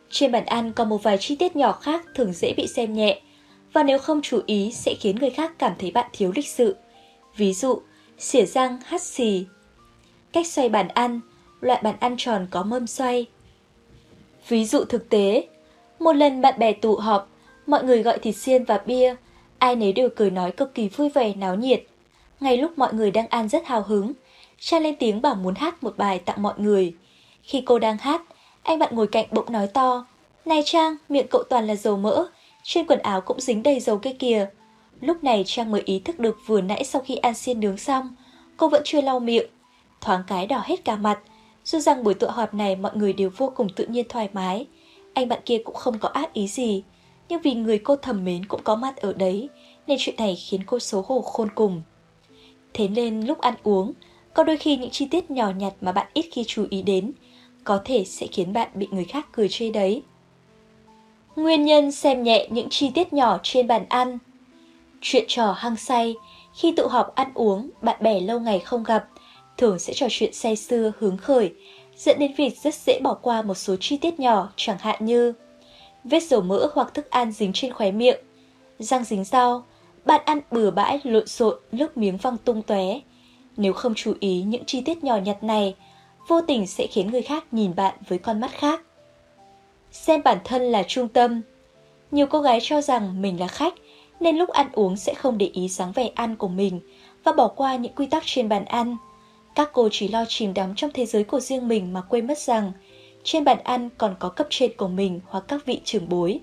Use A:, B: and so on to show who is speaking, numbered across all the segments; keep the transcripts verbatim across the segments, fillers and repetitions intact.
A: Trên bàn ăn còn một vài chi tiết nhỏ khác thường dễ bị xem nhẹ, và nếu không chú ý sẽ khiến người khác cảm thấy bạn thiếu lịch sự. Ví dụ, xỉa răng, hắt xì. Cách xoay bàn ăn, loại bàn ăn tròn có mâm xoay. Ví dụ thực tế, một lần bạn bè tụ họp, mọi người gọi thịt xiên và bia, ai nấy đều cười nói cực kỳ vui vẻ náo nhiệt. Ngay lúc mọi người đang ăn rất hào hứng, Trang lên tiếng bảo muốn hát một bài tặng mọi người. Khi cô đang hát, anh bạn ngồi cạnh bỗng nói to: "Này Trang, miệng cậu toàn là dầu mỡ, trên quần áo cũng dính đầy dầu kia kìa." Lúc này Trang mới ý thức được vừa nãy sau khi ăn xiên nướng xong, cô vẫn chưa lau miệng. Thoáng cái đỏ hết cả mặt, dù rằng buổi tụ họp này mọi người đều vô cùng tự nhiên thoải mái. Anh bạn kia cũng không có ác ý gì, nhưng vì người cô thầm mến cũng có mặt ở đấy, nên chuyện này khiến cô xấu hổ khôn cùng. Thế nên lúc ăn uống, có đôi khi những chi tiết nhỏ nhặt mà bạn ít khi chú ý đến, có thể sẽ khiến bạn bị người khác cười chê đấy. Nguyên nhân xem nhẹ những chi tiết nhỏ trên bàn ăn. Chuyện trò hăng say. Khi tụ họp ăn uống, bạn bè lâu ngày không gặp, thường sẽ trò chuyện say sưa, hứng khởi, dẫn đến việc rất dễ bỏ qua một số chi tiết nhỏ, chẳng hạn như vết dầu mỡ hoặc thức ăn dính trên khóe miệng, răng dính rau, bạn ăn bừa bãi lộn xộn, nước miếng văng tung tóe. Nếu không chú ý những chi tiết nhỏ nhặt này, vô tình sẽ khiến người khác nhìn bạn với con mắt khác. Xem bản thân là trung tâm. Nhiều cô gái cho rằng mình là khách, nên lúc ăn uống sẽ không để ý dáng vẻ ăn của mình và bỏ qua những quy tắc trên bàn ăn. Các cô chỉ lo chìm đắm trong thế giới của riêng mình mà quên mất rằng trên bàn ăn còn có cấp trên của mình hoặc các vị trưởng bối.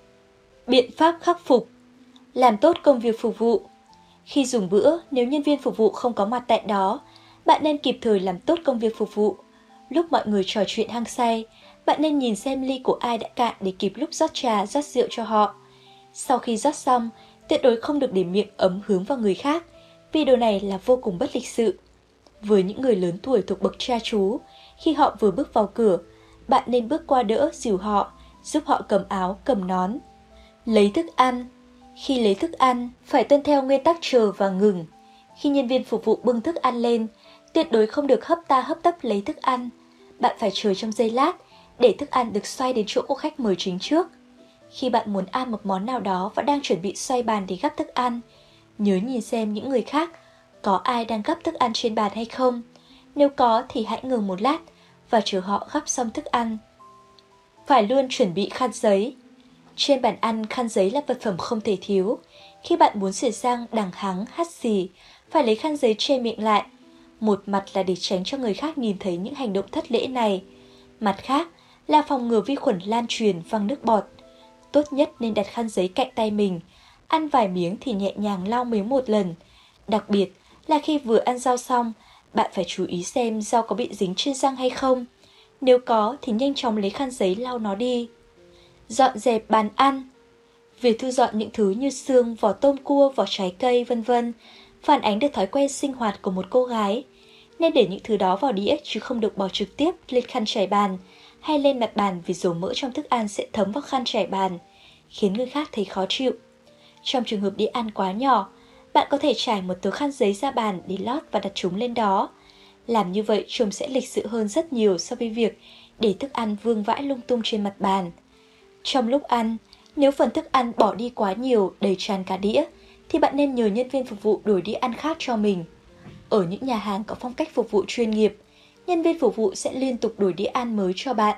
A: Biện pháp khắc phục. Làm tốt công việc phục vụ. Khi dùng bữa, nếu nhân viên phục vụ không có mặt tại đó, bạn nên kịp thời làm tốt công việc phục vụ. Lúc mọi người trò chuyện hăng say, bạn nên nhìn xem ly của ai đã cạn để kịp lúc rót trà, rót rượu cho họ. Sau khi rót xong, tuyệt đối không được để miệng ấm hướng vào người khác, vì điều này là vô cùng bất lịch sự. Với những người lớn tuổi thuộc bậc cha chú, khi họ vừa bước vào cửa, bạn nên bước qua đỡ, dìu họ, giúp họ cầm áo, cầm nón. Lấy thức ăn. Khi lấy thức ăn, phải tuân theo nguyên tắc chờ và ngừng. Khi nhân viên phục vụ bưng thức ăn lên, tuyệt đối không được hấp ta hấp tấp lấy thức ăn. Bạn phải chờ trong giây lát, để thức ăn được xoay đến chỗ của khách mời chính trước. Khi bạn muốn ăn một món nào đó và đang chuẩn bị xoay bàn để gắp thức ăn, nhớ nhìn xem những người khác có ai đang gắp thức ăn trên bàn hay không. Nếu có thì hãy ngừng một lát và chờ họ gắp xong thức ăn. Phải luôn chuẩn bị khăn giấy. Trên bàn ăn, khăn giấy là vật phẩm không thể thiếu. Khi bạn muốn xỉa răng, đằng hắng, hắt xì, phải lấy khăn giấy che miệng lại. Một mặt là để tránh cho người khác nhìn thấy những hành động thất lễ này. Mặt khác là phòng ngừa vi khuẩn lan truyền, văng nước bọt. Tốt nhất nên đặt khăn giấy cạnh tay mình. Ăn vài miếng thì nhẹ nhàng lau miếng một lần. Đặc biệt là khi vừa ăn rau xong, bạn phải chú ý xem rau có bị dính trên răng hay không. Nếu có thì nhanh chóng lấy khăn giấy lau nó đi. Dọn dẹp bàn ăn. Việc thu dọn những thứ như xương, vỏ tôm cua, vỏ trái cây, vân vân phản ánh được thói quen sinh hoạt của một cô gái. Nên để những thứ đó vào đĩa chứ không được bỏ trực tiếp lên khăn trải bàn hay lên mặt bàn, vì dầu mỡ trong thức ăn sẽ thấm vào khăn trải bàn, khiến người khác thấy khó chịu. Trong trường hợp đĩa ăn quá nhỏ, bạn có thể trải một tờ khăn giấy ra bàn để lót và đặt chúng lên đó. Làm như vậy trông sẽ lịch sự hơn rất nhiều so với việc để thức ăn vương vãi lung tung trên mặt bàn. Trong lúc ăn, nếu phần thức ăn bỏ đi quá nhiều, đầy tràn cả đĩa, thì bạn nên nhờ nhân viên phục vụ đổi đĩa ăn khác cho mình. Ở những nhà hàng có phong cách phục vụ chuyên nghiệp, nhân viên phục vụ sẽ liên tục đổi đĩa ăn mới cho bạn.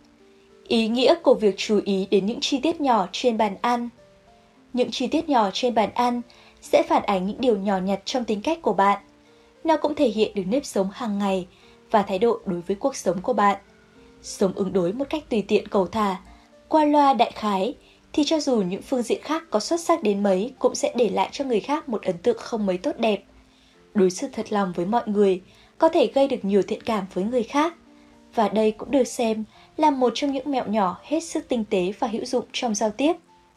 A: Ý nghĩa của việc chú ý đến những chi tiết nhỏ trên bàn ăn. Những chi tiết nhỏ trên bàn ăn sẽ phản ánh những điều nhỏ nhặt trong tính cách của bạn. Nó cũng thể hiện được nếp sống hàng ngày và thái độ đối với cuộc sống của bạn. Sống ứng đối một cách tùy tiện cầu thả, qua loa đại khái, thì cho dù những phương diện khác có xuất sắc đến mấy cũng sẽ để lại cho người khác một ấn tượng không mấy tốt đẹp. Đối xử thật lòng với mọi người có thể gây được nhiều thiện cảm với người khác. Và đây cũng được xem là một trong những mẹo nhỏ hết sức tinh tế và hữu dụng trong giao tiếp.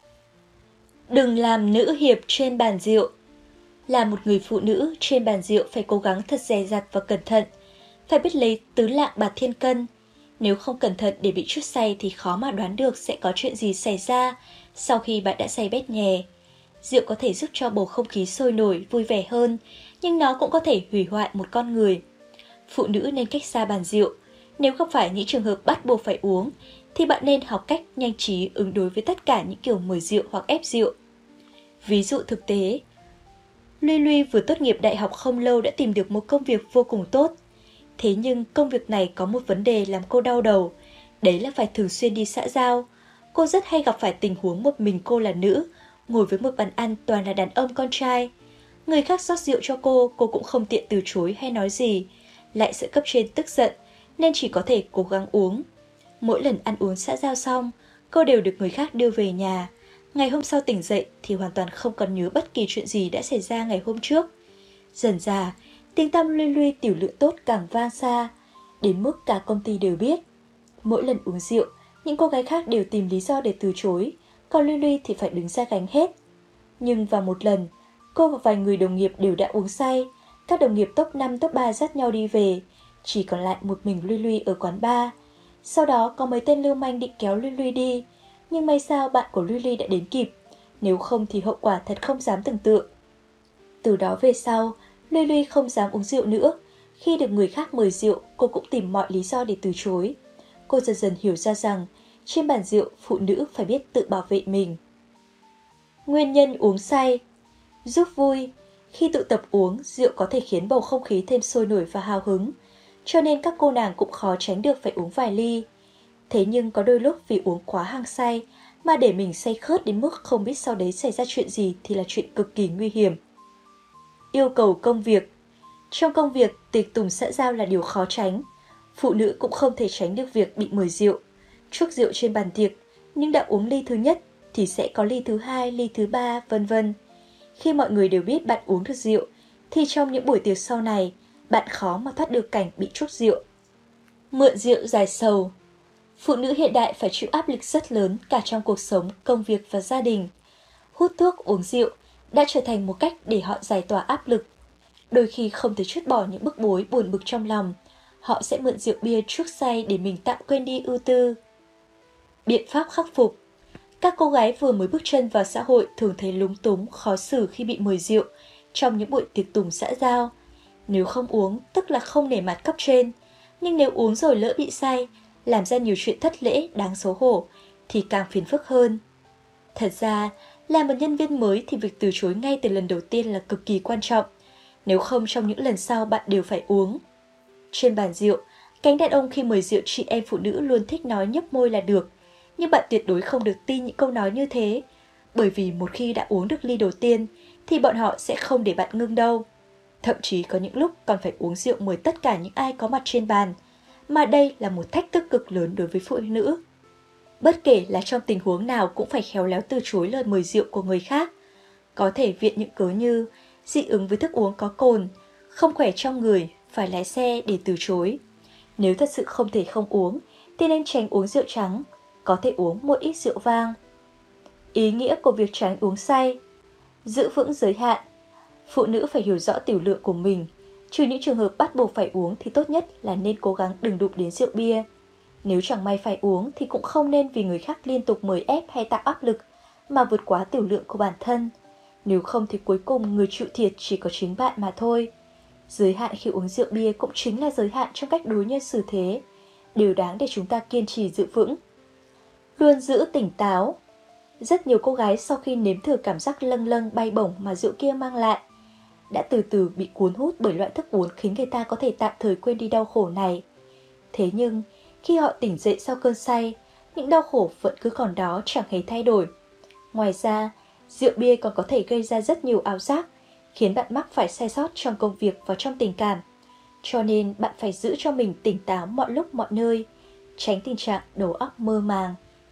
A: Đừng làm nữ hiệp trên bàn rượu. Là một người phụ nữ, trên bàn rượu phải cố gắng thật dè dặt và cẩn thận, phải biết lấy tứ lạng bạt thiên cân. Nếu không cẩn thận để bị chút say thì khó mà đoán được sẽ có chuyện gì xảy ra sau khi bạn đã say bét nhè. Rượu có thể giúp cho bầu không khí sôi nổi, vui vẻ hơn, nhưng nó cũng có thể hủy hoại một con người. Phụ nữ nên cách xa bàn rượu. Nếu không phải những trường hợp bắt buộc phải uống, thì bạn nên học cách nhanh trí ứng đối với tất cả những kiểu mời rượu hoặc ép rượu. Ví dụ thực tế, Luy Luy vừa tốt nghiệp đại học không lâu đã tìm được một công việc vô cùng tốt. Thế nhưng công việc này có một vấn đề làm cô đau đầu, đấy là phải thường xuyên đi xã giao. Cô rất hay gặp phải tình huống một mình cô là nữ, ngồi với một bàn ăn toàn là đàn ông con trai. Người khác rót rượu cho cô, cô cũng không tiện từ chối hay nói gì, lại sợ cấp trên tức giận, nên chỉ có thể cố gắng uống. Mỗi lần ăn uống xã giao xong, cô đều được người khác đưa về nhà. Ngày hôm sau tỉnh dậy thì hoàn toàn không còn nhớ bất kỳ chuyện gì đã xảy ra ngày hôm trước. Dần dà, tiếng tăm Luy Luy tiểu lượng tốt càng vang xa, đến mức cả công ty đều biết. Mỗi lần uống rượu, những cô gái khác đều tìm lý do để từ chối, còn Luy Luy thì phải đứng ra gánh hết. Nhưng vào một lần, cô và vài người đồng nghiệp đều đã uống say, các đồng nghiệp top năm top ba dắt nhau đi về, chỉ còn lại một mình Luy Luy ở quán bar. Sau đó có mấy tên lưu manh định kéo Luy Luy đi, nhưng may sao bạn của Luy Luy đã đến kịp, nếu không thì hậu quả thật không dám tưởng tượng. Từ đó về sau, Luy Luy không dám uống rượu nữa. Khi được người khác mời rượu, cô cũng tìm mọi lý do để từ chối. Cô dần dần hiểu ra rằng, trên bàn rượu, phụ nữ phải biết tự bảo vệ mình. Nguyên nhân uống say. Giúp vui. Khi tụ tập uống, rượu có thể khiến bầu không khí thêm sôi nổi và hào hứng, cho nên các cô nàng cũng khó tránh được phải uống vài ly. Thế nhưng có đôi lúc vì uống quá hăng say, mà để mình say khướt đến mức không biết sau đấy xảy ra chuyện gì thì là chuyện cực kỳ nguy hiểm. Yêu cầu công việc. Trong công việc, tiệc tùng xã giao là điều khó tránh. Phụ nữ cũng không thể tránh được việc bị mời rượu. Chuốc rượu trên bàn tiệc, nhưng đã uống ly thứ nhất thì sẽ có ly thứ hai, ly thứ ba, vân vân. Khi mọi người đều biết bạn uống được rượu, thì trong những buổi tiệc sau này, bạn khó mà thoát được cảnh bị chuốc rượu. Mượn rượu giải sầu. Phụ nữ hiện đại phải chịu áp lực rất lớn cả trong cuộc sống, công việc và gia đình. Hút thuốc, uống rượu đã trở thành một cách để họ giải tỏa áp lực. Đôi khi không thể trút bỏ những bức bối buồn bực trong lòng, họ sẽ mượn rượu bia chuốc say để mình tạm quên đi ưu tư. Biện pháp khắc phục. Các cô gái vừa mới bước chân vào xã hội thường thấy lúng túng, khó xử khi bị mời rượu trong những buổi tiệc tùng xã giao. Nếu không uống, tức là không nể mặt cấp trên. Nhưng nếu uống rồi lỡ bị say, làm ra nhiều chuyện thất lễ, đáng xấu hổ, thì càng phiền phức hơn. Thật ra, là một nhân viên mới thì việc từ chối ngay từ lần đầu tiên là cực kỳ quan trọng. Nếu không trong những lần sau bạn đều phải uống. Trên bàn rượu, cánh đàn ông khi mời rượu chị em phụ nữ luôn thích nói nhấp môi là được. Nhưng bạn tuyệt đối không được tin những câu nói như thế. Bởi vì một khi đã uống được ly đầu tiên, thì bọn họ sẽ không để bạn ngưng đâu. Thậm chí có những lúc còn phải uống rượu mời tất cả những ai có mặt trên bàn. Mà đây là một thách thức cực lớn đối với phụ nữ. Bất kể là trong tình huống nào cũng phải khéo léo từ chối lời mời rượu của người khác. Có thể viện những cớ như dị ứng với thức uống có cồn, không khỏe trong người, phải lái xe để từ chối. Nếu thật sự không thể không uống, thì nên tránh uống rượu trắng, có thể uống một ít rượu vang. Ý nghĩa của việc tránh uống say. Giữ vững giới hạn. Phụ nữ phải hiểu rõ tiểu lượng của mình. Trừ những trường hợp bắt buộc phải uống thì tốt nhất là nên cố gắng đừng đụng đến rượu bia. Nếu chẳng may phải uống thì cũng không nên vì người khác liên tục mời ép hay tạo áp lực mà vượt quá tiểu lượng của bản thân. Nếu không thì cuối cùng người chịu thiệt chỉ có chính bạn mà thôi. Giới hạn khi uống rượu bia cũng chính là giới hạn trong cách đối nhân xử thế, điều đáng để chúng ta kiên trì giữ vững. Luôn giữ tỉnh táo. Rất nhiều cô gái sau khi nếm thử cảm giác lâng lâng bay bổng mà rượu kia mang lại, đã từ từ bị cuốn hút bởi loại thức uống khiến người ta có thể tạm thời quên đi đau khổ này. Thế nhưng, khi họ tỉnh dậy sau cơn say, những đau khổ vẫn cứ còn đó chẳng hề thay đổi. Ngoài ra, rượu bia còn có thể gây ra rất nhiều ảo giác, khiến bạn mắc phải sai sót trong công việc và trong tình cảm. Cho nên bạn phải giữ cho mình tỉnh táo mọi lúc mọi nơi, tránh tình trạng đầu óc mơ màng.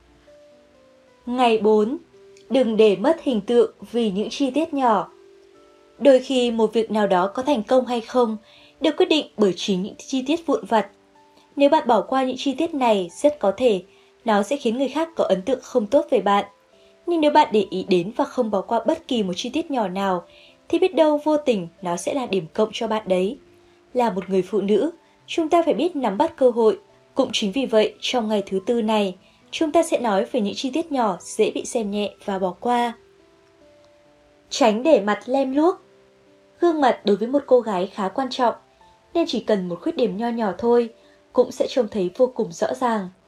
A: Ngày bốn. Đừng để mất hình tượng vì những chi tiết nhỏ. Đôi khi một việc nào đó có thành công hay không được quyết định bởi chính những chi tiết vụn vặt. Nếu bạn bỏ qua những chi tiết này, rất có thể nó sẽ khiến người khác có ấn tượng không tốt về bạn. Nhưng nếu bạn để ý đến và không bỏ qua bất kỳ một chi tiết nhỏ nào, thì biết đâu vô tình nó sẽ là điểm cộng cho bạn đấy. Là một người phụ nữ, chúng ta phải biết nắm bắt cơ hội. Cũng chính vì vậy, trong ngày thứ tư này, chúng ta sẽ nói về những chi tiết nhỏ dễ bị xem nhẹ và bỏ qua. Tránh để mặt lem luốc. Gương mặt đối với một cô gái khá quan trọng, nên chỉ cần một khuyết điểm nho nhỏ thôi cũng sẽ trông thấy vô cùng rõ ràng.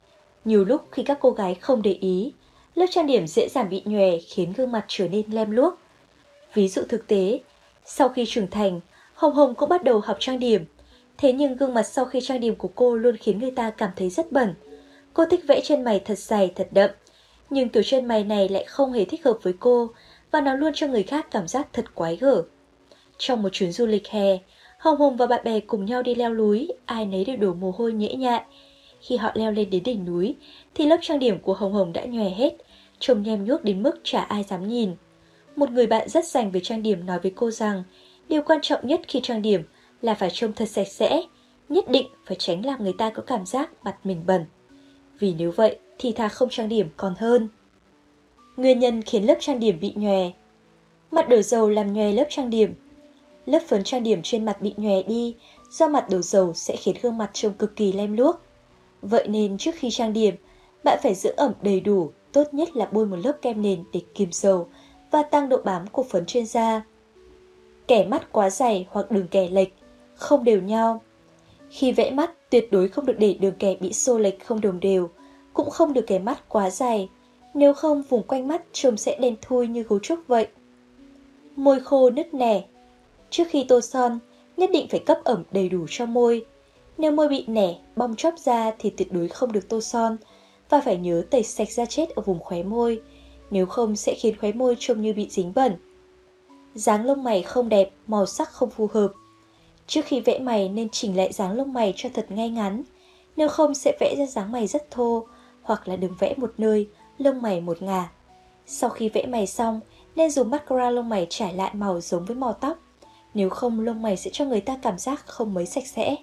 A: Nhiều lúc khi các cô gái không để ý, lớp trang điểm dễ dàng bị nhòe khiến gương mặt trở nên lem luốc. Ví dụ thực tế, sau khi trưởng thành, Hồng Hồng cũng bắt đầu học trang điểm. Thế nhưng gương mặt sau khi trang điểm của cô luôn khiến người ta cảm thấy rất bẩn. Cô thích vẽ chân mày thật dày, thật đậm. Nhưng kiểu chân mày này lại không hề thích hợp với cô và nó luôn cho người khác cảm giác thật quái gở. Trong một chuyến du lịch hè, Hồng Hồng và bạn bè cùng nhau đi leo núi, ai nấy đều đổ mồ hôi nhễ nhại. Khi họ leo lên đến đỉnh núi, thì lớp trang điểm của Hồng Hồng đã nhòe hết, trông nhem nhuốc đến mức chả ai dám nhìn. Một người bạn rất dành về trang điểm nói với cô rằng, điều quan trọng nhất khi trang điểm là phải trông thật sạch sẽ, nhất định phải tránh làm người ta có cảm giác mặt mình bẩn. Vì nếu vậy thì thà không trang điểm còn hơn. Nguyên nhân khiến lớp trang điểm bị nhòe. Mặt đổ dầu làm nhòe lớp trang điểm. Lớp phấn trang điểm trên mặt bị nhòe đi do mặt đổ dầu sẽ khiến gương mặt trông cực kỳ lem luốc. Vậy nên trước khi trang điểm, bạn phải dưỡng ẩm đầy đủ, tốt nhất là bôi một lớp kem nền để kiềm dầu và tăng độ bám của phấn trên da. Kẻ mắt quá dày hoặc đường kẻ lệch, không đều nhau. Khi vẽ mắt, tuyệt đối không được để đường kẻ bị xô lệch không đồng đều, cũng không được kẻ mắt quá dày, nếu không vùng quanh mắt trông sẽ đen thui như gấu trúc vậy. Môi khô nứt nẻ. Trước khi tô son, nhất định phải cấp ẩm đầy đủ cho môi. Nếu môi bị nẻ, bong chóc ra thì tuyệt đối không được tô son và phải nhớ tẩy sạch da chết ở vùng khóe môi, nếu không sẽ khiến khóe môi trông như bị dính bẩn. Dáng lông mày không đẹp, màu sắc không phù hợp. Trước khi vẽ mày nên chỉnh lại dáng lông mày cho thật ngay ngắn, nếu không sẽ vẽ ra dáng mày rất thô, hoặc là đừng vẽ một nơi, lông mày một ngả. Sau khi vẽ mày xong, nên dùng mascara lông mày trải lại màu giống với màu tóc, nếu không lông mày sẽ cho người ta cảm giác không mấy sạch sẽ.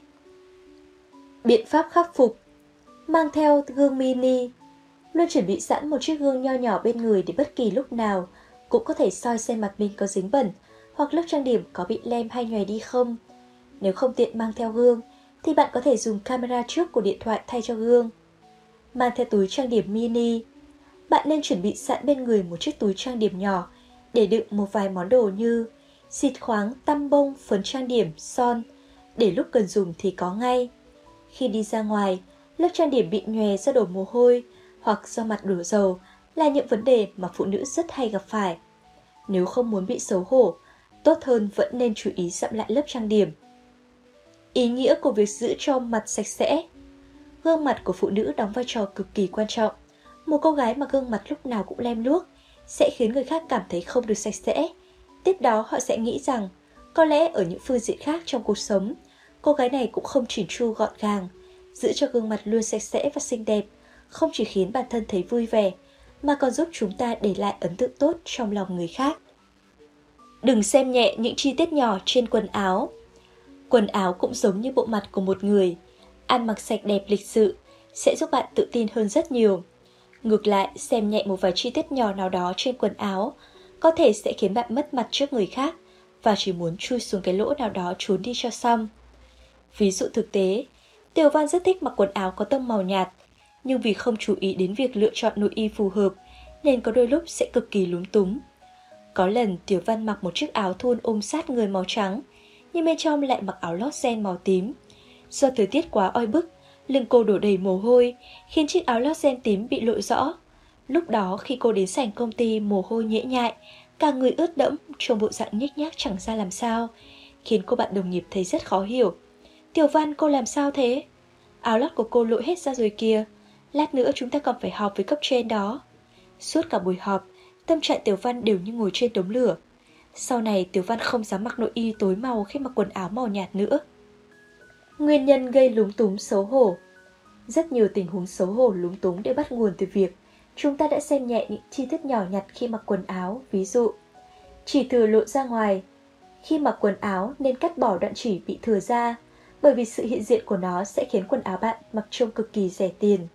A: Biện pháp khắc phục. Mang theo gương mini. Luôn chuẩn bị sẵn một chiếc gương nho nhỏ bên người để bất kỳ lúc nào cũng có thể soi xem mặt mình có dính bẩn hoặc lớp trang điểm có bị lem hay nhòe đi không. Nếu không tiện mang theo gương thì bạn có thể dùng camera trước của điện thoại thay cho gương. Mang theo túi trang điểm mini. Bạn nên chuẩn bị sẵn bên người một chiếc túi trang điểm nhỏ để đựng một vài món đồ như xịt khoáng, tăm bông, phấn trang điểm, son, để lúc cần dùng thì có ngay. Khi đi ra ngoài, lớp trang điểm bị nhòe do đổ mồ hôi hoặc do mặt đổ dầu là những vấn đề mà phụ nữ rất hay gặp phải. Nếu không muốn bị xấu hổ, tốt hơn vẫn nên chú ý dặm lại lớp trang điểm. Ý nghĩa của việc giữ cho mặt sạch sẽ. Gương mặt của phụ nữ đóng vai trò cực kỳ quan trọng. Một cô gái mà gương mặt lúc nào cũng lem luốc sẽ khiến người khác cảm thấy không được sạch sẽ. Tiếp đó họ sẽ nghĩ rằng có lẽ ở những phương diện khác trong cuộc sống, cô gái này cũng không chỉn chu gọn gàng. Giữ cho gương mặt luôn sạch sẽ và xinh đẹp không chỉ khiến bản thân thấy vui vẻ, mà còn giúp chúng ta để lại ấn tượng tốt trong lòng người khác. Đừng xem nhẹ những chi tiết nhỏ trên quần áo. Quần áo cũng giống như bộ mặt của một người. Ăn mặc sạch đẹp lịch sự sẽ giúp bạn tự tin hơn rất nhiều. Ngược lại, xem nhẹ một vài chi tiết nhỏ nào đó trên quần áo có thể sẽ khiến bạn mất mặt trước người khác và chỉ muốn chui xuống cái lỗ nào đó trốn đi cho xong. Ví dụ thực tế, Tiểu Văn rất thích mặc quần áo có tông màu nhạt, nhưng vì không chú ý đến việc lựa chọn nội y phù hợp nên có đôi lúc sẽ cực kỳ lúng túng. Có lần Tiểu Văn mặc một chiếc áo thun ôm sát người màu trắng, nhưng bên trong lại mặc áo lót ren màu tím. Do thời tiết quá oi bức, lưng cô đổ đầy mồ hôi, khiến chiếc áo lót ren tím bị lộ rõ. Lúc đó khi cô đến sảnh công ty mồ hôi nhễ nhại, cả người ướt đẫm, trông bộ dạng nhếch nhác chẳng ra làm sao, khiến cô bạn đồng nghiệp thấy rất khó hiểu. Tiểu Văn, cô làm sao thế? Áo lót của cô lộ hết ra rồi kìa, lát nữa chúng ta còn phải họp với cấp trên đó. Suốt cả buổi họp, tâm trạng Tiểu Văn đều như ngồi trên đống lửa. Sau này Tiểu Văn không dám mặc nội y tối màu khi mặc quần áo màu nhạt nữa. Nguyên nhân gây lúng túng xấu hổ. Rất nhiều tình huống xấu hổ lúng túng đều bắt nguồn từ việc chúng ta đã xem nhẹ những chi tiết nhỏ nhặt khi mặc quần áo. Ví dụ, chỉ thừa lộ ra ngoài. Khi mặc quần áo nên cắt bỏ đoạn chỉ bị thừa ra, bởi vì sự hiện diện của nó sẽ khiến quần áo bạn mặc trông cực kỳ rẻ tiền.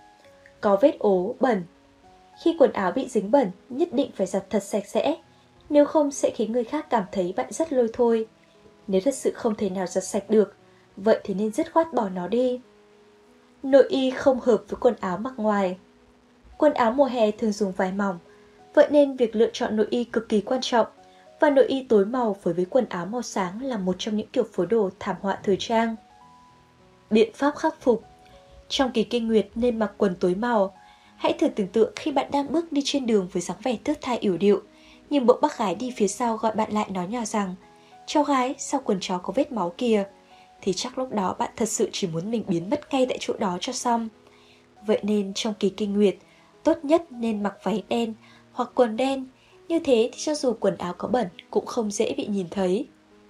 A: Có vết ố, bẩn. Khi quần áo bị dính bẩn, nhất định phải giặt thật sạch sẽ, nếu không sẽ khiến người khác cảm thấy bạn rất lôi thôi. Nếu thật sự không thể nào giặt sạch được, vậy thì nên dứt khoát bỏ nó đi. Nội y không hợp với quần áo mặc ngoài. Quần áo mùa hè thường dùng vải mỏng, vậy nên việc lựa chọn nội y cực kỳ quan trọng, và nội y tối màu phối với quần áo màu sáng là một trong những kiểu phối đồ thảm họa thời trang. Biện pháp khắc phục. Trong kỳ kinh nguyệt nên mặc quần tối màu. Hãy thử tưởng tượng khi bạn đang bước đi trên đường với dáng vẻ thướt tha yểu điệu, nhưng bỗng bác gái đi phía sau gọi bạn lại nói nhỏ rằng: "Cháu gái, sao quần cháu có vết máu kìa?" Thì chắc lúc đó bạn thật sự chỉ muốn mình biến mất ngay tại chỗ đó cho xong. Vậy nên trong kỳ kinh nguyệt, tốt nhất nên mặc váy đen hoặc quần đen, như thế thì cho dù quần áo có bẩn cũng không dễ bị nhìn thấy.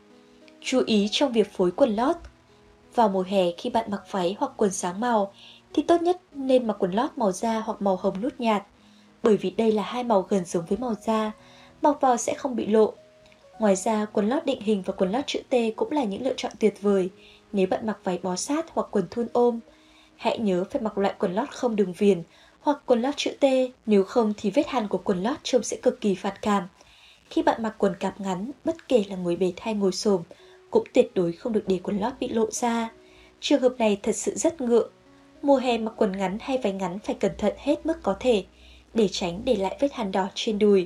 A: Chú ý trong việc phối quần lót. Vào mùa hè khi bạn mặc váy hoặc quần sáng màu thì tốt nhất nên mặc quần lót màu da hoặc màu hồng nút nhạt, bởi vì đây là hai màu gần giống với màu da, mặc vào sẽ không bị lộ. Ngoài ra, quần lót định hình và quần lót chữ T cũng là những lựa chọn tuyệt vời nếu bạn mặc váy bó sát hoặc quần thun ôm. Hãy nhớ phải mặc loại quần lót không đường viền hoặc quần lót chữ T, nếu không thì vết hằn của quần lót trông sẽ cực kỳ phản cảm. Khi bạn mặc quần cạp ngắn, bất kể là ngồi bệt hay ngồi xổm, cũng tuyệt đối không được để quần lót bị lộ ra. Trường hợp này thật sự rất ngượng. Mùa hè mặc quần ngắn hay váy ngắn phải cẩn thận hết mức có thể, để tránh để lại vết hằn đỏ trên đùi.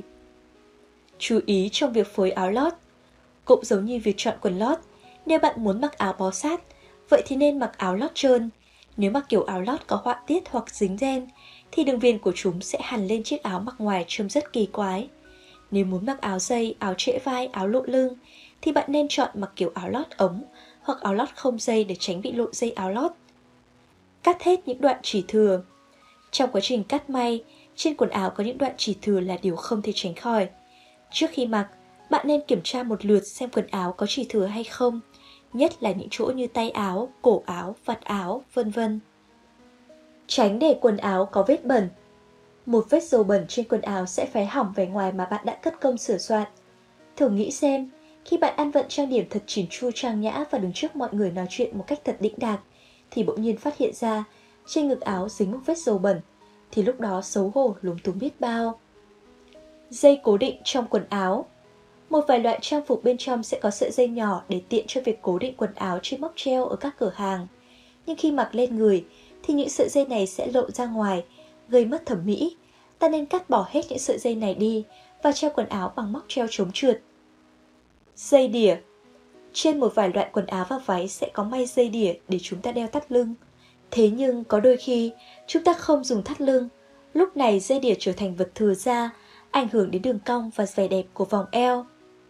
A: Chú ý trong việc phối áo lót. Cũng giống như việc chọn quần lót, nếu bạn muốn mặc áo bó sát, vậy thì nên mặc áo lót trơn. Nếu mặc kiểu áo lót có họa tiết hoặc dính ren, thì đường viền của chúng sẽ hằn lên chiếc áo mặc ngoài trông rất kỳ quái. Nếu muốn mặc áo dây, áo trễ vai, áo lộ lưng, thì bạn nên chọn mặc kiểu áo lót ống hoặc áo lót không dây để tránh bị lộ dây áo lót. Cắt hết những đoạn chỉ thừa. Trong quá trình cắt may, trên quần áo có những đoạn chỉ thừa là điều không thể tránh khỏi. Trước khi mặc, bạn nên kiểm tra một lượt xem quần áo có chỉ thừa hay không, nhất là những chỗ như tay áo, cổ áo, vạt áo, vân vân. Tránh để quần áo có vết bẩn. Một vết dầu bẩn trên quần áo sẽ phá hỏng vẻ ngoài mà bạn đã cất công sửa soạn. Thử nghĩ xem, khi bạn ăn vận trang điểm thật chỉn chu trang nhã và đứng trước mọi người nói chuyện một cách thật đĩnh đạc, thì bỗng nhiên phát hiện ra trên ngực áo dính một vết dầu bẩn, thì lúc đó xấu hổ lúng túng biết bao. Dây cố định trong quần áo. Một vài loại trang phục bên trong sẽ có sợi dây nhỏ để tiện cho việc cố định quần áo trên móc treo ở các cửa hàng. Nhưng khi mặc lên người thì những sợi dây này sẽ lộ ra ngoài, gây mất thẩm mỹ. Ta nên cắt bỏ hết những sợi dây này đi và treo quần áo bằng móc treo chống trượt. Dây đỉa. Trên một vài loại quần áo và váy sẽ có may dây đỉa để chúng ta đeo thắt lưng. Thế nhưng có đôi khi chúng ta không dùng thắt lưng. Lúc này dây đỉa trở thành vật thừa ra, ảnh hưởng đến đường cong và vẻ đẹp của vòng eo.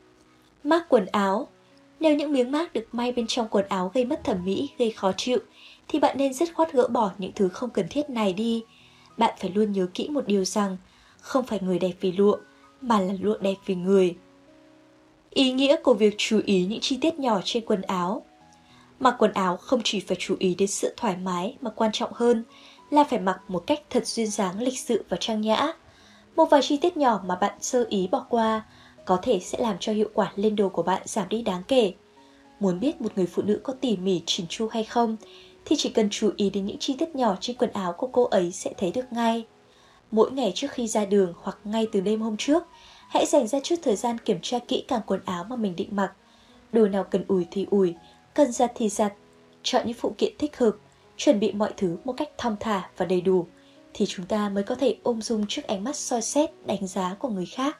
A: Mác quần áo. Nếu những miếng mác được may bên trong quần áo gây mất thẩm mỹ, gây khó chịu, thì bạn nên dứt khoát gỡ bỏ những thứ không cần thiết này đi. Bạn phải luôn nhớ kỹ một điều rằng, không phải người đẹp vì lụa, mà là lụa đẹp vì người. Ý nghĩa của việc chú ý những chi tiết nhỏ trên quần áo. Mặc quần áo không chỉ phải chú ý đến sự thoải mái, mà quan trọng hơn là phải mặc một cách thật duyên dáng, lịch sự và trang nhã. Một vài chi tiết nhỏ mà bạn sơ ý bỏ qua có thể sẽ làm cho hiệu quả lên đồ của bạn giảm đi đáng kể. Muốn biết một người phụ nữ có tỉ mỉ chỉn chu hay không, thì chỉ cần chú ý đến những chi tiết nhỏ trên quần áo của cô ấy sẽ thấy được ngay. Mỗi ngày trước khi ra đường hoặc ngay từ đêm hôm trước, hãy dành ra chút thời gian kiểm tra kỹ càng quần áo mà mình định mặc. Đồ nào cần ủi thì ủi, cần giặt thì giặt, chọn những phụ kiện thích hợp, chuẩn bị mọi thứ một cách thong thả và đầy đủ, thì chúng ta mới có thể ung dung trước ánh mắt soi xét, đánh giá của người khác.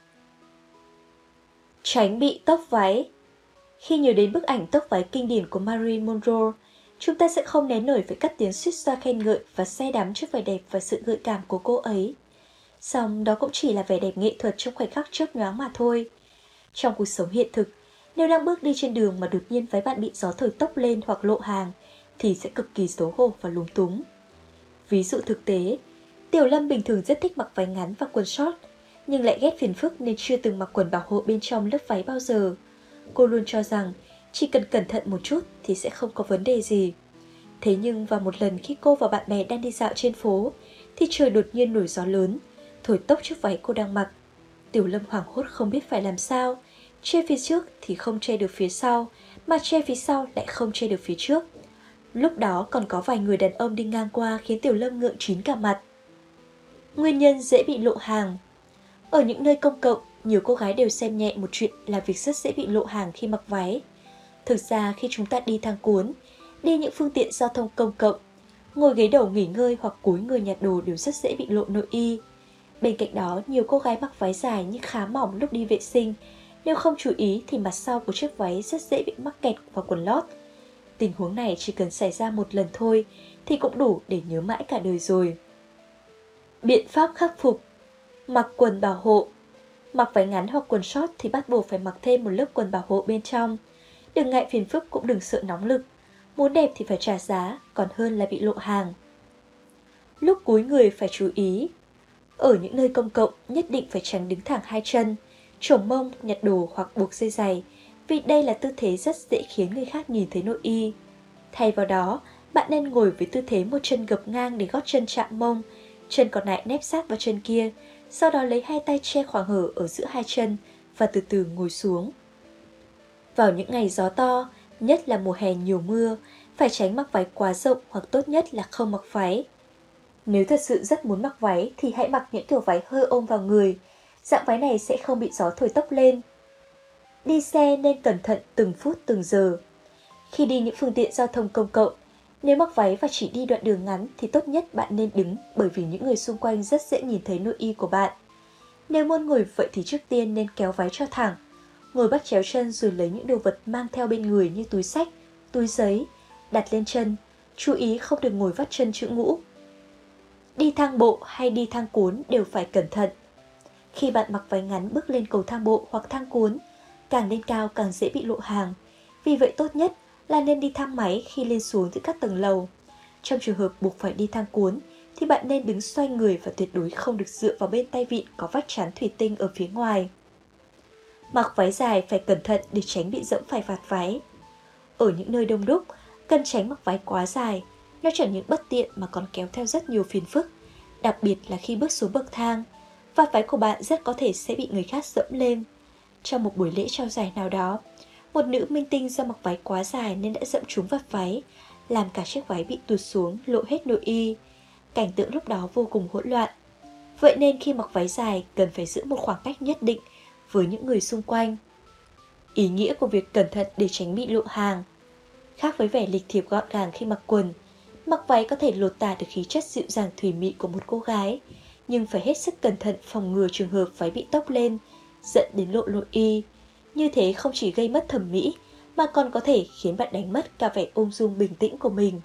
A: Tránh bị tóc váy. Khi nhớ đến bức ảnh tóc váy kinh điển của Marilyn Monroe, chúng ta sẽ không nén nổi phải cất tiếng suýt xoa khen ngợi và say đắm trước vẻ đẹp và sự gợi cảm của cô ấy. Song đó cũng chỉ là vẻ đẹp nghệ thuật trong khoảnh khắc chớp nhoáng mà thôi. Trong cuộc sống hiện thực, nếu đang bước đi trên đường mà đột nhiên váy bạn bị gió thổi tóc lên hoặc lộ hàng, thì sẽ cực kỳ xấu hổ và lúng túng. Ví dụ thực tế, Tiểu Lâm bình thường rất thích mặc váy ngắn và quần short, nhưng lại ghét phiền phức nên chưa từng mặc quần bảo hộ bên trong lớp váy bao giờ. Cô luôn cho rằng chỉ cần cẩn thận một chút thì sẽ không có vấn đề gì. Thế nhưng vào một lần khi cô và bạn bè đang đi dạo trên phố, thì trời đột nhiên nổi gió lớn, thổi tốc chiếc váy cô đang mặc. Tiểu Lâm hoảng hốt không biết phải làm sao, che phía trước thì không che được phía sau, mà che phía sau lại không che được phía trước. Lúc đó còn có vài người đàn ông đi ngang qua khiến Tiểu Lâm ngượng chín cả mặt. Nguyên nhân dễ bị lộ hàng. Ở những nơi công cộng, nhiều cô gái đều xem nhẹ một chuyện là việc rất dễ bị lộ hàng khi mặc váy. Thực ra khi chúng ta đi thang cuốn, đi những phương tiện giao thông công cộng, ngồi ghế đầu nghỉ ngơi hoặc cúi người nhặt đồ đều rất dễ bị lộ nội y. Bên cạnh đó, nhiều cô gái mặc váy dài nhưng khá mỏng lúc đi vệ sinh. Nếu không chú ý thì mặt sau của chiếc váy rất dễ bị mắc kẹt vào quần lót. Tình huống này chỉ cần xảy ra một lần thôi thì cũng đủ để nhớ mãi cả đời rồi. Biện pháp khắc phục: mặc quần bảo hộ. Mặc váy ngắn hoặc quần short thì bắt buộc phải mặc thêm một lớp quần bảo hộ bên trong. Đừng ngại phiền phức cũng đừng sợ nóng lực. Muốn đẹp thì phải trả giá, còn hơn là bị lộ hàng. Lúc cúi người phải chú ý. Ở những nơi công cộng nhất định phải tránh đứng thẳng hai chân, chổng mông, nhặt đồ hoặc buộc dây giày, vì đây là tư thế rất dễ khiến người khác nhìn thấy nội y. Thay vào đó, bạn nên ngồi với tư thế một chân gập ngang để gót chân chạm mông, chân còn lại nép sát vào chân kia, sau đó lấy hai tay che khoảng hở ở giữa hai chân và từ từ ngồi xuống. Vào những ngày gió to, nhất là mùa hè nhiều mưa, phải tránh mặc váy quá rộng hoặc tốt nhất là không mặc váy. Nếu thật sự rất muốn mặc váy thì hãy mặc những kiểu váy hơi ôm vào người, dạng váy này sẽ không bị gió thổi tóc lên. Đi xe nên cẩn thận từng phút từng giờ. Khi đi những phương tiện giao thông công cộng, nếu mặc váy và chỉ đi đoạn đường ngắn thì tốt nhất bạn nên đứng, bởi vì những người xung quanh rất dễ nhìn thấy nội y của bạn. Nếu muốn ngồi vậy thì trước tiên nên kéo váy cho thẳng, ngồi bắt chéo chân rồi lấy những đồ vật mang theo bên người như túi xách, túi giấy, đặt lên chân, chú ý không được ngồi vắt chân chữ ngũ. Đi thang bộ hay đi thang cuốn đều phải cẩn thận. Khi bạn mặc váy ngắn bước lên cầu thang bộ hoặc thang cuốn, càng lên cao càng dễ bị lộ hàng. Vì vậy tốt nhất là nên đi thang máy khi lên xuống từ các tầng lầu. Trong trường hợp buộc phải đi thang cuốn thì bạn nên đứng xoay người và tuyệt đối không được dựa vào bên tay vịn có vách chắn thủy tinh ở phía ngoài. Mặc váy dài phải cẩn thận để tránh bị dẫm phải vạt váy. Ở những nơi đông đúc, cần tránh mặc váy quá dài. Nó chẳng những bất tiện mà còn kéo theo rất nhiều phiền phức, đặc biệt là khi bước xuống bậc thang. Vạt váy của bạn rất có thể sẽ bị người khác dẫm lên. Trong một buổi lễ trao giải nào đó, một nữ minh tinh do mặc váy quá dài nên đã dẫm trúng vạt váy, làm cả chiếc váy bị tụt xuống, lộ hết nội y. Cảnh tượng lúc đó vô cùng hỗn loạn. Vậy nên khi mặc váy dài cần phải giữ một khoảng cách nhất định với những người xung quanh. Ý nghĩa của việc cẩn thận để tránh bị lộ hàng. Khác với vẻ lịch thiệp gọn gàng khi mặc quần, mặc váy có thể lột tả được khí chất dịu dàng thùy mị của một cô gái, nhưng phải hết sức cẩn thận phòng ngừa trường hợp váy bị tốc lên, dẫn đến lộ nội y. Như thế không chỉ gây mất thẩm mỹ, mà còn có thể khiến bạn đánh mất cả vẻ ung dung bình tĩnh của mình.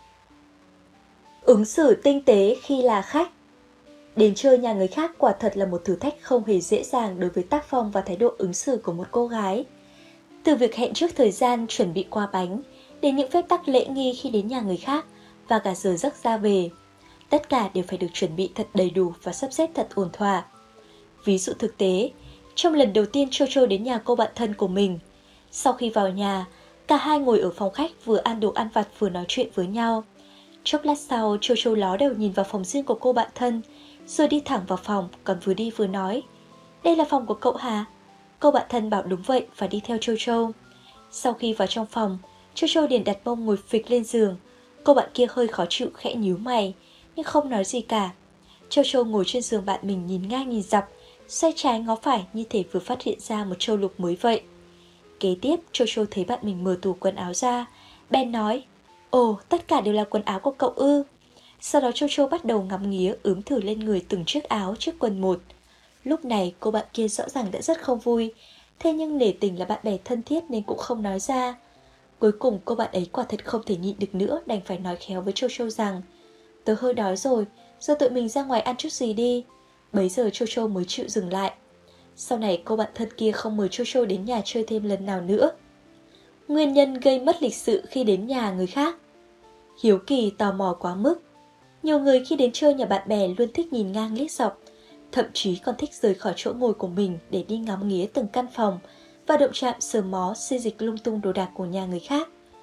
A: Ứng xử tinh tế khi là khách. Đến chơi nhà người khác quả thật là một thử thách không hề dễ dàng đối với tác phong và thái độ ứng xử của một cô gái. Từ việc hẹn trước thời gian chuẩn bị qua bánh, đến những phép tắc lễ nghi khi đến nhà người khác, và cả giờ giấc ra về. Tất cả đều phải được chuẩn bị thật đầy đủ và sắp xếp thật ổn thỏa. Ví dụ thực tế, trong lần đầu tiên Jojo đến nhà cô bạn thân của mình, sau khi vào nhà, cả hai ngồi ở phòng khách vừa ăn đồ ăn vặt vừa nói chuyện với nhau. Chốc lát sau, Jojo ló đầu nhìn vào phòng riêng của cô bạn thân, rồi đi thẳng vào phòng, còn vừa đi vừa nói: "Đây là phòng của cậu hả?" Cô bạn thân bảo đúng vậy và đi theo Jojo. Sau khi vào trong phòng, Jojo liền đặt mông ngồi phịch lên giường. Cô bạn kia hơi khó chịu khẽ nhíu mày, nhưng không nói gì cả. Jojo ngồi trên giường bạn mình nhìn ngang nhìn dọc, xoay trái ngó phải như thể vừa phát hiện ra một châu lục mới vậy. Kế tiếp, Jojo thấy bạn mình mở tủ quần áo ra, bèn nói: "Ồ, tất cả đều là quần áo của cậu ư?" Sau đó Jojo bắt đầu ngắm nghía ướm thử lên người từng chiếc áo, chiếc quần một. Lúc này cô bạn kia rõ ràng đã rất không vui, thế nhưng nể tình là bạn bè thân thiết nên cũng không nói ra. Cuối cùng cô bạn ấy quả thật không thể nhịn được nữa, đành phải nói khéo với Jojo rằng: "Tớ hơi đói rồi, giờ tụi mình ra ngoài ăn chút gì đi." Bấy giờ Jojo mới chịu dừng lại. Sau này cô bạn thân kia không mời Jojo đến nhà chơi thêm lần nào nữa. Nguyên nhân gây mất lịch sự khi đến nhà người khác. Hiếu kỳ tò mò quá mức. Nhiều người khi đến chơi nhà bạn bè luôn thích nhìn ngang liếc dọc, thậm chí còn thích rời khỏi chỗ ngồi của mình để đi ngắm nghía từng căn phòng và động chạm sờ mó xê dịch lung tung đồ đạc của nhà người khác.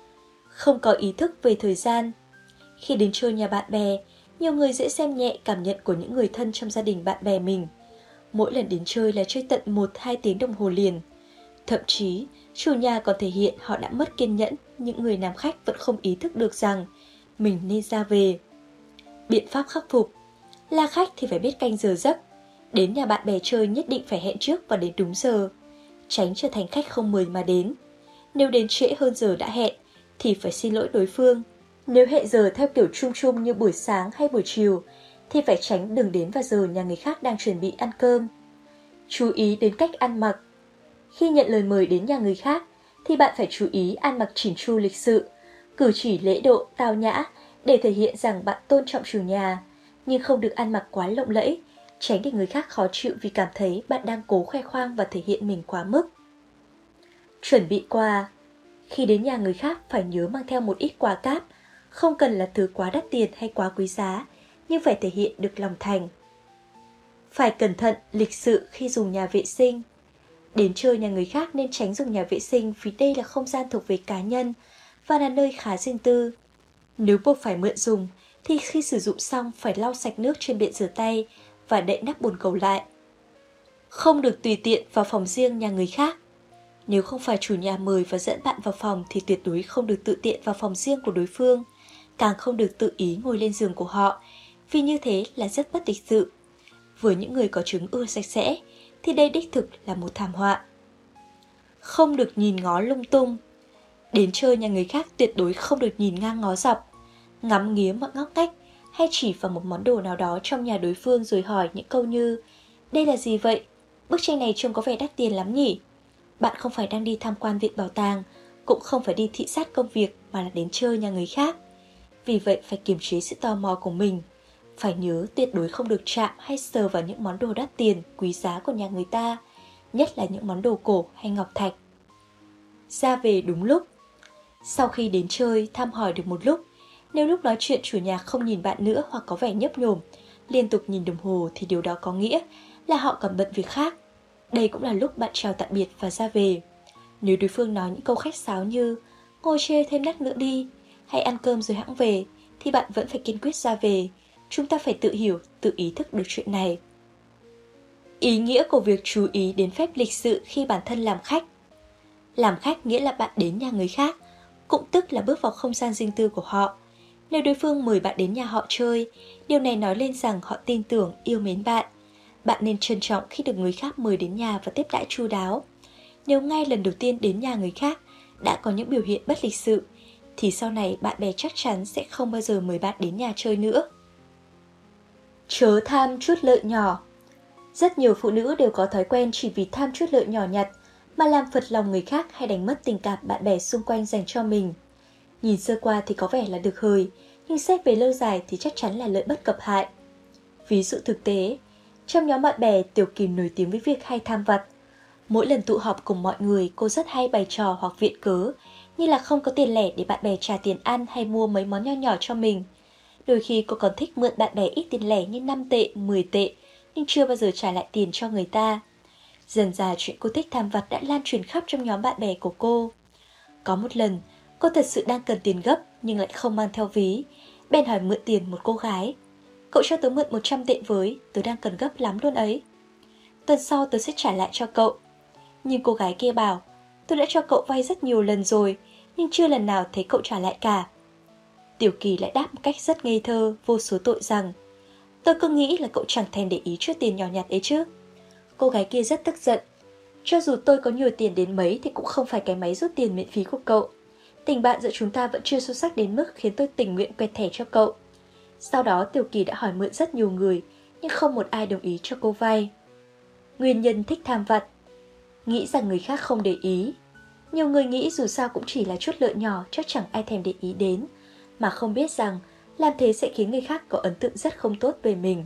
A: Không có ý thức về thời gian. Khi đến chơi nhà bạn bè, nhiều người dễ xem nhẹ cảm nhận của những người thân trong gia đình bạn bè mình. Mỗi lần đến chơi là chơi tận một hai tiếng đồng hồ liền. Thậm chí, chủ nhà còn thể hiện họ đã mất kiên nhẫn, những người làm khách vẫn không ý thức được rằng mình nên ra về. Biện pháp khắc phục: là khách thì phải biết canh giờ giấc. Đến nhà bạn bè chơi nhất định phải hẹn trước và đến đúng giờ. Tránh trở thành khách không mời mà đến. Nếu đến trễ hơn giờ đã hẹn thì phải xin lỗi đối phương. Nếu hẹn giờ theo kiểu chung chung như buổi sáng hay buổi chiều thì phải tránh đừng đến vào giờ nhà người khác đang chuẩn bị ăn cơm. Chú ý đến cách ăn mặc. Khi nhận lời mời đến nhà người khác thì bạn phải chú ý ăn mặc chỉn chu lịch sự, cử chỉ lễ độ, tao nhã để thể hiện rằng bạn tôn trọng chủ nhà, nhưng không được ăn mặc quá lộng lẫy, tránh để người khác khó chịu vì cảm thấy bạn đang cố khoe khoang và thể hiện mình quá mức. Chuẩn bị quà. Khi đến nhà người khác phải nhớ mang theo một ít quà cáp, không cần là thứ quá đắt tiền hay quá quý giá, nhưng phải thể hiện được lòng thành. Phải cẩn thận, lịch sự khi dùng nhà vệ sinh. Đến chơi nhà người khác nên tránh dùng nhà vệ sinh vì đây là không gian thuộc về cá nhân và là nơi khá riêng tư. Nếu buộc phải mượn dùng thì khi sử dụng xong phải lau sạch nước trên bệ rửa tay và đậy nắp bồn cầu lại. Không được tùy tiện vào phòng riêng nhà người khác. Nếu không phải chủ nhà mời và dẫn bạn vào phòng thì tuyệt đối không được tự tiện vào phòng riêng của đối phương, càng không được tự ý ngồi lên giường của họ, vì như thế là rất bất lịch sự. Với những người có chứng ưa sạch sẽ thì đây đích thực là một thảm họa. Không được nhìn ngó lung tung. Đến chơi nhà người khác tuyệt đối không được nhìn ngang ngó dọc, ngắm nghía mọi ngóc ngách hay chỉ vào một món đồ nào đó trong nhà đối phương rồi hỏi những câu như: đây là gì vậy? Bức tranh này trông có vẻ đắt tiền lắm nhỉ? Bạn không phải đang đi tham quan viện bảo tàng, cũng không phải đi thị sát công việc mà là đến chơi nhà người khác. Vì vậy phải kiềm chế sự tò mò của mình. Phải nhớ tuyệt đối không được chạm hay sờ vào những món đồ đắt tiền, quý giá của nhà người ta, nhất là những món đồ cổ hay ngọc thạch. Ra về đúng lúc. Sau khi đến chơi, thăm hỏi được một lúc, nếu lúc nói chuyện chủ nhà không nhìn bạn nữa hoặc có vẻ nhấp nhổm, liên tục nhìn đồng hồ thì điều đó có nghĩa là họ còn bận việc khác. Đây cũng là lúc bạn chào tạm biệt và ra về. Nếu đối phương nói những câu khách sáo như ngồi chơi thêm lát nữa đi, hay ăn cơm rồi hẵng về, thì bạn vẫn phải kiên quyết ra về. Chúng ta phải tự hiểu, tự ý thức được chuyện này. Ý nghĩa của việc chú ý đến phép lịch sự khi bản thân làm khách. Làm khách nghĩa là bạn đến nhà người khác, cũng tức là bước vào không gian riêng tư của họ. Nếu đối phương mời bạn đến nhà họ chơi, điều này nói lên rằng họ tin tưởng, yêu mến bạn. Bạn nên trân trọng khi được người khác mời đến nhà và tiếp đãi chu đáo. Nếu ngay lần đầu tiên đến nhà người khác đã có những biểu hiện bất lịch sự, thì sau này bạn bè chắc chắn sẽ không bao giờ mời bạn đến nhà chơi nữa. Chớ tham chút lợi nhỏ. Rất nhiều phụ nữ đều có thói quen chỉ vì tham chút lợi nhỏ nhặt mà làm phật lòng người khác hay đánh mất tình cảm bạn bè xung quanh dành cho mình. Nhìn sơ qua thì có vẻ là được hời, nhưng xét về lâu dài thì chắc chắn là lợi bất cập hại. Ví dụ thực tế, trong nhóm bạn bè, Tiểu Kim nổi tiếng với việc hay tham vặt. Mỗi lần tụ họp cùng mọi người, cô rất hay bày trò hoặc viện cớ, như là không có tiền lẻ để bạn bè trả tiền ăn hay mua mấy món nho nhỏ cho mình. Đôi khi cô còn thích mượn bạn bè ít tiền lẻ như năm tệ, mười tệ, nhưng chưa bao giờ trả lại tiền cho người ta. Dần dà chuyện cô thích tham vặt đã lan truyền khắp trong nhóm bạn bè của cô. Có một lần, cô thật sự đang cần tiền gấp nhưng lại không mang theo ví, bèn hỏi mượn tiền một cô gái. Cậu cho tớ mượn một trăm tệ với, tớ đang cần gấp lắm luôn ấy. Tuần sau tớ sẽ trả lại cho cậu. Nhưng cô gái kia bảo, tôi đã cho cậu vay rất nhiều lần rồi, nhưng chưa lần nào thấy cậu trả lại cả. Tiểu Kỳ lại đáp một cách rất ngây thơ, vô số tội rằng, tôi cứ nghĩ là cậu chẳng thèm để ý chút tiền nhỏ nhặt ấy chứ. Cô gái kia rất tức giận. Cho dù tôi có nhiều tiền đến mấy thì cũng không phải cái máy rút tiền miễn phí của cậu. Tình bạn giữa chúng ta vẫn chưa sâu sắc đến mức khiến tôi tình nguyện quẹt thẻ cho cậu. Sau đó Tiểu Kỳ đã hỏi mượn rất nhiều người, nhưng không một ai đồng ý cho cô vay. Nguyên nhân thích tham vặt. Nghĩ rằng người khác không để ý. Nhiều người nghĩ dù sao cũng chỉ là chút lợi nhỏ, chắc chẳng ai thèm để ý đến, mà không biết rằng làm thế sẽ khiến người khác có ấn tượng rất không tốt về mình.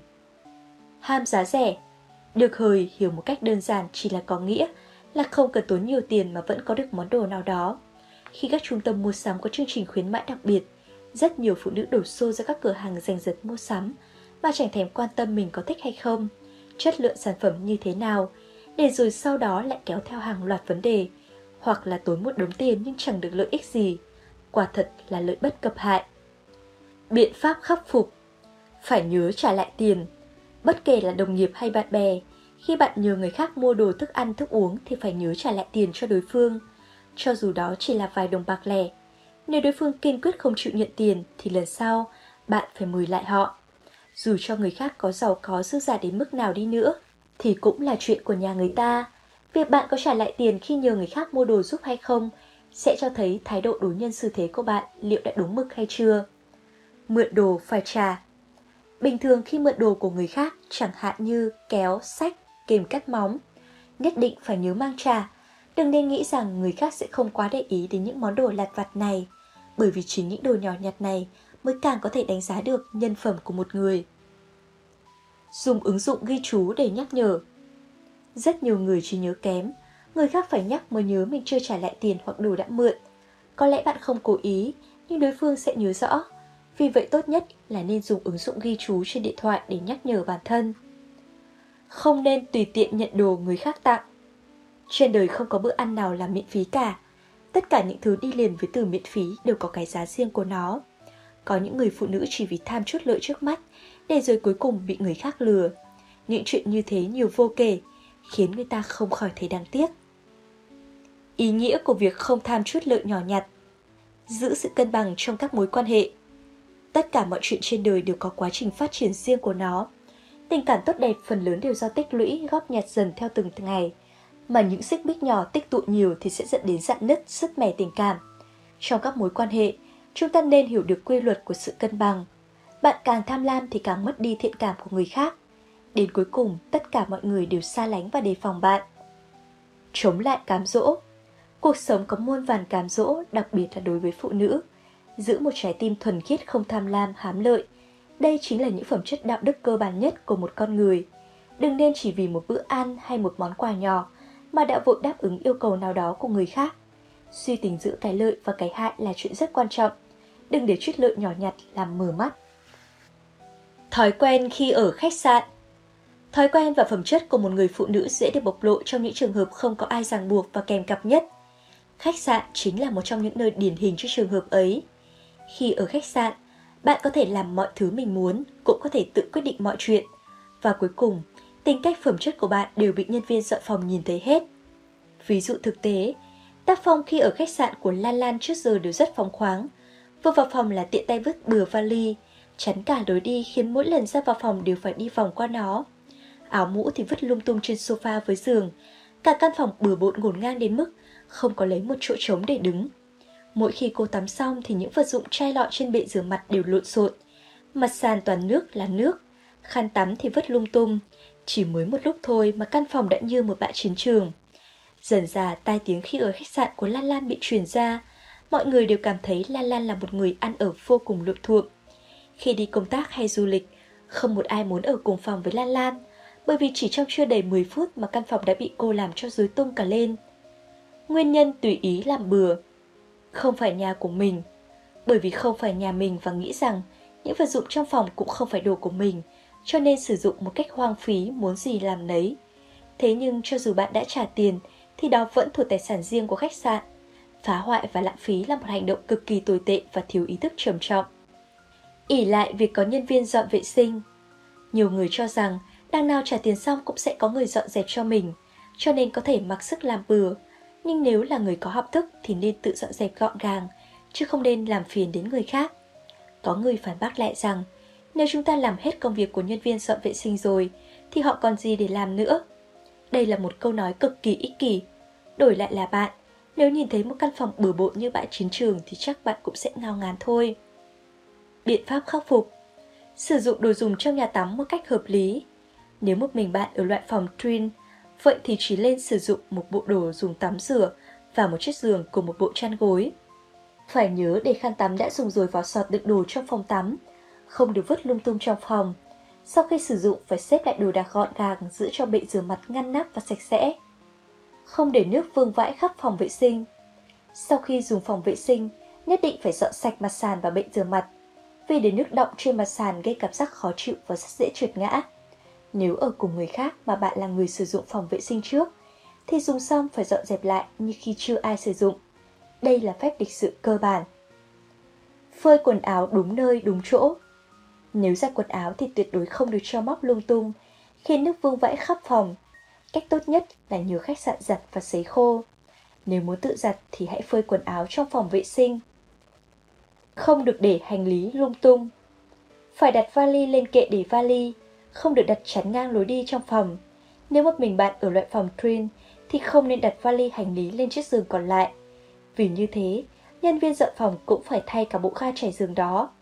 A: Ham giá rẻ. Được hời hiểu một cách đơn giản chỉ là có nghĩa là không cần tốn nhiều tiền mà vẫn có được món đồ nào đó. Khi các trung tâm mua sắm có chương trình khuyến mãi đặc biệt, rất nhiều phụ nữ đổ xô ra các cửa hàng giành giật mua sắm mà chẳng thèm quan tâm mình có thích hay không, chất lượng sản phẩm như thế nào, để rồi sau đó lại kéo theo hàng loạt vấn đề, hoặc là tốn một đống tiền nhưng chẳng được lợi ích gì. Quả thật là lợi bất cập hại. Biện pháp khắc phục. Phải nhớ trả lại tiền. Bất kể là đồng nghiệp hay bạn bè, khi bạn nhờ người khác mua đồ thức ăn thức uống thì phải nhớ trả lại tiền cho đối phương, cho dù đó chỉ là vài đồng bạc lẻ. Nếu đối phương kiên quyết không chịu nhận tiền thì lần sau bạn phải mời lại họ. Dù cho người khác có giàu có dư dả đến mức nào đi nữa thì cũng là chuyện của nhà người ta. Việc bạn có trả lại tiền khi nhờ người khác mua đồ giúp hay không sẽ cho thấy thái độ đối nhân xử thế của bạn liệu đã đúng mực hay chưa. Mượn đồ phải trả. Bình thường khi mượn đồ của người khác, chẳng hạn như kéo, sách, kềm cắt móng, nhất định phải nhớ mang trả. Đừng nên nghĩ rằng người khác sẽ không quá để ý đến những món đồ lặt vặt này, bởi vì chính những đồ nhỏ nhặt này mới càng có thể đánh giá được nhân phẩm của một người. Dùng ứng dụng ghi chú để nhắc nhở. Rất nhiều người trí nhớ kém, người khác phải nhắc mới nhớ mình chưa trả lại tiền hoặc đồ đã mượn. Có lẽ bạn không cố ý, nhưng đối phương sẽ nhớ rõ. Vì vậy tốt nhất là nên dùng ứng dụng ghi chú trên điện thoại để nhắc nhở bản thân. Không nên tùy tiện nhận đồ người khác tặng. Trên đời không có bữa ăn nào là miễn phí cả. Tất cả những thứ đi liền với từ miễn phí đều có cái giá riêng của nó. Có những người phụ nữ chỉ vì tham chút lợi trước mắt, để rồi cuối cùng bị người khác lừa. Những chuyện như thế nhiều vô kể, khiến người ta không khỏi thấy đáng tiếc. Ý nghĩa của việc không tham chút lợi nhỏ nhặt. Giữ sự cân bằng trong các mối quan hệ. Tất cả mọi chuyện trên đời đều có quá trình phát triển riêng của nó. Tình cảm tốt đẹp phần lớn đều do tích lũy, góp nhặt dần theo từng ngày. Mà những xích mích nhỏ tích tụ nhiều thì sẽ dẫn đến rạn nứt, sứt mẻ tình cảm. Trong các mối quan hệ, chúng ta nên hiểu được quy luật của sự cân bằng. Bạn càng tham lam thì càng mất đi thiện cảm của người khác. Đến cuối cùng, tất cả mọi người đều xa lánh và đề phòng bạn. Chống lại cám dỗ. Cuộc sống có muôn vàn cám dỗ, đặc biệt là đối với phụ nữ. Giữ một trái tim thuần khiết không tham lam, hám lợi. Đây chính là những phẩm chất đạo đức cơ bản nhất của một con người. Đừng nên chỉ vì một bữa ăn hay một món quà nhỏ mà đã vội đáp ứng yêu cầu nào đó của người khác. Suy tính giữa cái lợi và cái hại là chuyện rất quan trọng. Đừng để chút lợi nhỏ nhặt làm mờ mắt. Thói quen khi ở khách sạn. Thói quen và phẩm chất của một người phụ nữ dễ được bộc lộ trong những trường hợp không có ai ràng buộc và kèm cặp nhất. Khách sạn chính là một trong những nơi điển hình cho trường hợp ấy. Khi ở khách sạn, bạn có thể làm mọi thứ mình muốn, cũng có thể tự quyết định mọi chuyện. Và cuối cùng, tính cách phẩm chất của bạn đều bị nhân viên dọn phòng nhìn thấy hết. Ví dụ thực tế, tác phong khi ở khách sạn của Lan Lan trước giờ đều rất phóng khoáng. Vừa vào phòng là tiện tay vứt bừa vali, chắn cả lối đi khiến mỗi lần ra vào phòng đều phải đi vòng qua nó. Áo mũ thì vứt lung tung trên sofa với giường. Cả căn phòng bừa bộn ngổn ngang đến mức không có lấy một chỗ trống để đứng. Mỗi khi cô tắm xong thì những vật dụng chai lọ trên bệ rửa mặt đều lộn xộn. Mặt sàn toàn nước là nước, khăn tắm thì vứt lung tung. Chỉ mới một lúc thôi mà căn phòng đã như một bãi chiến trường. Dần dà tai tiếng khi ở khách sạn của Lan Lan bị truyền ra. Mọi người đều cảm thấy Lan Lan là một người ăn ở vô cùng luộm thuộm. Khi đi công tác hay du lịch, không một ai muốn ở cùng phòng với Lan Lan, bởi vì chỉ trong chưa đầy mười phút mà căn phòng đã bị cô làm cho rối tung cả lên. Nguyên nhân tùy ý làm bừa. Không phải nhà của mình. Bởi vì không phải nhà mình và nghĩ rằng những vật dụng trong phòng cũng không phải đồ của mình, cho nên sử dụng một cách hoang phí, muốn gì làm nấy. Thế nhưng cho dù bạn đã trả tiền thì đó vẫn thuộc tài sản riêng của khách sạn. Phá hoại và lãng phí là một hành động cực kỳ tồi tệ và thiếu ý thức trầm trọng. Ỷ lại việc có nhân viên dọn vệ sinh. Nhiều người cho rằng đằng nào trả tiền xong cũng sẽ có người dọn dẹp cho mình, cho nên có thể mặc sức làm bừa. Nhưng nếu là người có học thức thì nên tự dọn dẹp gọn gàng, chứ không nên làm phiền đến người khác. Có người phản bác lại rằng, nếu chúng ta làm hết công việc của nhân viên dọn vệ sinh rồi, thì họ còn gì để làm nữa? Đây là một câu nói cực kỳ ích kỷ. Đổi lại là bạn, nếu nhìn thấy một căn phòng bừa bộn như bãi chiến trường thì chắc bạn cũng sẽ ngao ngán thôi. Biện pháp khắc phục. Sử dụng đồ dùng trong nhà tắm một cách hợp lý. Nếu một mình bạn ở loại phòng twin, vậy thì chỉ nên sử dụng một bộ đồ dùng tắm rửa và một chiếc giường cùng một bộ chăn gối. Phải nhớ để khăn tắm đã dùng rồi vào sọt đựng đồ trong phòng tắm, không được vứt lung tung trong phòng. Sau khi sử dụng phải xếp lại đồ đạc gọn gàng, giữ cho bệ rửa mặt ngăn nắp và sạch sẽ. Không để nước vương vãi khắp phòng vệ sinh. Sau khi dùng phòng vệ sinh, nhất định phải dọn sạch mặt sàn và bệ rửa mặt, vì để nước đọng trên mặt sàn gây cảm giác khó chịu và rất dễ trượt ngã. Nếu ở cùng người khác mà bạn là người sử dụng phòng vệ sinh trước, thì dùng xong phải dọn dẹp lại như khi chưa ai sử dụng. Đây là phép lịch sự cơ bản. Phơi quần áo đúng nơi, đúng chỗ. Nếu giặt quần áo thì tuyệt đối không được treo móc lung tung, khiến nước vương vãi khắp phòng. Cách tốt nhất là nhờ khách sạn giặt và sấy khô. Nếu muốn tự giặt thì hãy phơi quần áo trong phòng vệ sinh. Không được để hành lý lung tung. Phải đặt vali lên kệ để vali, không được đặt chắn ngang lối đi trong phòng. Nếu một mình bạn ở loại phòng twin thì không nên đặt vali hành lý lên chiếc giường còn lại. Vì như thế, nhân viên dọn phòng cũng phải thay cả bộ ga trải giường đó.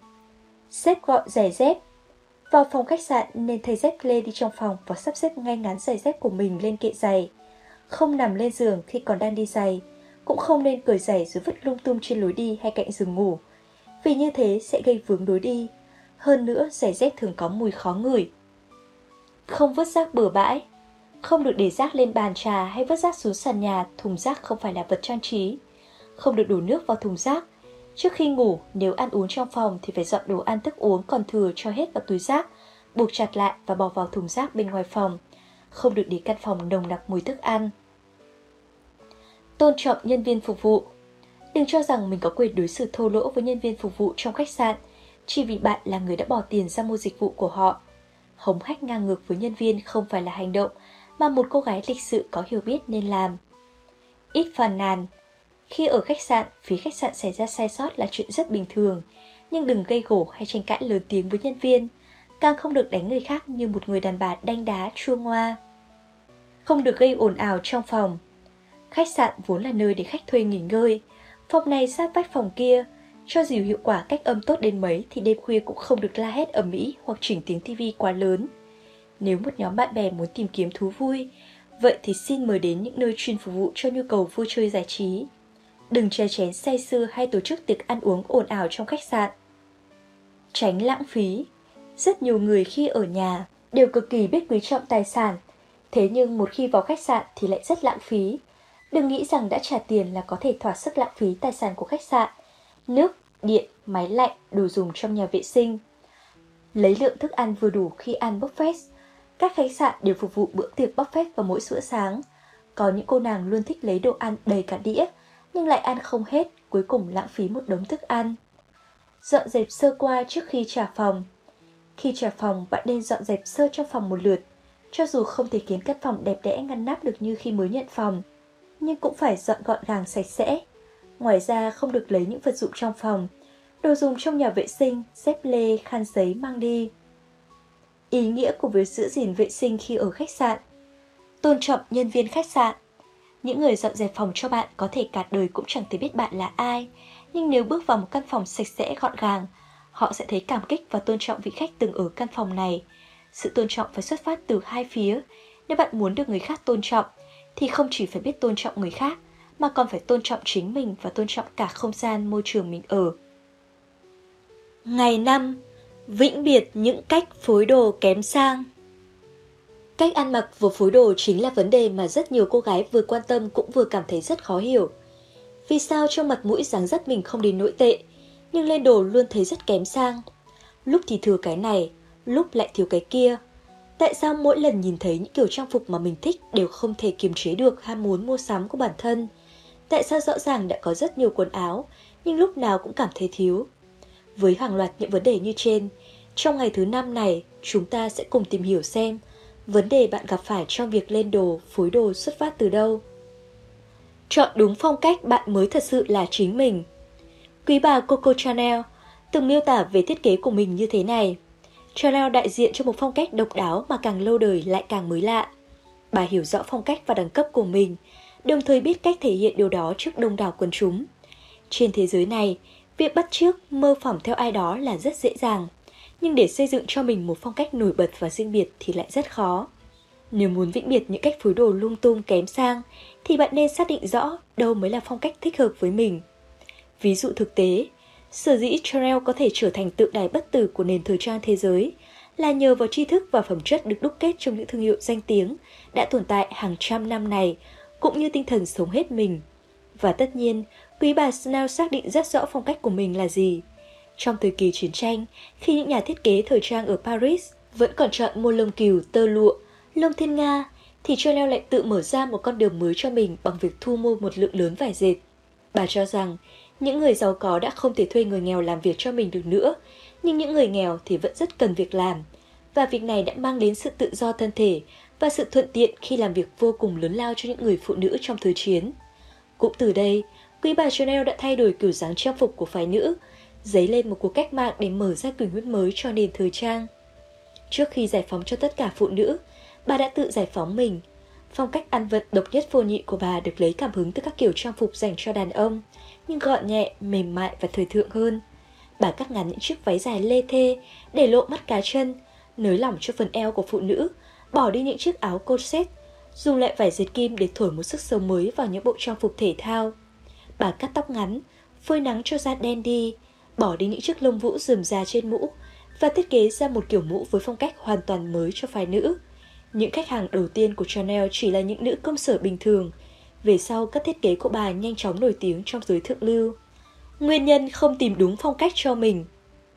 A: Xếp gọn giày dép. Vào phòng khách sạn nên thay dép lê đi trong phòng và sắp xếp ngay ngắn giày dép của mình lên kệ giày. Không nằm lên giường khi còn đang đi giày, cũng không nên cởi giày rồi vứt lung tung trên lối đi hay cạnh giường ngủ. vì như thế sẽ gây vướng lối đi. Hơn nữa, giày dép thường có mùi khó ngửi. Không vứt rác bừa bãi. Không được để rác lên bàn trà hay vứt rác xuống sàn nhà, thùng rác không phải là vật trang trí. Không được đổ nước vào thùng rác. Trước khi ngủ, nếu ăn uống trong phòng thì phải dọn đồ ăn thức uống còn thừa cho hết vào túi rác, buộc chặt lại và bỏ vào thùng rác bên ngoài phòng. Không được để căn phòng nồng nặc mùi thức ăn. Tôn trọng nhân viên phục vụ. Đừng cho rằng mình có quyền đối xử thô lỗ với nhân viên phục vụ trong khách sạn chỉ vì bạn là người đã bỏ tiền ra mua dịch vụ của họ. Hống hách ngang ngược với nhân viên không phải là hành động mà một cô gái lịch sự có hiểu biết nên làm. Ít phàn nàn. Khi ở khách sạn, phía khách sạn xảy ra sai sót là chuyện rất bình thường, nhưng đừng gây gổ hay tranh cãi lớn tiếng với nhân viên, càng không được đánh người khác như một người đàn bà đanh đá chua ngoa. Không được gây ồn ào trong phòng. Khách sạn vốn là nơi để khách thuê nghỉ ngơi, phòng này sát vách phòng kia, cho dù hiệu quả cách âm tốt đến mấy thì đêm khuya cũng không được la hét ầm ĩ hoặc chỉnh tiếng tivi quá lớn. Nếu một nhóm bạn bè muốn tìm kiếm thú vui, vậy thì xin mời đến những nơi chuyên phục vụ cho nhu cầu vui chơi giải trí. Đừng chè chén say sưa hay tổ chức tiệc ăn uống ồn ào trong khách sạn. Tránh lãng phí. Rất nhiều người khi ở nhà đều cực kỳ biết quý trọng tài sản, thế nhưng một khi vào khách sạn thì lại rất lãng phí. Đừng nghĩ rằng đã trả tiền là có thể thỏa sức lãng phí tài sản của khách sạn. Nước, điện, máy lạnh, đồ dùng trong nhà vệ sinh. Lấy lượng thức ăn vừa đủ khi ăn buffet. Các khách sạn đều phục vụ bữa tiệc buffet vào mỗi bữa sáng. Có những cô nàng luôn thích lấy đồ ăn đầy cả đĩa, nhưng lại ăn không hết, cuối cùng lãng phí một đống thức ăn. Dọn dẹp sơ qua trước khi trả phòng. Khi trả phòng, bạn nên dọn dẹp sơ trong phòng một lượt. Cho dù không thể khiến căn phòng đẹp đẽ ngăn nắp được như khi mới nhận phòng, nhưng cũng phải dọn gọn gàng sạch sẽ. Ngoài ra không được lấy những vật dụng trong phòng, đồ dùng trong nhà vệ sinh, dép lê, khăn giấy mang đi. Ý nghĩa của việc giữ gìn vệ sinh khi ở khách sạn. Tôn trọng nhân viên khách sạn. Những người dọn dẹp phòng cho bạn có thể cả đời cũng chẳng thể biết bạn là ai, nhưng nếu bước vào một căn phòng sạch sẽ gọn gàng, họ sẽ thấy cảm kích và tôn trọng vị khách từng ở căn phòng này. Sự tôn trọng phải xuất phát từ hai phía. Nếu bạn muốn được người khác tôn trọng, thì không chỉ phải biết tôn trọng người khác, mà còn phải tôn trọng chính mình và tôn trọng cả không gian môi trường mình ở. Ngày năm. Vĩnh biệt những cách phối đồ kém sang. Cách ăn mặc và phối đồ chính là vấn đề mà rất nhiều cô gái vừa quan tâm cũng vừa cảm thấy rất khó hiểu. Vì sao trong mặt mũi dáng dấp mình không đến nỗi tệ, nhưng lên đồ luôn thấy rất kém sang. Lúc thì thừa cái này, lúc lại thiếu cái kia. Tại sao mỗi lần nhìn thấy những kiểu trang phục mà mình thích đều không thể kiềm chế được ham muốn mua sắm của bản thân? Tại sao rõ ràng đã có rất nhiều quần áo, nhưng lúc nào cũng cảm thấy thiếu? Với hàng loạt những vấn đề như trên, trong ngày thứ năm này, chúng ta sẽ cùng tìm hiểu xem vấn đề bạn gặp phải trong việc lên đồ, phối đồ xuất phát từ đâu. Chọn đúng phong cách bạn mới thật sự là chính mình. Quý bà Coco Chanel từng miêu tả về thiết kế của mình như thế này. Chanel đại diện cho một phong cách độc đáo mà càng lâu đời lại càng mới lạ. Bà hiểu rõ phong cách và đẳng cấp của mình, đồng thời biết cách thể hiện điều đó trước đông đảo quần chúng. Trên thế giới này, việc bắt chước, mơ phỏng theo ai đó là rất dễ dàng, nhưng để xây dựng cho mình một phong cách nổi bật và riêng biệt thì lại rất khó. Nếu muốn vĩnh biệt những cách phối đồ lung tung kém sang, thì bạn nên xác định rõ đâu mới là phong cách thích hợp với mình. Ví dụ thực tế, sở dĩ Chanel có thể trở thành tượng đài bất tử của nền thời trang thế giới là nhờ vào tri thức và phẩm chất được đúc kết trong những thương hiệu danh tiếng đã tồn tại hàng trăm năm này, cũng như tinh thần sống hết mình. Và tất nhiên, quý bà Chanel xác định rất rõ phong cách của mình là gì. Trong thời kỳ chiến tranh, khi những nhà thiết kế thời trang ở Paris vẫn còn chọn mua lông cừu, tơ lụa, lông thiên nga, thì Chanel lại tự mở ra một con đường mới cho mình bằng việc thu mua một lượng lớn vải dệt. Bà cho rằng, những người giàu có đã không thể thuê người nghèo làm việc cho mình được nữa, nhưng những người nghèo thì vẫn rất cần việc làm. Và việc này đã mang đến sự tự do thân thể và sự thuận tiện khi làm việc vô cùng lớn lao cho những người phụ nữ trong thời chiến. Cũng từ đây, quý bà Chanel đã thay đổi kiểu dáng trang phục của phái nữ, dấy lên một cuộc cách mạng để mở ra kỷ nguyên mới cho nền thời trang. Trước khi giải phóng cho tất cả phụ nữ, bà đã tự giải phóng mình. Phong cách ăn vận độc nhất vô nhị của bà được lấy cảm hứng từ các kiểu trang phục dành cho đàn ông, nhưng gọn nhẹ, mềm mại và thời thượng hơn. Bà cắt ngắn những chiếc váy dài lê thê, để lộ mắt cá chân, nới lỏng cho phần eo của phụ nữ, bỏ đi những chiếc áo corset, dùng lại vải dệt kim để thổi một sức sống mới vào những bộ trang phục thể thao. Bà cắt tóc ngắn, phơi nắng cho da đen đi, bỏ đi những chiếc lông vũ rườm rà trên mũ và thiết kế ra một kiểu mũ với phong cách hoàn toàn mới cho phái nữ. Những khách hàng đầu tiên của Chanel chỉ là những nữ công sở bình thường. Về sau, các thiết kế của bà nhanh chóng nổi tiếng trong giới thượng lưu. Nguyên nhân không tìm đúng phong cách cho mình.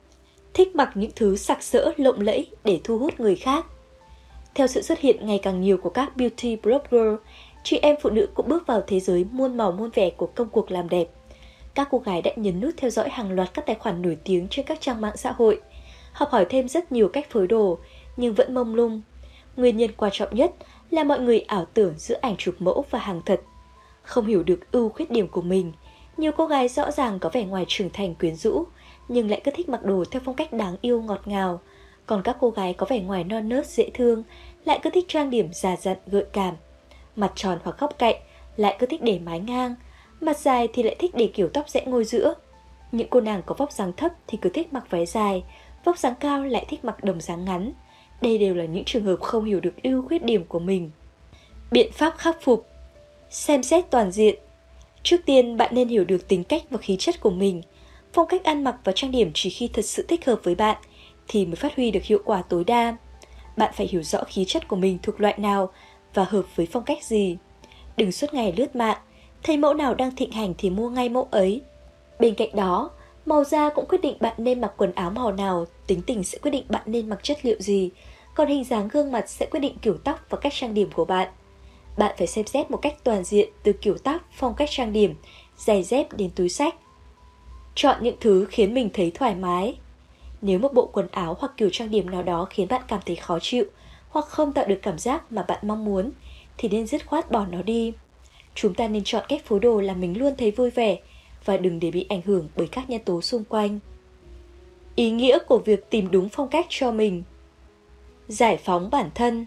A: Thích mặc những thứ sặc sỡ, lộng lẫy để thu hút người khác. Theo sự xuất hiện ngày càng nhiều của các beauty blogger, chị em phụ nữ cũng bước vào thế giới muôn màu muôn vẻ của công cuộc làm đẹp. Các cô gái đã nhấn nút theo dõi hàng loạt các tài khoản nổi tiếng trên các trang mạng xã hội, học hỏi thêm rất nhiều cách phối đồ, nhưng vẫn mông lung. Nguyên nhân quan trọng nhất là mọi người ảo tưởng giữa ảnh chụp mẫu và hàng thật. Không hiểu được ưu khuyết điểm của mình, nhiều cô gái rõ ràng có vẻ ngoài trưởng thành quyến rũ, nhưng lại cứ thích mặc đồ theo phong cách đáng yêu ngọt ngào. Còn các cô gái có vẻ ngoài non nớt dễ thương lại cứ thích trang điểm già dặn gợi cảm. Mặt tròn hoặc góc cạnh lại cứ thích để mái ngang, mặt dài thì lại thích để kiểu tóc rẽ ngôi giữa. Những cô nàng có vóc dáng thấp thì cứ thích mặc váy dài, vóc dáng cao lại thích mặc đồng dáng ngắn. Đây đều là những trường hợp không hiểu được ưu khuyết điểm của mình. Biện pháp khắc phục. Xem xét toàn diện. Trước tiên bạn nên hiểu được tính cách và khí chất của mình. Phong cách ăn mặc và trang điểm chỉ khi thật sự thích hợp với bạn thì mới phát huy được hiệu quả tối đa. Bạn phải hiểu rõ khí chất của mình thuộc loại nào và hợp với phong cách gì. Đừng suốt ngày lướt mạng, thấy mẫu nào đang thịnh hành thì mua ngay mẫu ấy. Bên cạnh đó, màu da cũng quyết định bạn nên mặc quần áo màu nào, tính tình sẽ quyết định bạn nên mặc chất liệu gì, còn hình dáng gương mặt sẽ quyết định kiểu tóc và cách trang điểm của bạn. Bạn phải xem xét một cách toàn diện từ kiểu tóc, phong cách trang điểm, giày dép đến túi xách. Chọn những thứ khiến mình thấy thoải mái. Nếu một bộ quần áo hoặc kiểu trang điểm nào đó khiến bạn cảm thấy khó chịu hoặc không tạo được cảm giác mà bạn mong muốn thì nên dứt khoát bỏ nó đi. Chúng ta nên chọn cách phối đồ làm mình luôn thấy vui vẻ và đừng để bị ảnh hưởng bởi các nhân tố xung quanh. Ý nghĩa của việc tìm đúng phong cách cho mình. Giải phóng bản thân.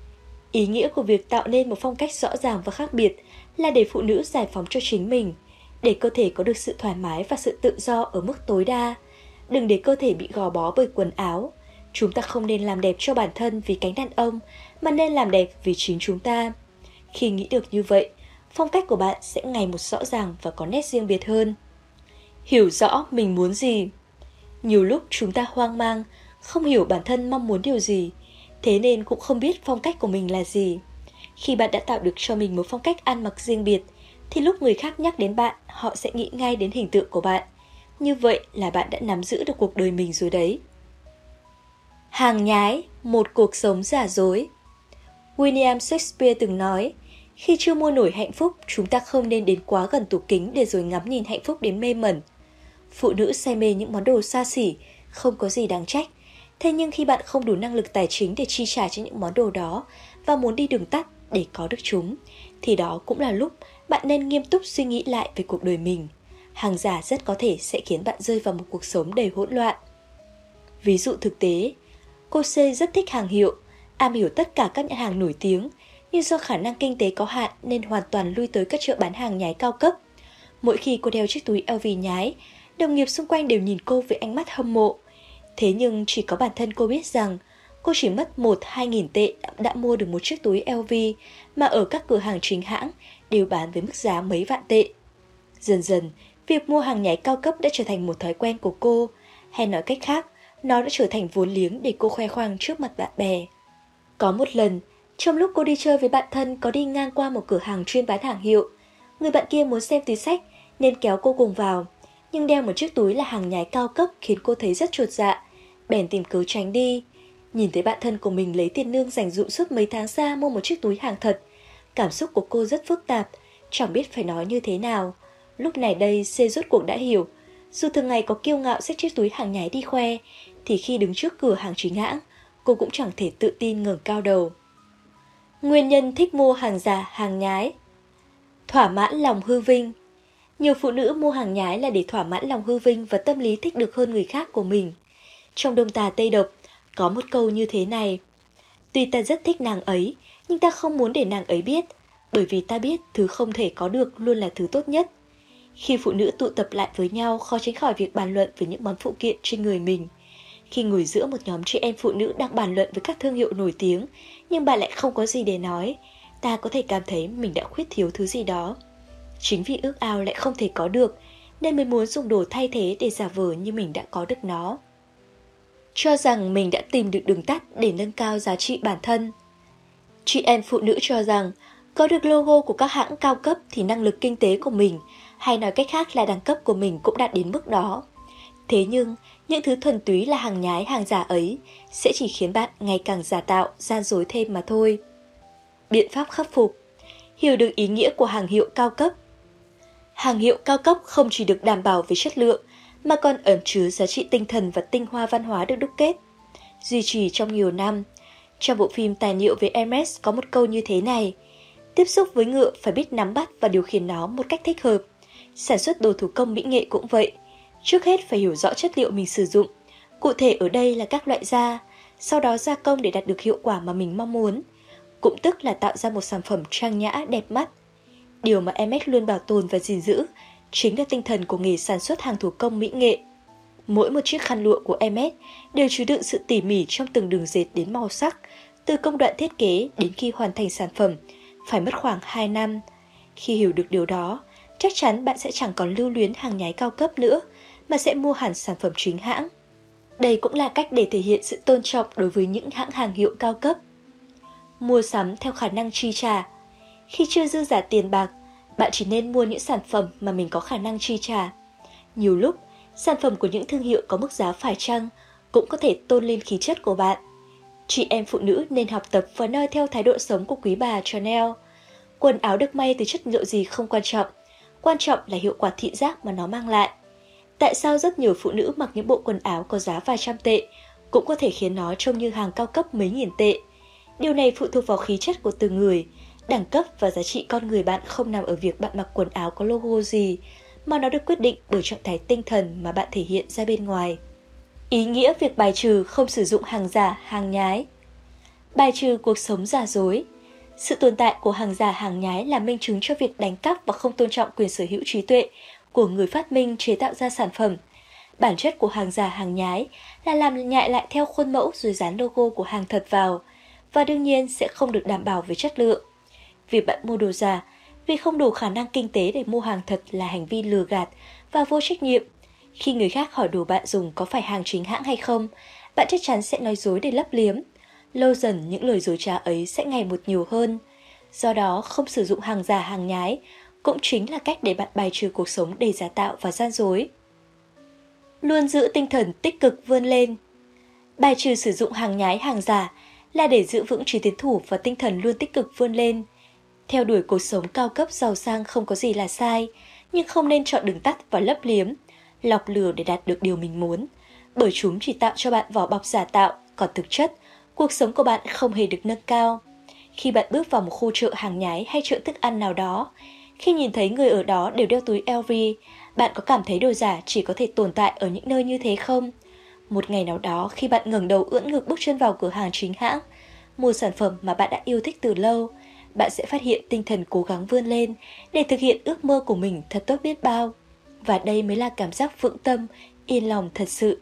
A: Ý nghĩa của việc tạo nên một phong cách rõ ràng và khác biệt là để phụ nữ giải phóng cho chính mình, để cơ thể có được sự thoải mái và sự tự do ở mức tối đa. Đừng để cơ thể bị gò bó bởi quần áo. Chúng ta không nên làm đẹp cho bản thân vì cánh đàn ông, mà nên làm đẹp vì chính chúng ta. Khi nghĩ được như vậy, phong cách của bạn sẽ ngày một rõ ràng và có nét riêng biệt hơn. Hiểu rõ mình muốn gì. Nhiều lúc chúng ta hoang mang, không hiểu bản thân mong muốn điều gì, thế nên cũng không biết phong cách của mình là gì. Khi bạn đã tạo được cho mình một phong cách ăn mặc riêng biệt, thì lúc người khác nhắc đến bạn, họ sẽ nghĩ ngay đến hình tượng của bạn. Như vậy là bạn đã nắm giữ được cuộc đời mình rồi đấy. Hàng nhái, một cuộc sống giả dối. William Shakespeare từng nói, khi chưa mua nổi hạnh phúc, chúng ta không nên đến quá gần tủ kính để rồi ngắm nhìn hạnh phúc đến mê mẩn. Phụ nữ say mê những món đồ xa xỉ, không có gì đáng trách. Thế nhưng khi bạn không đủ năng lực tài chính để chi trả cho những món đồ đó và muốn đi đường tắt để có được chúng, thì đó cũng là lúc bạn nên nghiêm túc suy nghĩ lại về cuộc đời mình. Hàng giả rất có thể sẽ khiến bạn rơi vào một cuộc sống đầy hỗn loạn. Ví dụ thực tế, cô C rất thích hàng hiệu, am hiểu tất cả các nhãn hàng nổi tiếng, nhưng do khả năng kinh tế có hạn nên hoàn toàn lui tới các chợ bán hàng nhái cao cấp. Mỗi khi cô đeo chiếc túi L V nhái, đồng nghiệp xung quanh đều nhìn cô với ánh mắt hâm mộ. Thế nhưng chỉ có bản thân cô biết rằng cô chỉ mất một hai nghìn tệ đã mua được một chiếc túi L V mà ở các cửa hàng chính hãng đều bán với mức giá mấy vạn tệ. Dần dần, việc mua hàng nhái cao cấp đã trở thành một thói quen của cô, hay nói cách khác, nó đã trở thành vốn liếng để cô khoe khoang trước mặt bạn bè. Có một lần, trong lúc cô đi chơi với bạn thân có đi ngang qua một cửa hàng chuyên bán hàng hiệu, người bạn kia muốn xem túi xách nên kéo cô cùng vào, nhưng đeo một chiếc túi là hàng nhái cao cấp khiến cô thấy rất chột dạ, bèn tìm cớ tránh đi. Nhìn thấy bạn thân của mình lấy tiền lương dành dụm suốt mấy tháng xa mua một chiếc túi hàng thật, cảm xúc của cô rất phức tạp, chẳng biết phải nói như thế nào. Lúc này đây, C rốt cuộc đã hiểu, dù thường ngày có kiêu ngạo xách chiếc túi hàng nhái đi khoe, thì khi đứng trước cửa hàng chính hãng, cô cũng chẳng thể tự tin ngẩng cao đầu. Nguyên nhân thích mua hàng giả, hàng nhái. Thỏa mãn lòng hư vinh. Nhiều phụ nữ mua hàng nhái là để thỏa mãn lòng hư vinh và tâm lý thích được hơn người khác của mình. Trong Đông Tà Tây Độc, có một câu như thế này: tuy ta rất thích nàng ấy, nhưng ta không muốn để nàng ấy biết, bởi vì ta biết thứ không thể có được luôn là thứ tốt nhất. Khi phụ nữ tụ tập lại với nhau, khó tránh khỏi việc bàn luận về những món phụ kiện trên người mình. Khi ngồi giữa một nhóm chị em phụ nữ đang bàn luận với các thương hiệu nổi tiếng, nhưng bạn lại không có gì để nói, ta có thể cảm thấy mình đã khuyết thiếu thứ gì đó. Chính vì ước ao lại không thể có được, nên mới muốn dùng đồ thay thế để giả vờ như mình đã có được nó. Cho rằng mình đã tìm được đường tắt để nâng cao giá trị bản thân. Chị em phụ nữ cho rằng có được logo của các hãng cao cấp thì năng lực kinh tế của mình, hay nói cách khác là đẳng cấp của mình cũng đạt đến mức đó. Thế nhưng, những thứ thuần túy là hàng nhái hàng giả ấy sẽ chỉ khiến bạn ngày càng giả tạo, gian dối thêm mà thôi. Biện pháp khắc phục: hiểu được ý nghĩa của hàng hiệu cao cấp. Hàng hiệu cao cấp không chỉ được đảm bảo về chất lượng, mà còn ẩn chứa giá trị tinh thần và tinh hoa văn hóa được đúc kết, duy trì trong nhiều năm. Trong bộ phim tài liệu về Hermes có một câu như thế này: tiếp xúc với ngựa phải biết nắm bắt và điều khiển nó một cách thích hợp. Sản xuất đồ thủ công mỹ nghệ cũng vậy. Trước hết phải hiểu rõ chất liệu mình sử dụng, cụ thể ở đây là các loại da, sau đó gia công để đạt được hiệu quả mà mình mong muốn, cũng tức là tạo ra một sản phẩm trang nhã, đẹp mắt. Điều mà Hermes luôn bảo tồn và gìn giữ chính là tinh thần của nghề sản xuất hàng thủ công mỹ nghệ. Mỗi một chiếc khăn lụa của Hermes đều chứa đựng sự tỉ mỉ trong từng đường dệt đến màu sắc, từ công đoạn thiết kế đến khi hoàn thành sản phẩm, phải mất khoảng hai năm. Khi hiểu được điều đó, chắc chắn bạn sẽ chẳng còn lưu luyến hàng nhái cao cấp nữa, mà sẽ mua hẳn sản phẩm chính hãng. Đây cũng là cách để thể hiện sự tôn trọng đối với những hãng hàng hiệu cao cấp. Mua sắm theo khả năng chi trả. Khi chưa dư giả tiền bạc, bạn chỉ nên mua những sản phẩm mà mình có khả năng chi trả. Nhiều lúc, sản phẩm của những thương hiệu có mức giá phải chăng cũng có thể tôn lên khí chất của bạn. Chị em phụ nữ nên học tập và noi theo thái độ sống của quý bà Chanel. Quần áo được may từ chất liệu gì không quan trọng, quan trọng là hiệu quả thị giác mà nó mang lại. Tại sao rất nhiều phụ nữ mặc những bộ quần áo có giá vài trăm tệ cũng có thể khiến nó trông như hàng cao cấp mấy nghìn tệ? Điều này phụ thuộc vào khí chất của từng người. Đẳng cấp và giá trị con người bạn không nằm ở việc bạn mặc quần áo có logo gì, mà nó được quyết định bởi trạng thái tinh thần mà bạn thể hiện ra bên ngoài. Ý nghĩa việc bài trừ không sử dụng hàng giả, hàng nhái. Bài trừ cuộc sống giả dối. Sự tồn tại của hàng giả, hàng nhái là minh chứng cho việc đánh cắp và không tôn trọng quyền sở hữu trí tuệ của người phát minh chế tạo ra sản phẩm. Bản chất của hàng giả, hàng nhái là làm nhại lại theo khuôn mẫu rồi dán logo của hàng thật vào, và đương nhiên sẽ không được đảm bảo về chất lượng. Việc bạn mua đồ giả vì không đủ khả năng kinh tế để mua hàng thật là hành vi lừa gạt và vô trách nhiệm. Khi người khác hỏi đồ bạn dùng có phải hàng chính hãng hay không, bạn chắc chắn sẽ nói dối để lấp liếm. Lâu dần những lời dối trá ấy sẽ ngày một nhiều hơn. Do đó, không sử dụng hàng giả, hàng nhái cũng chính là cách để bạn bài trừ cuộc sống đầy giả tạo và gian dối. Luôn giữ tinh thần tích cực vươn lên. Bài trừ sử dụng hàng nhái, hàng giả là để giữ vững trí tiến thủ và tinh thần luôn tích cực vươn lên. Theo đuổi cuộc sống cao cấp giàu sang không có gì là sai, nhưng không nên chọn đường tắt và lấp liếm, lọc lừa để đạt được điều mình muốn, bởi chúng chỉ tạo cho bạn vỏ bọc giả tạo, còn thực chất, cuộc sống của bạn không hề được nâng cao. Khi bạn bước vào một khu chợ hàng nhái hay chợ thức ăn nào đó, khi nhìn thấy người ở đó đều đeo túi L V, bạn có cảm thấy đồ giả chỉ có thể tồn tại ở những nơi như thế không? Một ngày nào đó khi bạn ngẩng đầu ưỡn ngực bước chân vào cửa hàng chính hãng, mua sản phẩm mà bạn đã yêu thích từ lâu, bạn sẽ phát hiện tinh thần cố gắng vươn lên để thực hiện ước mơ của mình thật tốt biết bao. Và đây mới là cảm giác vững tâm, yên lòng thật sự.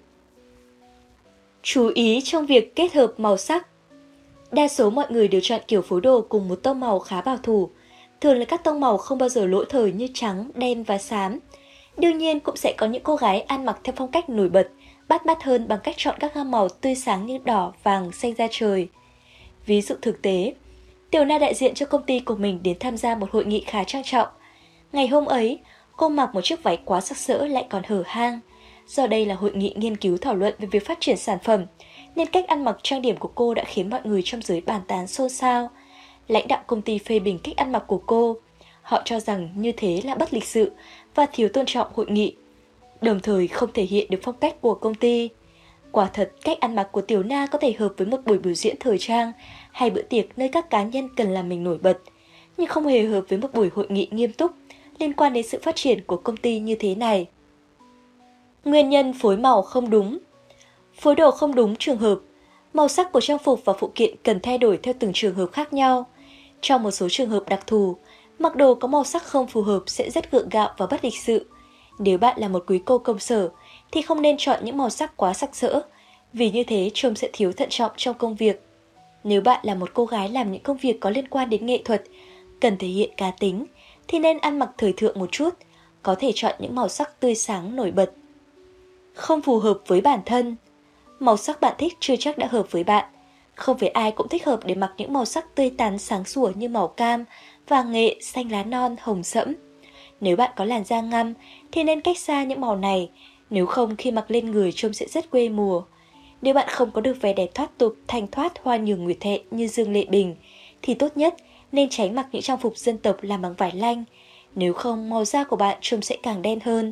A: Chú ý trong việc kết hợp màu sắc. Đa số mọi người đều chọn kiểu phối đồ cùng một tông màu khá bảo thủ. Thường là các tông màu không bao giờ lỗi thời như trắng, đen và xám. Đương nhiên cũng sẽ có những cô gái ăn mặc theo phong cách nổi bật, bắt mắt hơn bằng cách chọn các gam màu tươi sáng như đỏ, vàng, xanh da trời. Ví dụ thực tế, Tiểu Na đại diện cho công ty của mình đến tham gia một hội nghị khá trang trọng. Ngày hôm ấy, cô mặc một chiếc váy quá sặc sỡ lại còn hở hang. Do đây là hội nghị nghiên cứu thảo luận về việc phát triển sản phẩm, nên cách ăn mặc trang điểm của cô đã khiến mọi người trong giới bàn tán xôn xao. Lãnh đạo công ty phê bình cách ăn mặc của cô. Họ cho rằng như thế là bất lịch sự và thiếu tôn trọng hội nghị, đồng thời không thể hiện được phong cách của công ty. Quả thật, cách ăn mặc của Tiểu Na có thể hợp với một buổi biểu diễn thời trang hay bữa tiệc nơi các cá nhân cần làm mình nổi bật, nhưng không hề hợp với một buổi hội nghị nghiêm túc liên quan đến sự phát triển của công ty như thế này. Nguyên nhân phối màu không đúng. Phối đồ không đúng trường hợp. Màu sắc của trang phục và phụ kiện cần thay đổi theo từng trường hợp khác nhau. Trong một số trường hợp đặc thù, mặc đồ có màu sắc không phù hợp sẽ rất gượng gạo và bất lịch sự. Nếu bạn là một quý cô công sở, thì không nên chọn những màu sắc quá sặc sỡ, vì như thế trông sẽ thiếu thận trọng trong công việc. Nếu bạn là một cô gái làm những công việc có liên quan đến nghệ thuật, cần thể hiện cá tính, thì nên ăn mặc thời thượng một chút, có thể chọn những màu sắc tươi sáng nổi bật. Không phù hợp với bản thân. Màu sắc bạn thích chưa chắc đã hợp với bạn. Không phải ai cũng thích hợp để mặc những màu sắc tươi tắn sáng sủa như màu cam, vàng nghệ, xanh lá non, hồng sẫm. Nếu bạn có làn da ngăm thì nên cách xa những màu này, nếu không khi mặc lên người trông sẽ rất quê mùa. Nếu bạn không có được vẻ đẹp thoát tục, thanh thoát, hoa nhường nguyệt thệ như Dương Lệ Bình, thì tốt nhất nên tránh mặc những trang phục dân tộc làm bằng vải lanh, nếu không màu da của bạn trông sẽ càng đen hơn.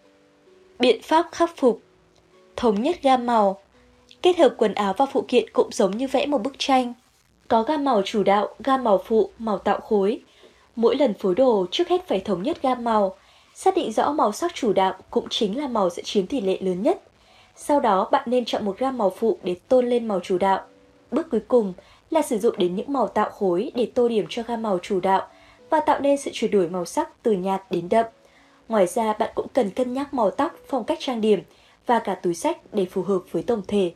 A: Biện pháp khắc phục: thống nhất gam màu. Kết hợp quần áo và phụ kiện cũng giống như vẽ một bức tranh. Có gam màu chủ đạo, gam màu phụ, màu tạo khối. Mỗi lần phối đồ trước hết phải thống nhất gam màu, xác định rõ màu sắc chủ đạo cũng chính là màu sẽ chiếm tỷ lệ lớn nhất. Sau đó bạn nên chọn một gam màu phụ để tôn lên màu chủ đạo. Bước cuối cùng là sử dụng đến những màu tạo khối để tô điểm cho gam màu chủ đạo và tạo nên sự chuyển đổi màu sắc từ nhạt đến đậm. Ngoài ra bạn cũng cần cân nhắc màu tóc, phong cách trang điểm và cả túi xách để phù hợp với tổng thể.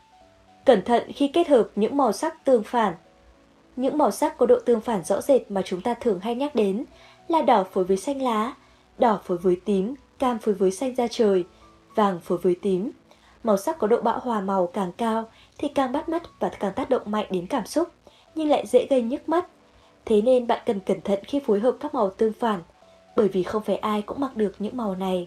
A: Cẩn thận khi kết hợp những màu sắc tương phản. Những màu sắc có độ tương phản rõ rệt mà chúng ta thường hay nhắc đến là đỏ phối với xanh lá, đỏ phối với tím, cam phối với xanh da trời, vàng phối với tím. Màu sắc có độ bão hòa màu càng cao thì càng bắt mắt và càng tác động mạnh đến cảm xúc, nhưng lại dễ gây nhức mắt. Thế nên bạn cần cẩn thận khi phối hợp các màu tương phản, bởi vì không phải ai cũng mặc được những màu này.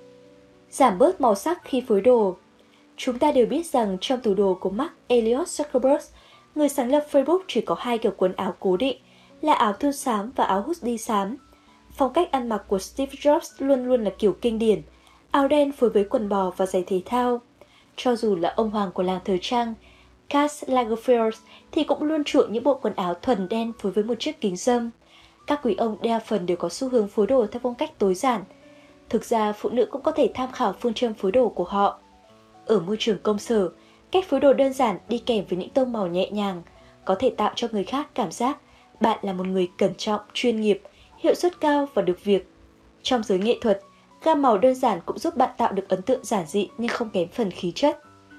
A: Giảm bớt màu sắc khi phối đồ. Chúng ta đều biết rằng trong tủ đồ của Mark Elliot Zuckerberg, người sáng lập Facebook, chỉ có hai kiểu quần áo cố định là áo thun xám và áo hoodie xám. Phong cách ăn mặc của Steve Jobs luôn luôn là kiểu kinh điển, áo đen phối với quần bò và giày thể thao. Cho dù là ông hoàng của làng thời trang, Karl Lagerfeld thì cũng luôn chuộng những bộ quần áo thuần đen phối với một chiếc kính râm. Các quý ông đa phần đều có xu hướng phối đồ theo phong cách tối giản. Thực ra, phụ nữ cũng có thể tham khảo phương châm phối đồ của họ. Ở môi trường công sở, cách phối đồ đơn giản đi kèm với những tông màu nhẹ nhàng có thể tạo cho người khác cảm giác bạn là một người cẩn trọng, chuyên nghiệp, hiệu suất cao và được việc. Trong giới nghệ thuật, gam màu đơn giản cũng giúp bạn tạo được ấn tượng giản dị nhưng không kém phần khí chất.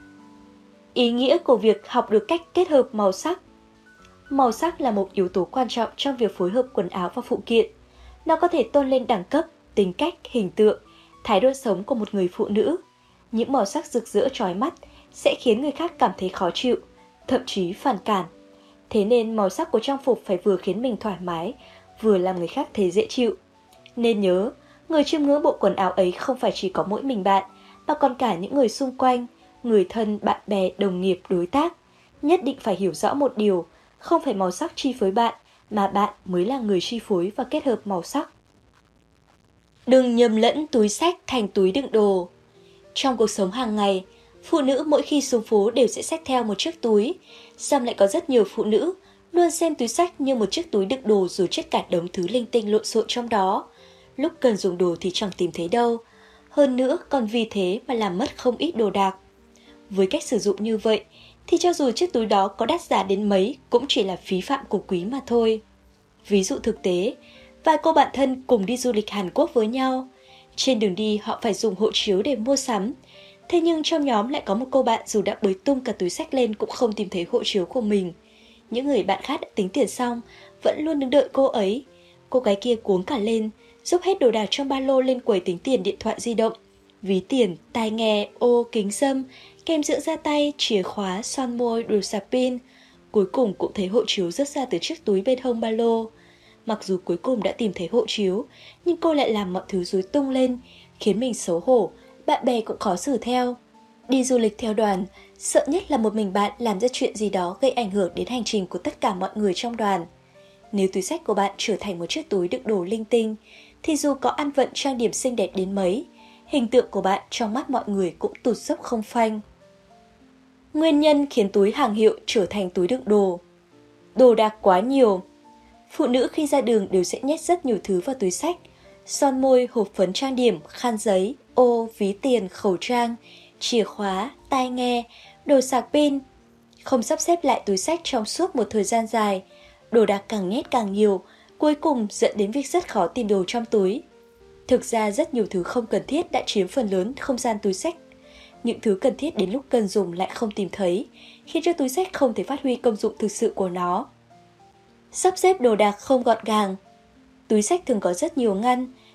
A: Ý nghĩa của việc học được cách kết hợp màu sắc. Màu sắc là một yếu tố quan trọng trong việc phối hợp quần áo và phụ kiện. Nó có thể tôn lên đẳng cấp, tính cách, hình tượng, thái độ sống của một người phụ nữ. Những màu sắc rực rỡ chói mắt sẽ khiến người khác cảm thấy khó chịu, thậm chí phản cảm. Thế nên màu sắc của trang phục phải vừa khiến mình thoải mái, vừa làm người khác thấy dễ chịu. Nên nhớ, người chiêm ngưỡng bộ quần áo ấy không phải chỉ có mỗi mình bạn, mà còn cả những người xung quanh, người thân, bạn bè, đồng nghiệp, đối tác. Nhất định phải hiểu rõ một điều, không phải màu sắc chi phối bạn, mà bạn mới là người chi phối và kết hợp màu sắc. Đừng nhầm lẫn túi xách thành túi đựng đồ. Trong cuộc sống hàng ngày, phụ nữ mỗi khi xuống phố đều sẽ xách theo một chiếc túi. Song lại có rất nhiều phụ nữ luôn xem túi xách như một chiếc túi đựng đồ rồi chất cả đống thứ linh tinh lộn xộn trong đó. Lúc cần dùng đồ thì chẳng tìm thấy đâu. Hơn nữa còn vì thế mà làm mất không ít đồ đạc. Với cách sử dụng như vậy thì cho dù chiếc túi đó có đắt giá đến mấy cũng chỉ là phí phạm của quý mà thôi. Ví dụ thực tế, vài cô bạn thân cùng đi du lịch Hàn Quốc với nhau. Trên đường đi họ phải dùng hộ chiếu để mua sắm. Thế nhưng trong nhóm lại có một cô bạn dù đã bới tung cả túi xách lên cũng không tìm thấy hộ chiếu của mình. Những người bạn khác đã tính tiền xong, vẫn luôn đứng đợi cô ấy. Cô gái kia cuống cả lên, dốc hết đồ đạc trong ba lô lên quầy tính tiền điện thoại di động. Ví tiền, tai nghe, ô, kính râm, kem dưỡng da tay, chìa khóa, son môi, đồ sạc pin. Cuối cùng cũng thấy hộ chiếu rớt ra từ chiếc túi bên hông ba lô. Mặc dù cuối cùng đã tìm thấy hộ chiếu, nhưng cô lại làm mọi thứ rối tung lên, khiến mình xấu hổ, bạn bè cũng khó xử theo. Đi du lịch theo đoàn, sợ nhất là một mình bạn làm ra chuyện gì đó gây ảnh hưởng đến hành trình của tất cả mọi người trong đoàn. Nếu túi xách của bạn trở thành một chiếc túi đựng đồ linh tinh, thì dù có ăn vận trang điểm xinh đẹp đến mấy, hình tượng của bạn trong mắt mọi người cũng tụt dốc không phanh. Nguyên nhân khiến túi hàng hiệu trở thành túi đựng đồ. Đồ đạc quá nhiều. Phụ nữ khi ra đường đều sẽ nhét rất nhiều thứ vào túi xách. Son môi, hộp phấn trang điểm, khăn giấy, ô, ví tiền, khẩu trang, chìa khóa, tai nghe, đồ sạc pin. Không sắp xếp lại túi xách trong suốt một thời gian dài, đồ đạc càng nhét càng nhiều, cuối cùng dẫn đến việc rất khó tìm đồ trong túi. Thực ra rất nhiều thứ không cần thiết đã chiếm phần lớn không gian túi xách. Những thứ cần thiết đến lúc cần dùng lại không tìm thấy, khiến cho túi xách không thể phát huy công dụng thực sự của nó. Sắp xếp đồ đạc không gọn gàng. Túi xách thường có rất nhiều ngăn,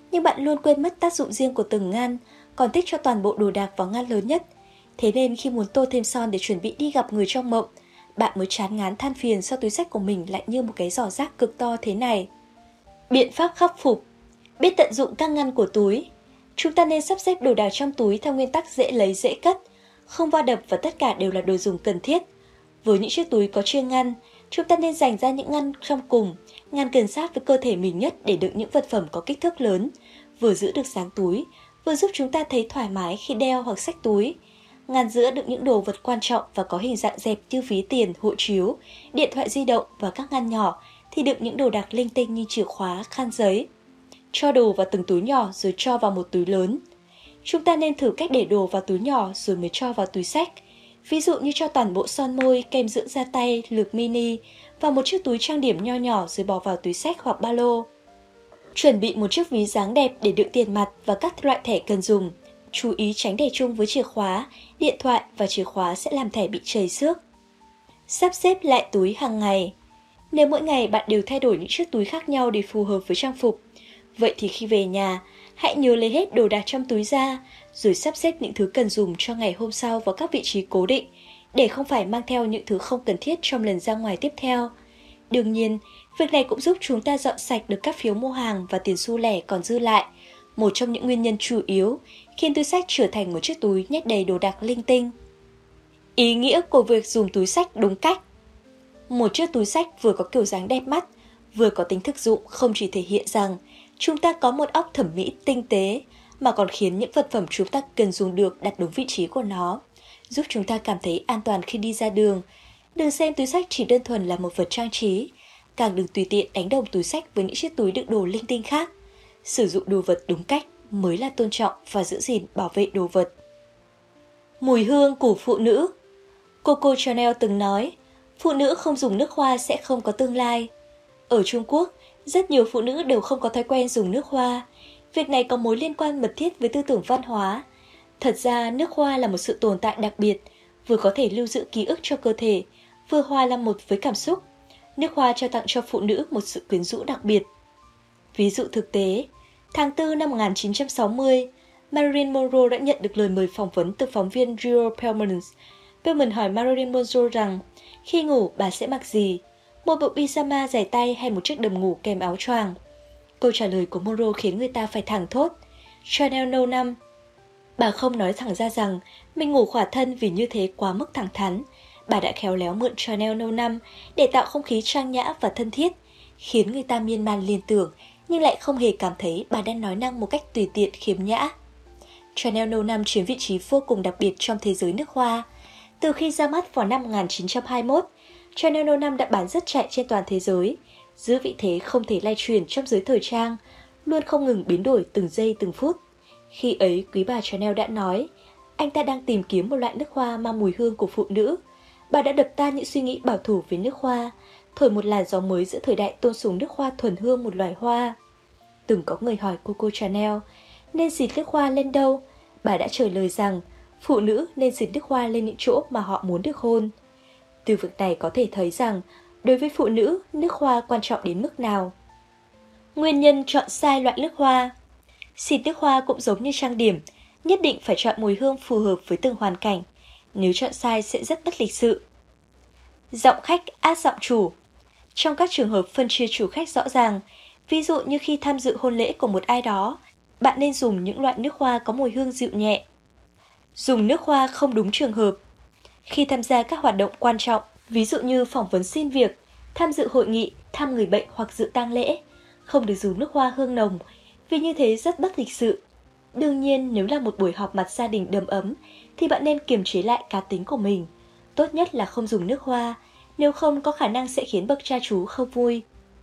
A: Nhưng bạn luôn quên mất tác dụng riêng của từng ngăn, còn thích cho toàn bộ đồ đạc vào ngăn lớn nhất. Thế nên khi muốn tô thêm son để chuẩn bị đi gặp người trong mộng, bạn mới chán ngán than phiền sao túi xách của mình lại như một cái giỏ rác cực to thế này. Biện pháp khắc phục: biết tận dụng các ngăn của túi. Chúng ta nên sắp xếp đồ đạc trong túi theo nguyên tắc dễ lấy dễ cất, không va đập và tất cả đều là đồ dùng cần thiết. Với những chiếc túi có chuyên ngăn, chúng ta nên dành ra những ngăn trong cùng, ngăn gần sát với cơ thể mình nhất để đựng những vật phẩm có kích thước lớn, vừa giữ được dáng túi, vừa giúp chúng ta thấy thoải mái khi đeo hoặc xách túi. Ngăn giữa đựng những đồ vật quan trọng và có hình dạng dẹp như ví tiền, hộ chiếu, điện thoại di động, và các ngăn nhỏ thì đựng những đồ đạc linh tinh như chìa khóa, khăn giấy. Cho đồ vào từng túi nhỏ rồi cho vào một túi lớn. Chúng ta nên thử cách để đồ vào túi nhỏ rồi mới cho vào túi xách. Ví dụ như cho toàn bộ son môi, kem dưỡng da tay, lược mini vào một chiếc túi trang điểm nho nhỏ rồi bỏ vào túi xách hoặc ba lô. Chuẩn bị một chiếc ví dáng đẹp để đựng tiền mặt và các loại thẻ cần dùng. Chú ý tránh để chung với chìa khóa, điện thoại và chìa khóa sẽ làm thẻ bị trầy xước. Sắp xếp lại túi hàng ngày. Nếu mỗi ngày bạn đều thay đổi những chiếc túi khác nhau để phù hợp với trang phục, vậy thì khi về nhà, hãy nhớ lấy hết đồ đạc trong túi ra, rồi sắp xếp những thứ cần dùng cho ngày hôm sau vào các vị trí cố định, để không phải mang theo những thứ không cần thiết trong lần ra ngoài tiếp theo. Đương nhiên, việc này cũng giúp chúng ta dọn sạch được các phiếu mua hàng và tiền xu lẻ còn dư lại, một trong những nguyên nhân chủ yếu khiến túi xách trở thành một chiếc túi nhét đầy đồ đạc linh tinh. Ý nghĩa của việc dùng túi xách đúng cách. Một chiếc túi xách vừa có kiểu dáng đẹp mắt, vừa có tính thực dụng không chỉ thể hiện rằng chúng ta có một óc thẩm mỹ tinh tế, mà còn khiến những vật phẩm chúng ta cần dùng được đặt đúng vị trí của nó, giúp chúng ta cảm thấy an toàn khi đi ra đường. Đừng xem túi xách chỉ đơn thuần là một vật trang trí, càng đừng tùy tiện đánh đồng túi xách với những chiếc túi đựng đồ linh tinh khác. Sử dụng đồ vật đúng cách mới là tôn trọng và giữ gìn bảo vệ đồ vật. Mùi hương của phụ nữ. Coco Chanel từng nói, phụ nữ không dùng nước hoa sẽ không có tương lai. Ở Trung Quốc, rất nhiều phụ nữ đều không có thói quen dùng nước hoa. Việc này có mối liên quan mật thiết với tư tưởng văn hóa. Thật ra, nước hoa là một sự tồn tại đặc biệt, vừa có thể lưu giữ ký ức cho cơ thể, vừa hòa làm một với cảm xúc. Nước hoa trao tặng cho phụ nữ một sự quyến rũ đặc biệt. Ví dụ thực tế, tháng tư năm một nghìn chín trăm sáu mươi, Marilyn Monroe đã nhận được lời mời phỏng vấn từ phóng viên Rio Pelman. Pelman hỏi Marilyn Monroe rằng, khi ngủ bà sẽ mặc gì? Một bộ pyjama dài tay hay một chiếc đầm ngủ kèm áo choàng? Câu trả lời của Monroe khiến người ta phải thảng thốt. Chanel No năm. Bà không nói thẳng ra rằng mình ngủ khỏa thân vì như thế quá mức thẳng thắn. Bà đã khéo léo mượn Chanel No năm để tạo không khí trang nhã và thân thiết, khiến người ta miên man liên tưởng nhưng lại không hề cảm thấy bà đang nói năng một cách tùy tiện khiếm nhã. Chanel No năm chiếm vị trí vô cùng đặc biệt trong thế giới nước hoa. Từ khi ra mắt vào năm một nghìn chín trăm hai mươi mốt, Chanel No năm đã bán rất chạy trên toàn thế giới, giữ vị thế không thể lay chuyển trong giới thời trang, luôn không ngừng biến đổi từng giây từng phút. Khi ấy, quý bà Chanel đã nói, anh ta đang tìm kiếm một loại nước hoa mang mùi hương của phụ nữ. Bà đã đập tan những suy nghĩ bảo thủ về nước hoa, thổi một làn gió mới giữa thời đại tôn sùng nước hoa thuần hương một loài hoa. Từng có người hỏi Coco Chanel, nên xịt nước hoa lên đâu? Bà đã trả lời rằng, phụ nữ nên xịt nước hoa lên những chỗ mà họ muốn được hôn. Từ việc này có thể thấy rằng, đối với phụ nữ, nước hoa quan trọng đến mức nào. Nguyên nhân chọn sai loại nước hoa. Xịt nước hoa cũng giống như trang điểm, nhất định phải chọn mùi hương phù hợp với từng hoàn cảnh. Nếu chọn sai sẽ rất bất lịch sự. Giọng khách át giọng chủ. Trong các trường hợp phân chia chủ khách rõ ràng, ví dụ như khi tham dự hôn lễ của một ai đó, bạn nên dùng những loại nước hoa có mùi hương dịu nhẹ. Dùng nước hoa không đúng trường hợp. Khi tham gia các hoạt động quan trọng, ví dụ như phỏng vấn xin việc, tham dự hội nghị, thăm người bệnh hoặc dự tang lễ, không được dùng nước hoa hương nồng, vì như thế rất bất lịch sự. Đương nhiên, nếu là một buổi họp mặt gia đình đầm ấm, thì bạn nên kiềm chế lại cá tính của mình. Tốt nhất là không dùng nước hoa, nếu không có khả năng sẽ khiến bậc cha chú không vui.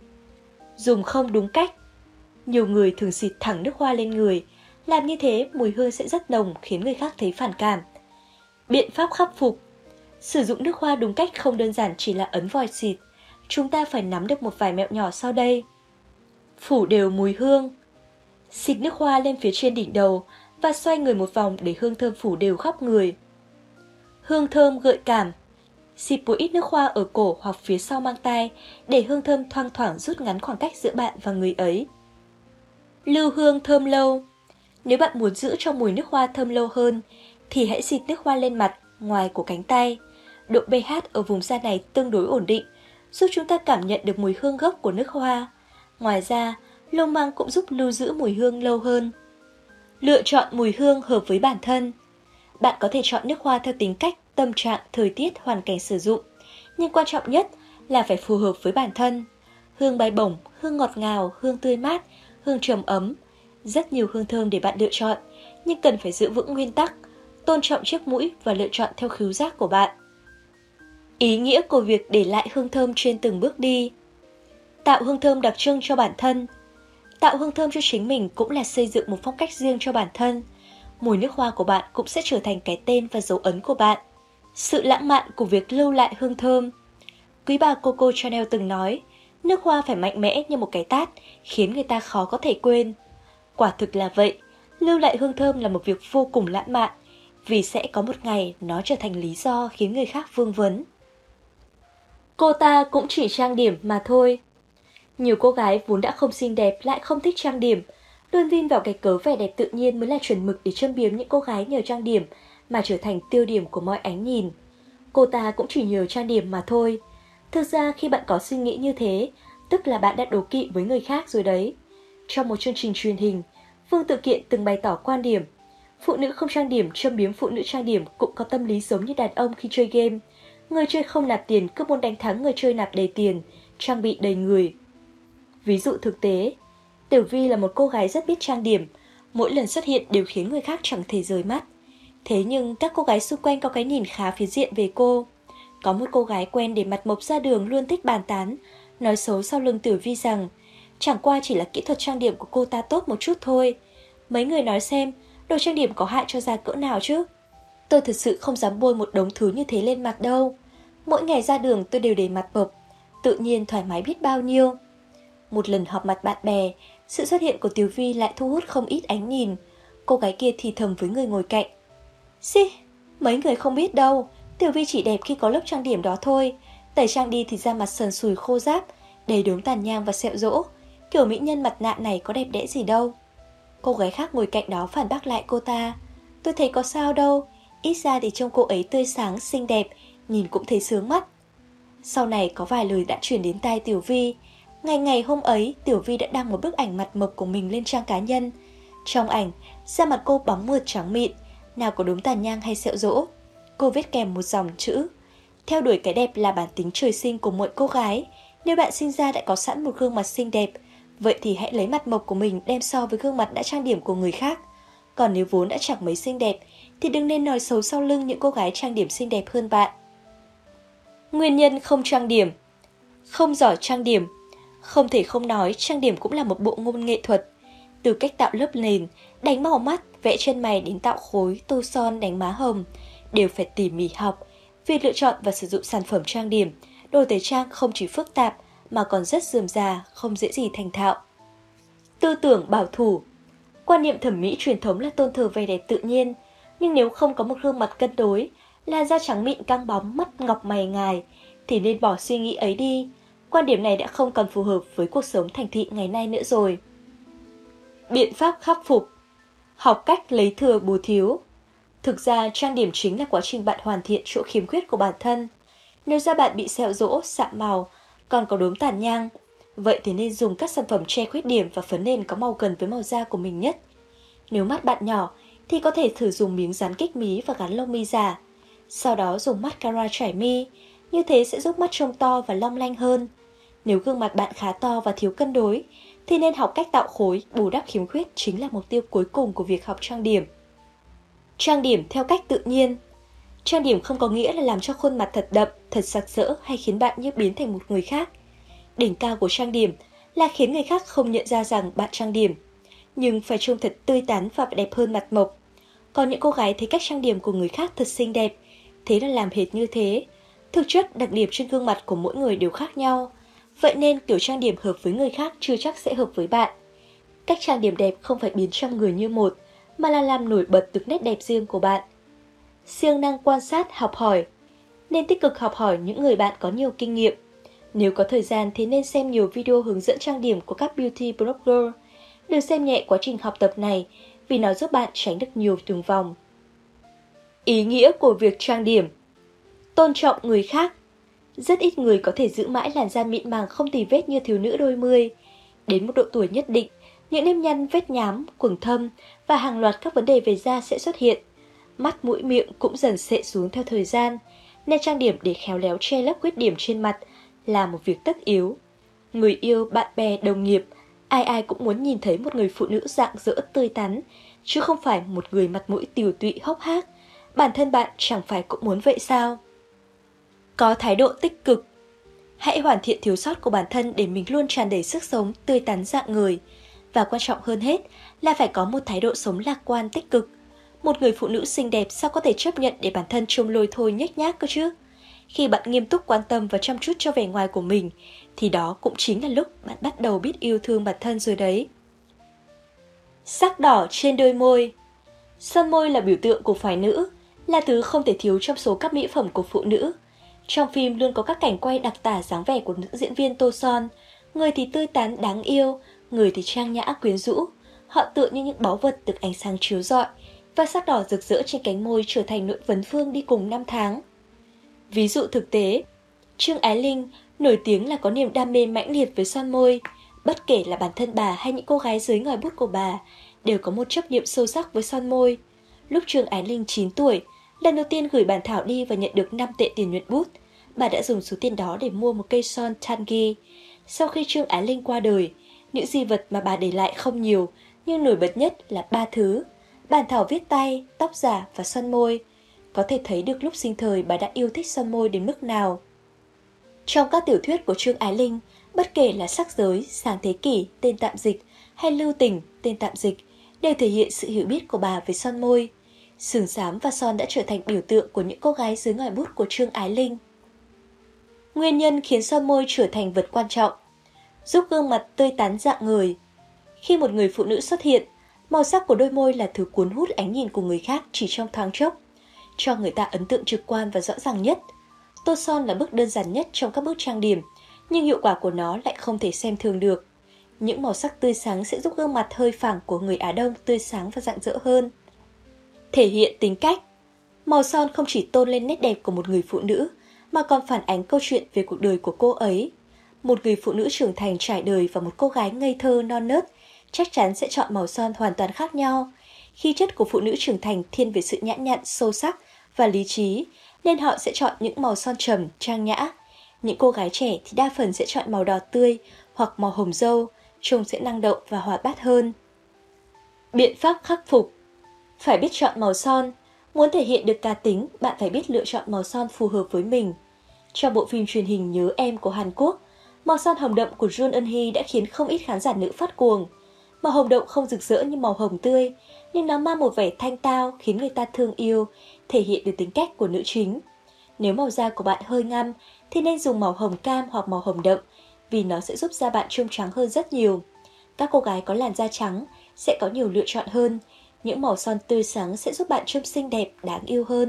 A: Dùng không đúng cách. Nhiều người thường xịt thẳng nước hoa lên người, làm như thế mùi hương sẽ rất nồng khiến người khác thấy phản cảm. Biện pháp khắc phục. Sử dụng nước hoa đúng cách không đơn giản chỉ là ấn vòi xịt, chúng ta phải nắm được một vài mẹo nhỏ sau đây. Phủ đều mùi hương. Xịt nước hoa lên phía trên đỉnh đầu và xoay người một vòng để hương thơm phủ đều khắp người. Hương thơm gợi cảm. Xịt một ít nước hoa ở cổ hoặc phía sau mang tai để hương thơm thoang thoảng rút ngắn khoảng cách giữa bạn và người ấy. Lưu hương thơm lâu. Nếu bạn muốn giữ cho mùi nước hoa thơm lâu hơn, thì hãy xịt nước hoa lên mặt, ngoài của cánh tay. Độ pH ở vùng da này tương đối ổn định, giúp chúng ta cảm nhận được mùi hương gốc của nước hoa. Ngoài ra, lông măng cũng giúp lưu giữ mùi hương lâu hơn. Lựa chọn mùi hương hợp với bản thân. Bạn có thể chọn nước hoa theo tính cách, tâm trạng, thời tiết, hoàn cảnh sử dụng. Nhưng quan trọng nhất là phải phù hợp với bản thân. Hương bay bổng, hương ngọt ngào, hương tươi mát, hương trầm ấm. Rất nhiều hương thơm để bạn lựa chọn, nhưng cần phải giữ vững nguyên tắc, tôn trọng chiếc mũi và lựa chọn theo khứu giác của bạn. Ý nghĩa của việc để lại hương thơm trên từng bước đi. Tạo hương thơm đặc trưng cho bản thân. Tạo hương thơm cho chính mình cũng là xây dựng một phong cách riêng cho bản thân. Mùi nước hoa của bạn cũng sẽ trở thành cái tên và dấu ấn của bạn. Sự lãng mạn của việc lưu lại hương thơm. Quý bà Coco Chanel từng nói, nước hoa phải mạnh mẽ như một cái tát, khiến người ta khó có thể quên. Quả thực là vậy, lưu lại hương thơm là một việc vô cùng lãng mạn, vì sẽ có một ngày nó trở thành lý do khiến người khác vương vấn. Cô ta cũng chỉ trang điểm mà thôi. Nhiều cô gái vốn đã không xinh đẹp lại không thích trang điểm, luôn vin vào cái cớ vẻ đẹp tự nhiên mới là chuẩn mực để châm biếm những cô gái nhờ trang điểm mà trở thành tiêu điểm của mọi ánh nhìn. Cô ta cũng chỉ nhờ trang điểm mà thôi. Thực ra khi bạn có suy nghĩ như thế, tức là bạn đã đố kỵ với người khác rồi đấy. Trong một chương trình truyền hình, Vương Tự Kiện từng bày tỏ quan điểm, phụ nữ không trang điểm châm biếm phụ nữ trang điểm cũng có tâm lý giống như đàn ông khi chơi game. Người chơi không nạp tiền cứ muốn đánh thắng người chơi nạp đầy tiền, trang bị đầy người. Ví dụ thực tế, Tiểu Vi là một cô gái rất biết trang điểm, mỗi lần xuất hiện đều khiến người khác chẳng thể rời mắt. Thế nhưng các cô gái xung quanh có cái nhìn khá phiến diện về cô. Có một cô gái quen để mặt mộc ra đường luôn thích bàn tán, nói xấu sau lưng Tiểu Vi rằng chẳng qua chỉ là kỹ thuật trang điểm của cô ta tốt một chút thôi. Mấy người nói xem, đồ trang điểm có hại cho da cỡ nào chứ? Tôi thật sự không dám bôi một đống thứ như thế lên mặt đâu. Mỗi ngày ra đường tôi đều để mặt mộc, tự nhiên thoải mái biết bao nhiêu. Một lần họp mặt bạn bè, sự xuất hiện của Tiểu Vi lại thu hút không ít ánh nhìn. Cô gái kia thì thầm với người ngồi cạnh. Xì, mấy người không biết đâu, Tiểu Vi chỉ đẹp khi có lớp trang điểm đó thôi. Tẩy trang đi thì da mặt sần sùi khô ráp, đầy đốm tàn nhang và sẹo rỗ. Kiểu mỹ nhân mặt nạ này có đẹp đẽ gì đâu. Cô gái khác ngồi cạnh đó phản bác lại cô ta. Tôi thấy có sao đâu, ít ra thì trông cô ấy tươi sáng, xinh đẹp, nhìn cũng thấy sướng mắt. Sau này có vài lời đã truyền đến tai Tiểu Vi. Ngày ngày hôm ấy, Tiểu Vi đã đăng một bức ảnh mặt mộc của mình lên trang cá nhân. Trong ảnh, da mặt cô bóng mượt trắng mịn, nào có đốm tàn nhang hay sẹo rỗ. Cô viết kèm một dòng chữ: theo đuổi cái đẹp là bản tính trời sinh của mỗi cô gái. Nếu bạn sinh ra đã có sẵn một gương mặt xinh đẹp, vậy thì hãy lấy mặt mộc của mình đem so với gương mặt đã trang điểm của người khác. Còn nếu vốn đã chẳng mấy xinh đẹp, thì đừng nên nói xấu sau lưng những cô gái trang điểm xinh đẹp hơn bạn. Nguyên nhân không trang điểm. Không giỏi trang điểm. Không thể không nói, trang điểm cũng là một bộ môn nghệ thuật. Từ cách tạo lớp nền, đánh màu mắt, vẽ chân mày đến tạo khối, tô son, đánh má hồng, đều phải tỉ mỉ học. Việc lựa chọn và sử dụng sản phẩm trang điểm, đồ tẩy trang không chỉ phức tạp mà còn rất rườm rà, không dễ gì thành thạo. Tư tưởng bảo thủ. Quan niệm thẩm mỹ truyền thống là tôn thờ vẻ đẹp tự nhiên, nhưng nếu không có một gương mặt cân đối, làn da trắng mịn căng bóng, mắt ngọc mày ngài, thì nên bỏ suy nghĩ ấy đi. Quan điểm này đã không còn phù hợp với cuộc sống thành thị ngày nay nữa rồi. Biện pháp khắc phục. Học cách lấy thừa bù thiếu. Thực ra, trang điểm chính là quá trình bạn hoàn thiện chỗ khiếm khuyết của bản thân. Nếu da bạn bị sẹo rỗ, sạm màu, còn có đốm tàn nhang, vậy thì nên dùng các sản phẩm che khuyết điểm và phấn nền có màu gần với màu da của mình nhất. Nếu mắt bạn nhỏ, thì có thể thử dùng miếng dán kích mí và gắn lông mi giả. Sau đó dùng mascara trải mi, như thế sẽ giúp mắt trông to và long lanh hơn. Nếu gương mặt bạn khá to và thiếu cân đối, thì nên học cách tạo khối, bù đắp khiếm khuyết chính là mục tiêu cuối cùng của việc học trang điểm. Trang điểm theo cách tự nhiên. Trang điểm không có nghĩa là làm cho khuôn mặt thật đậm, thật sặc sỡ hay khiến bạn như biến thành một người khác. Đỉnh cao của trang điểm là khiến người khác không nhận ra rằng bạn trang điểm, nhưng phải trông thật tươi tắn và đẹp hơn mặt mộc. Còn những cô gái thấy cách trang điểm của người khác thật xinh đẹp, thế là làm hệt như thế. Thực chất, đặc điểm trên gương mặt của mỗi người đều khác nhau. Vậy nên kiểu trang điểm hợp với người khác chưa chắc sẽ hợp với bạn. Cách trang điểm đẹp không phải biến trăm người như một, mà là làm nổi bật được nét đẹp riêng của bạn. Siêng năng quan sát, học hỏi. Nên tích cực học hỏi những người bạn có nhiều kinh nghiệm. Nếu có thời gian thì nên xem nhiều video hướng dẫn trang điểm của các beauty blogger. Đừng xem nhẹ quá trình học tập này vì nó giúp bạn tránh được nhiều đường vòng. Ý nghĩa của việc trang điểm. Tôn trọng người khác. Rất ít người có thể giữ mãi làn da mịn màng không tì vết như thiếu nữ đôi mươi. Đến một độ tuổi nhất định, những nếp nhăn, vết nhám, quầng thâm và hàng loạt các vấn đề về da sẽ xuất hiện. Mắt, mũi, miệng cũng dần xệ xuống theo thời gian, nên trang điểm để khéo léo che lấp khuyết điểm trên mặt là một việc tất yếu. Người yêu, bạn bè, đồng nghiệp, ai ai cũng muốn nhìn thấy một người phụ nữ rạng rỡ tươi tắn, chứ không phải một người mặt mũi tiều tụy hốc hác. Bản thân bạn chẳng phải cũng muốn vậy sao? Có thái độ tích cực. Hãy hoàn thiện thiếu sót của bản thân để mình luôn tràn đầy sức sống, tươi tắn rạng người. Và quan trọng hơn hết là phải có một thái độ sống lạc quan tích cực. Một người phụ nữ xinh đẹp sao có thể chấp nhận để bản thân trông lôi thôi nhếch nhác cơ chứ? Khi bạn nghiêm túc quan tâm và chăm chút cho vẻ ngoài của mình, thì đó cũng chính là lúc bạn bắt đầu biết yêu thương bản thân rồi đấy. Sắc đỏ trên đôi môi. Son môi là biểu tượng của phái nữ, là thứ không thể thiếu trong số các mỹ phẩm của phụ nữ. Trong phim luôn có các cảnh quay đặc tả dáng vẻ của nữ diễn viên tô son, người thì tươi tắn đáng yêu, người thì trang nhã quyến rũ. Họ tựa như những báu vật được ánh sáng chiếu rọi, và sắc đỏ rực rỡ trên cánh môi trở thành nỗi vấn vương đi cùng năm tháng. Ví dụ thực tế, Trương Ái Linh nổi tiếng là có niềm đam mê mãnh liệt với son môi. Bất kể là bản thân bà hay những cô gái dưới ngòi bút của bà đều có một chấp niệm sâu sắc với son môi. Lúc Trương Ái Linh chín tuổi, lần đầu tiên gửi bản thảo đi và nhận được năm tệ tiền nhuận bút, bà đã dùng số tiền đó để mua một cây son Tangy. Sau khi Trương Ái Linh qua đời, những di vật mà bà để lại không nhiều, nhưng nổi bật nhất là ba thứ: bản thảo viết tay, tóc giả và son môi. Có thể thấy được lúc sinh thời bà đã yêu thích son môi đến mức nào. Trong các tiểu thuyết của Trương Ái Linh, bất kể là Sắc giới, Sáng thế kỷ, tên tạm dịch, hay Lưu tình, tên tạm dịch, đều thể hiện sự hiểu biết của bà về son môi. Sừng xám và son đã trở thành biểu tượng của những cô gái dưới ngòi bút của Trương Ái Linh. Nguyên nhân khiến son môi trở thành vật quan trọng: giúp gương mặt tươi tắn rạng người. Khi một người phụ nữ xuất hiện, màu sắc của đôi môi là thứ cuốn hút ánh nhìn của người khác chỉ trong thoáng chốc, cho người ta ấn tượng trực quan và rõ ràng nhất. Tô son là bước đơn giản nhất trong các bước trang điểm, nhưng hiệu quả của nó lại không thể xem thường được. Những màu sắc tươi sáng sẽ giúp gương mặt hơi phẳng của người Á Đông tươi sáng và rạng rỡ hơn. Thể hiện tính cách. Màu son không chỉ tôn lên nét đẹp của một người phụ nữ, mà còn phản ánh câu chuyện về cuộc đời của cô ấy. Một người phụ nữ trưởng thành trải đời và một cô gái ngây thơ non nớt chắc chắn sẽ chọn màu son hoàn toàn khác nhau. Khí chất của phụ nữ trưởng thành thiên về sự nhã nhặn, sâu sắc và lý trí, nên họ sẽ chọn những màu son trầm, trang nhã. Những cô gái trẻ thì đa phần sẽ chọn màu đỏ tươi hoặc màu hồng dâu, trông sẽ năng động và hoạt bát hơn. Biện pháp khắc phục. Phải biết chọn màu son. Muốn thể hiện được cá tính, bạn phải biết lựa chọn màu son phù hợp với mình. Trong bộ phim truyền hình Nhớ Em của Hàn Quốc, màu son hồng đậm của Jun Eun Hee đã khiến không ít khán giả nữ phát cuồng. Màu hồng đậm không rực rỡ như màu hồng tươi, nhưng nó mang một vẻ thanh tao khiến người ta thương yêu, thể hiện được tính cách của nữ chính. Nếu màu da của bạn hơi ngăm thì nên dùng màu hồng cam hoặc màu hồng đậm, vì nó sẽ giúp da bạn trông trắng hơn rất nhiều. Các cô gái có làn da trắng sẽ có nhiều lựa chọn hơn. Những màu son tươi sáng sẽ giúp bạn trông xinh đẹp, đáng yêu hơn.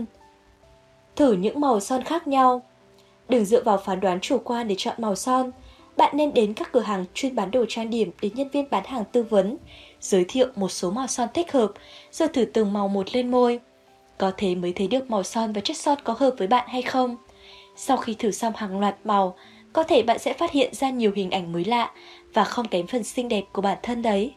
A: Thử những màu son khác nhau. Đừng dựa vào phán đoán chủ quan để chọn màu son. Bạn nên đến các cửa hàng chuyên bán đồ trang điểm để nhân viên bán hàng tư vấn, giới thiệu một số màu son thích hợp, rồi thử từng màu một lên môi. Có thế mới thấy được màu son và chất son có hợp với bạn hay không. Sau khi thử xong hàng loạt màu, có thể bạn sẽ phát hiện ra nhiều hình ảnh mới lạ và không kém phần xinh đẹp của bản thân đấy.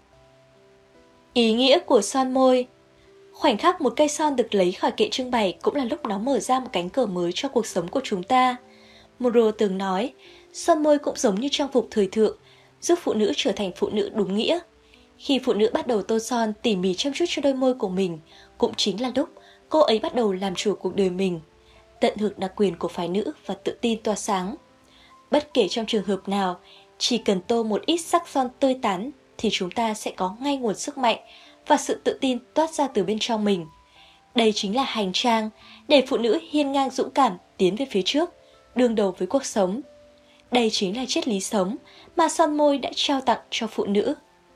A: Ý nghĩa của son môi. Khoảnh khắc một cây son được lấy khỏi kệ trưng bày cũng là lúc nó mở ra một cánh cửa mới cho cuộc sống của chúng ta. Monroe từng nói, son môi cũng giống như trang phục thời thượng, giúp phụ nữ trở thành phụ nữ đúng nghĩa. Khi phụ nữ bắt đầu tô son tỉ mỉ chăm chút cho đôi môi của mình, cũng chính là lúc cô ấy bắt đầu làm chủ cuộc đời mình, tận hưởng đặc quyền của phái nữ và tự tin tỏa sáng. Bất kể trong trường hợp nào, chỉ cần tô một ít sắc son tươi tắn thì chúng ta sẽ có ngay nguồn sức mạnh và sự tự tin toát ra từ bên trong mình. Đây chính là hành trang để phụ nữ hiên ngang dũng cảm tiến về phía trước, đương đầu với cuộc sống. Đây chính là triết lý sống mà son môi đã trao tặng cho phụ nữ.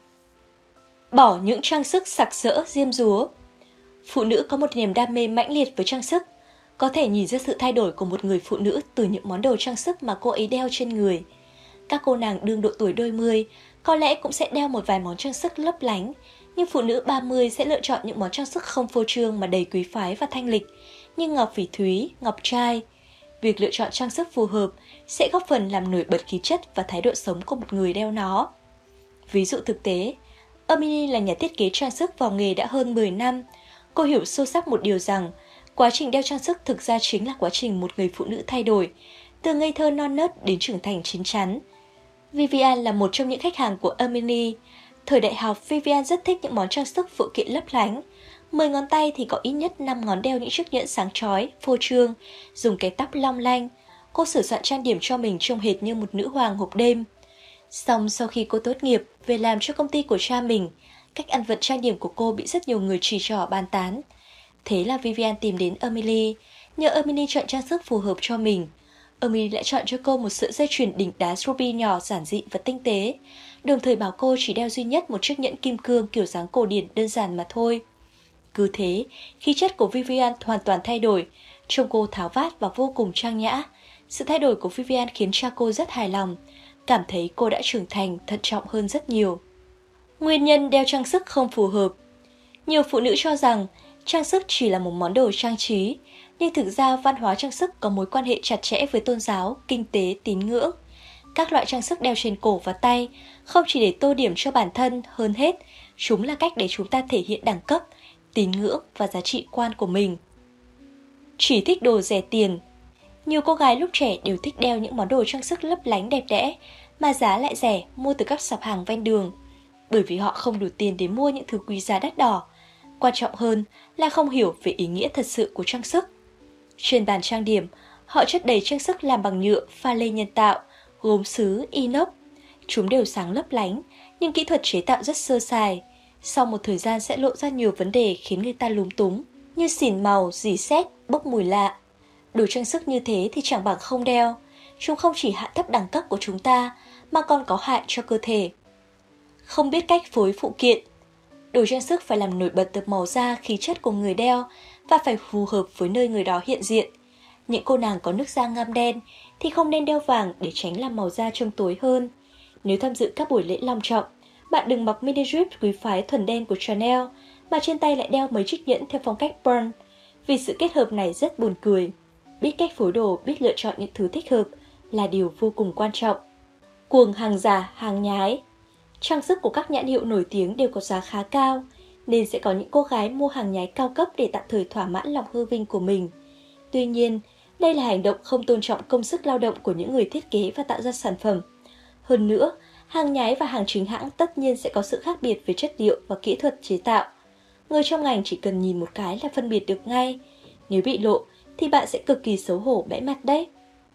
A: Bỏ những trang sức sặc sỡ diêm dúa. Phụ nữ có một niềm đam mê mãnh liệt với trang sức. Có thể nhìn ra sự thay đổi của một người phụ nữ từ những món đồ trang sức mà cô ấy đeo trên người. Các cô nàng đương độ tuổi đôi mươi có lẽ cũng sẽ đeo một vài món trang sức lấp lánh, nhưng phụ nữ ba mươi sẽ lựa chọn những món trang sức không phô trương mà đầy quý phái và thanh lịch, như ngọc phỉ thúy, ngọc trai. Việc lựa chọn trang sức phù hợp sẽ góp phần làm nổi bật khí chất và thái độ sống của một người đeo nó. Ví dụ thực tế, Emily là nhà thiết kế trang sức vào nghề đã hơn mười năm. Cô hiểu sâu sắc một điều rằng, quá trình đeo trang sức thực ra chính là quá trình một người phụ nữ thay đổi, từ ngây thơ non nớt đến trưởng thành chín chắn. Vivian là một trong những khách hàng của Emily. Thời đại học, Vivian rất thích những món trang sức phụ kiện lấp lánh. mười ngón tay thì có ít nhất năm ngón đeo những chiếc nhẫn sáng chói, phô trương, dùng cái tóc long lanh. Cô sửa soạn trang điểm cho mình trông hệt như một nữ hoàng hộp đêm. Xong sau khi cô tốt nghiệp, về làm cho công ty của cha mình, cách ăn vận trang điểm của cô bị rất nhiều người chỉ trỏ bàn tán. Thế là Vivian tìm đến Emily, nhờ Emily chọn trang sức phù hợp cho mình. Emily lại chọn cho cô một sợi dây chuyền đỉnh đá ruby nhỏ giản dị và tinh tế, đồng thời bảo cô chỉ đeo duy nhất một chiếc nhẫn kim cương kiểu dáng cổ điển đơn giản mà thôi. Cứ thế, khí chất của Vivian hoàn toàn thay đổi, trông cô tháo vát và vô cùng trang nhã. Sự thay đổi của Vivian khiến cha cô rất hài lòng, cảm thấy cô đã trưởng thành, thận trọng hơn rất nhiều. Nguyên nhân đeo trang sức không phù hợp. Nhiều phụ nữ cho rằng trang sức chỉ là một món đồ trang trí, nhưng thực ra văn hóa trang sức có mối quan hệ chặt chẽ với tôn giáo, kinh tế, tín ngưỡng. Các loại trang sức đeo trên cổ và tay không chỉ để tô điểm cho bản thân, hơn hết, chúng là cách để chúng ta thể hiện đẳng cấp, tín ngưỡng và giá trị quan của mình. Chỉ thích đồ rẻ tiền. Nhiều cô gái lúc trẻ đều thích đeo những món đồ trang sức lấp lánh đẹp đẽ, mà giá lại rẻ, mua từ các sạp hàng ven đường. Bởi vì họ không đủ tiền để mua những thứ quý giá đắt đỏ. Quan trọng hơn là không hiểu về ý nghĩa thật sự của trang sức. Trên bàn trang điểm, họ chất đầy trang sức làm bằng nhựa, pha lê nhân tạo, gốm sứ, inox. Chúng đều sáng lấp lánh, nhưng kỹ thuật chế tạo rất sơ sài. Sau một thời gian sẽ lộ ra nhiều vấn đề khiến người ta lúng túng, như xỉn màu, rỉ sét, bốc mùi lạ. Đồ trang sức như thế thì chẳng bằng không đeo. Chúng không chỉ hạ thấp đẳng cấp của chúng ta, mà còn có hại cho cơ thể. Không biết cách phối phụ kiện. Đồ trang sức phải làm nổi bật được màu da, khí chất của người đeo và phải phù hợp với nơi người đó hiện diện. Những cô nàng có nước da ngăm đen thì không nên đeo vàng để tránh làm màu da trông tối hơn. Nếu tham dự các buổi lễ long trọng, bạn đừng mặc mini drip quý phái thuần đen của Chanel mà trên tay lại đeo mấy chiếc nhẫn theo phong cách pearl, vì sự kết hợp này rất buồn cười. Biết cách phối đồ, biết lựa chọn những thứ thích hợp là điều vô cùng quan trọng. Cuồng hàng giả, hàng nhái. Trang sức của các nhãn hiệu nổi tiếng đều có giá khá cao, nên sẽ có những cô gái mua hàng nhái cao cấp để tạm thời thỏa mãn lòng hư vinh của mình. Tuy nhiên, đây là hành động không tôn trọng công sức lao động của những người thiết kế và tạo ra sản phẩm. Hơn nữa, hàng nhái và hàng chính hãng tất nhiên sẽ có sự khác biệt về chất liệu và kỹ thuật chế tạo. Người trong ngành chỉ cần nhìn một cái là phân biệt được ngay. Nếu bị lộ, thì bạn sẽ cực kỳ xấu hổ bẽ mặt đấy.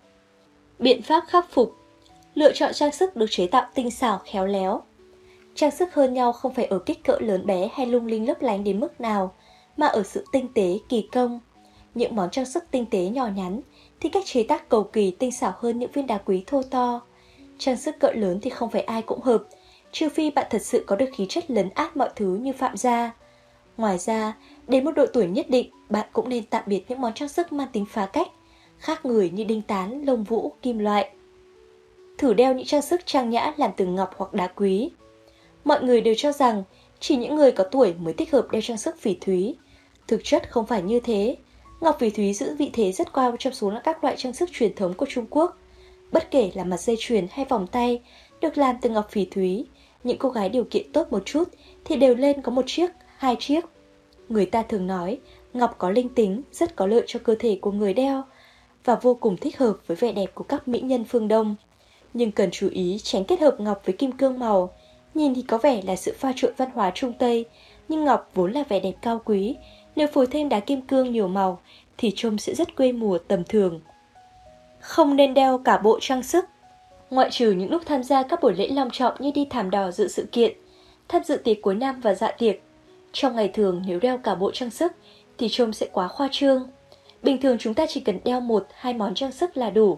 A: Biện pháp khắc phục. Lựa chọn trang sức được chế tạo tinh xảo, khéo léo. Trang sức hơn nhau không phải ở kích cỡ lớn bé hay lung linh lấp lánh đến mức nào, mà ở sự tinh tế, kỳ công. Những món trang sức tinh tế nhỏ nhắn thì cách chế tác cầu kỳ tinh xảo hơn những viên đá quý thô to. Trang sức cỡ lớn thì không phải ai cũng hợp, trừ phi bạn thật sự có được khí chất lấn át mọi thứ như Phạm Gia. Ngoài ra, đến một độ tuổi nhất định, bạn cũng nên tạm biệt những món trang sức mang tính phá cách, khác người như đinh tán, lông vũ, kim loại. Thử đeo những trang sức trang nhã làm từ ngọc hoặc đá quý. Mọi người đều cho rằng chỉ những người có tuổi mới thích hợp đeo trang sức phỉ thúy. Thực chất không phải như thế. Ngọc phỉ thúy giữ vị thế rất cao trong số các loại trang sức truyền thống của Trung Quốc. Bất kể là mặt dây chuyền hay vòng tay được làm từ ngọc phỉ thúy, những cô gái điều kiện tốt một chút thì đều lên có một chiếc, hai chiếc. Người ta thường nói ngọc có linh tính, rất có lợi cho cơ thể của người đeo và vô cùng thích hợp với vẻ đẹp của các mỹ nhân phương Đông. Nhưng cần chú ý tránh kết hợp ngọc với kim cương màu. Nhìn thì có vẻ là sự pha trộn văn hóa Trung Tây, nhưng ngọc vốn là vẻ đẹp cao quý. Nếu phối thêm đá kim cương nhiều màu thì trông sẽ rất quê mùa tầm thường. Không nên đeo cả bộ trang sức. Ngoại trừ những lúc tham gia các buổi lễ long trọng như đi thảm đỏ dự sự kiện, tham dự tiệc cuối năm và dạ tiệc. Trong ngày thường nếu đeo cả bộ trang sức thì trông sẽ quá khoa trương. Bình thường chúng ta chỉ cần đeo một, hai món trang sức là đủ.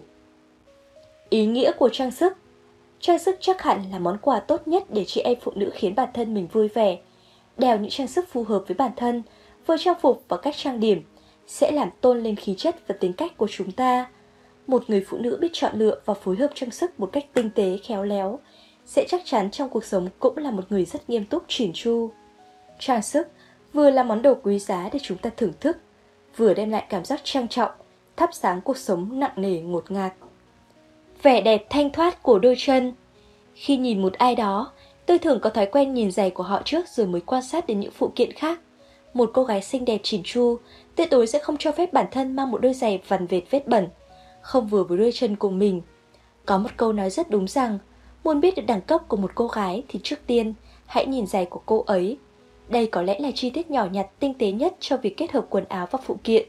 A: Ý nghĩa của trang sức. Trang sức chắc hẳn là món quà tốt nhất để chị em phụ nữ khiến bản thân mình vui vẻ. Đeo những trang sức phù hợp với bản thân, với trang phục và cách trang điểm sẽ làm tôn lên khí chất và tính cách của chúng ta. Một người phụ nữ biết chọn lựa và phối hợp trang sức một cách tinh tế, khéo léo sẽ chắc chắn trong cuộc sống cũng là một người rất nghiêm túc chỉn chu. Trang sức vừa là món đồ quý giá để chúng ta thưởng thức, vừa đem lại cảm giác trang trọng, thắp sáng cuộc sống nặng nề ngột ngạt. Vẻ đẹp thanh thoát của đôi chân. Khi nhìn một ai đó, tôi thường có thói quen nhìn giày của họ trước rồi mới quan sát đến những phụ kiện khác. Một cô gái xinh đẹp chỉn chu, tuyệt đối sẽ không cho phép bản thân mang một đôi giày vằn vệt vết bẩn, không vừa với đôi chân của mình. Có một câu nói rất đúng rằng, muốn biết được đẳng cấp của một cô gái thì trước tiên, hãy nhìn giày của cô ấy. Đây có lẽ là chi tiết nhỏ nhặt tinh tế nhất cho việc kết hợp quần áo và phụ kiện.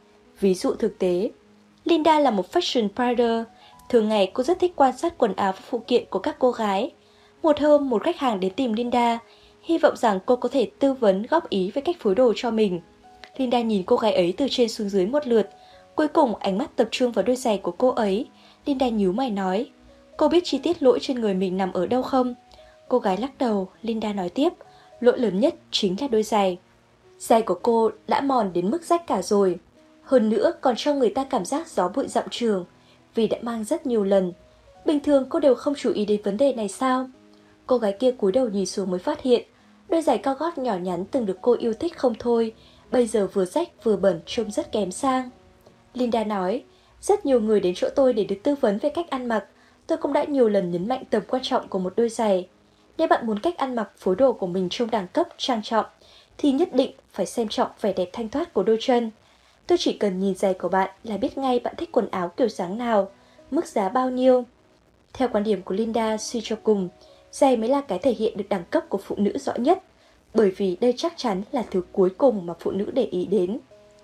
A: Ví dụ thực tế, Linda là một fashion builder. Thường ngày cô rất thích quan sát quần áo và phụ kiện của các cô gái. Một hôm, một khách hàng đến tìm Linda, hy vọng rằng cô có thể tư vấn góp ý về cách phối đồ cho mình. Linda nhìn cô gái ấy từ trên xuống dưới một lượt. Cuối cùng ánh mắt tập trung vào đôi giày của cô ấy. Linda nhíu mày nói, cô biết chi tiết lỗi trên người mình nằm ở đâu không? Cô gái lắc đầu. Linda nói tiếp, lỗi lớn nhất chính là đôi giày. Giày của cô đã mòn đến mức rách cả rồi. Hơn nữa còn cho người ta cảm giác gió bụi dặm trường, vì đã mang rất nhiều lần. Bình thường cô đều không chú ý đến vấn đề này sao? Cô gái kia cúi đầu nhìn xuống mới phát hiện, đôi giày cao gót nhỏ nhắn từng được cô yêu thích không thôi, bây giờ vừa rách vừa bẩn trông rất kém sang. Linda nói, rất nhiều người đến chỗ tôi để được tư vấn về cách ăn mặc. Tôi cũng đã nhiều lần nhấn mạnh tầm quan trọng của một đôi giày. Nếu bạn muốn cách ăn mặc phối đồ của mình trông đẳng cấp, trang trọng, thì nhất định phải xem trọng vẻ đẹp thanh thoát của đôi chân. Tôi chỉ cần nhìn giày của bạn là biết ngay bạn thích quần áo kiểu dáng nào, mức giá bao nhiêu. Theo quan điểm của Linda, suy cho cùng, giày mới là cái thể hiện được đẳng cấp của phụ nữ rõ nhất, bởi vì đây chắc chắn là thứ cuối cùng mà phụ nữ để ý đến.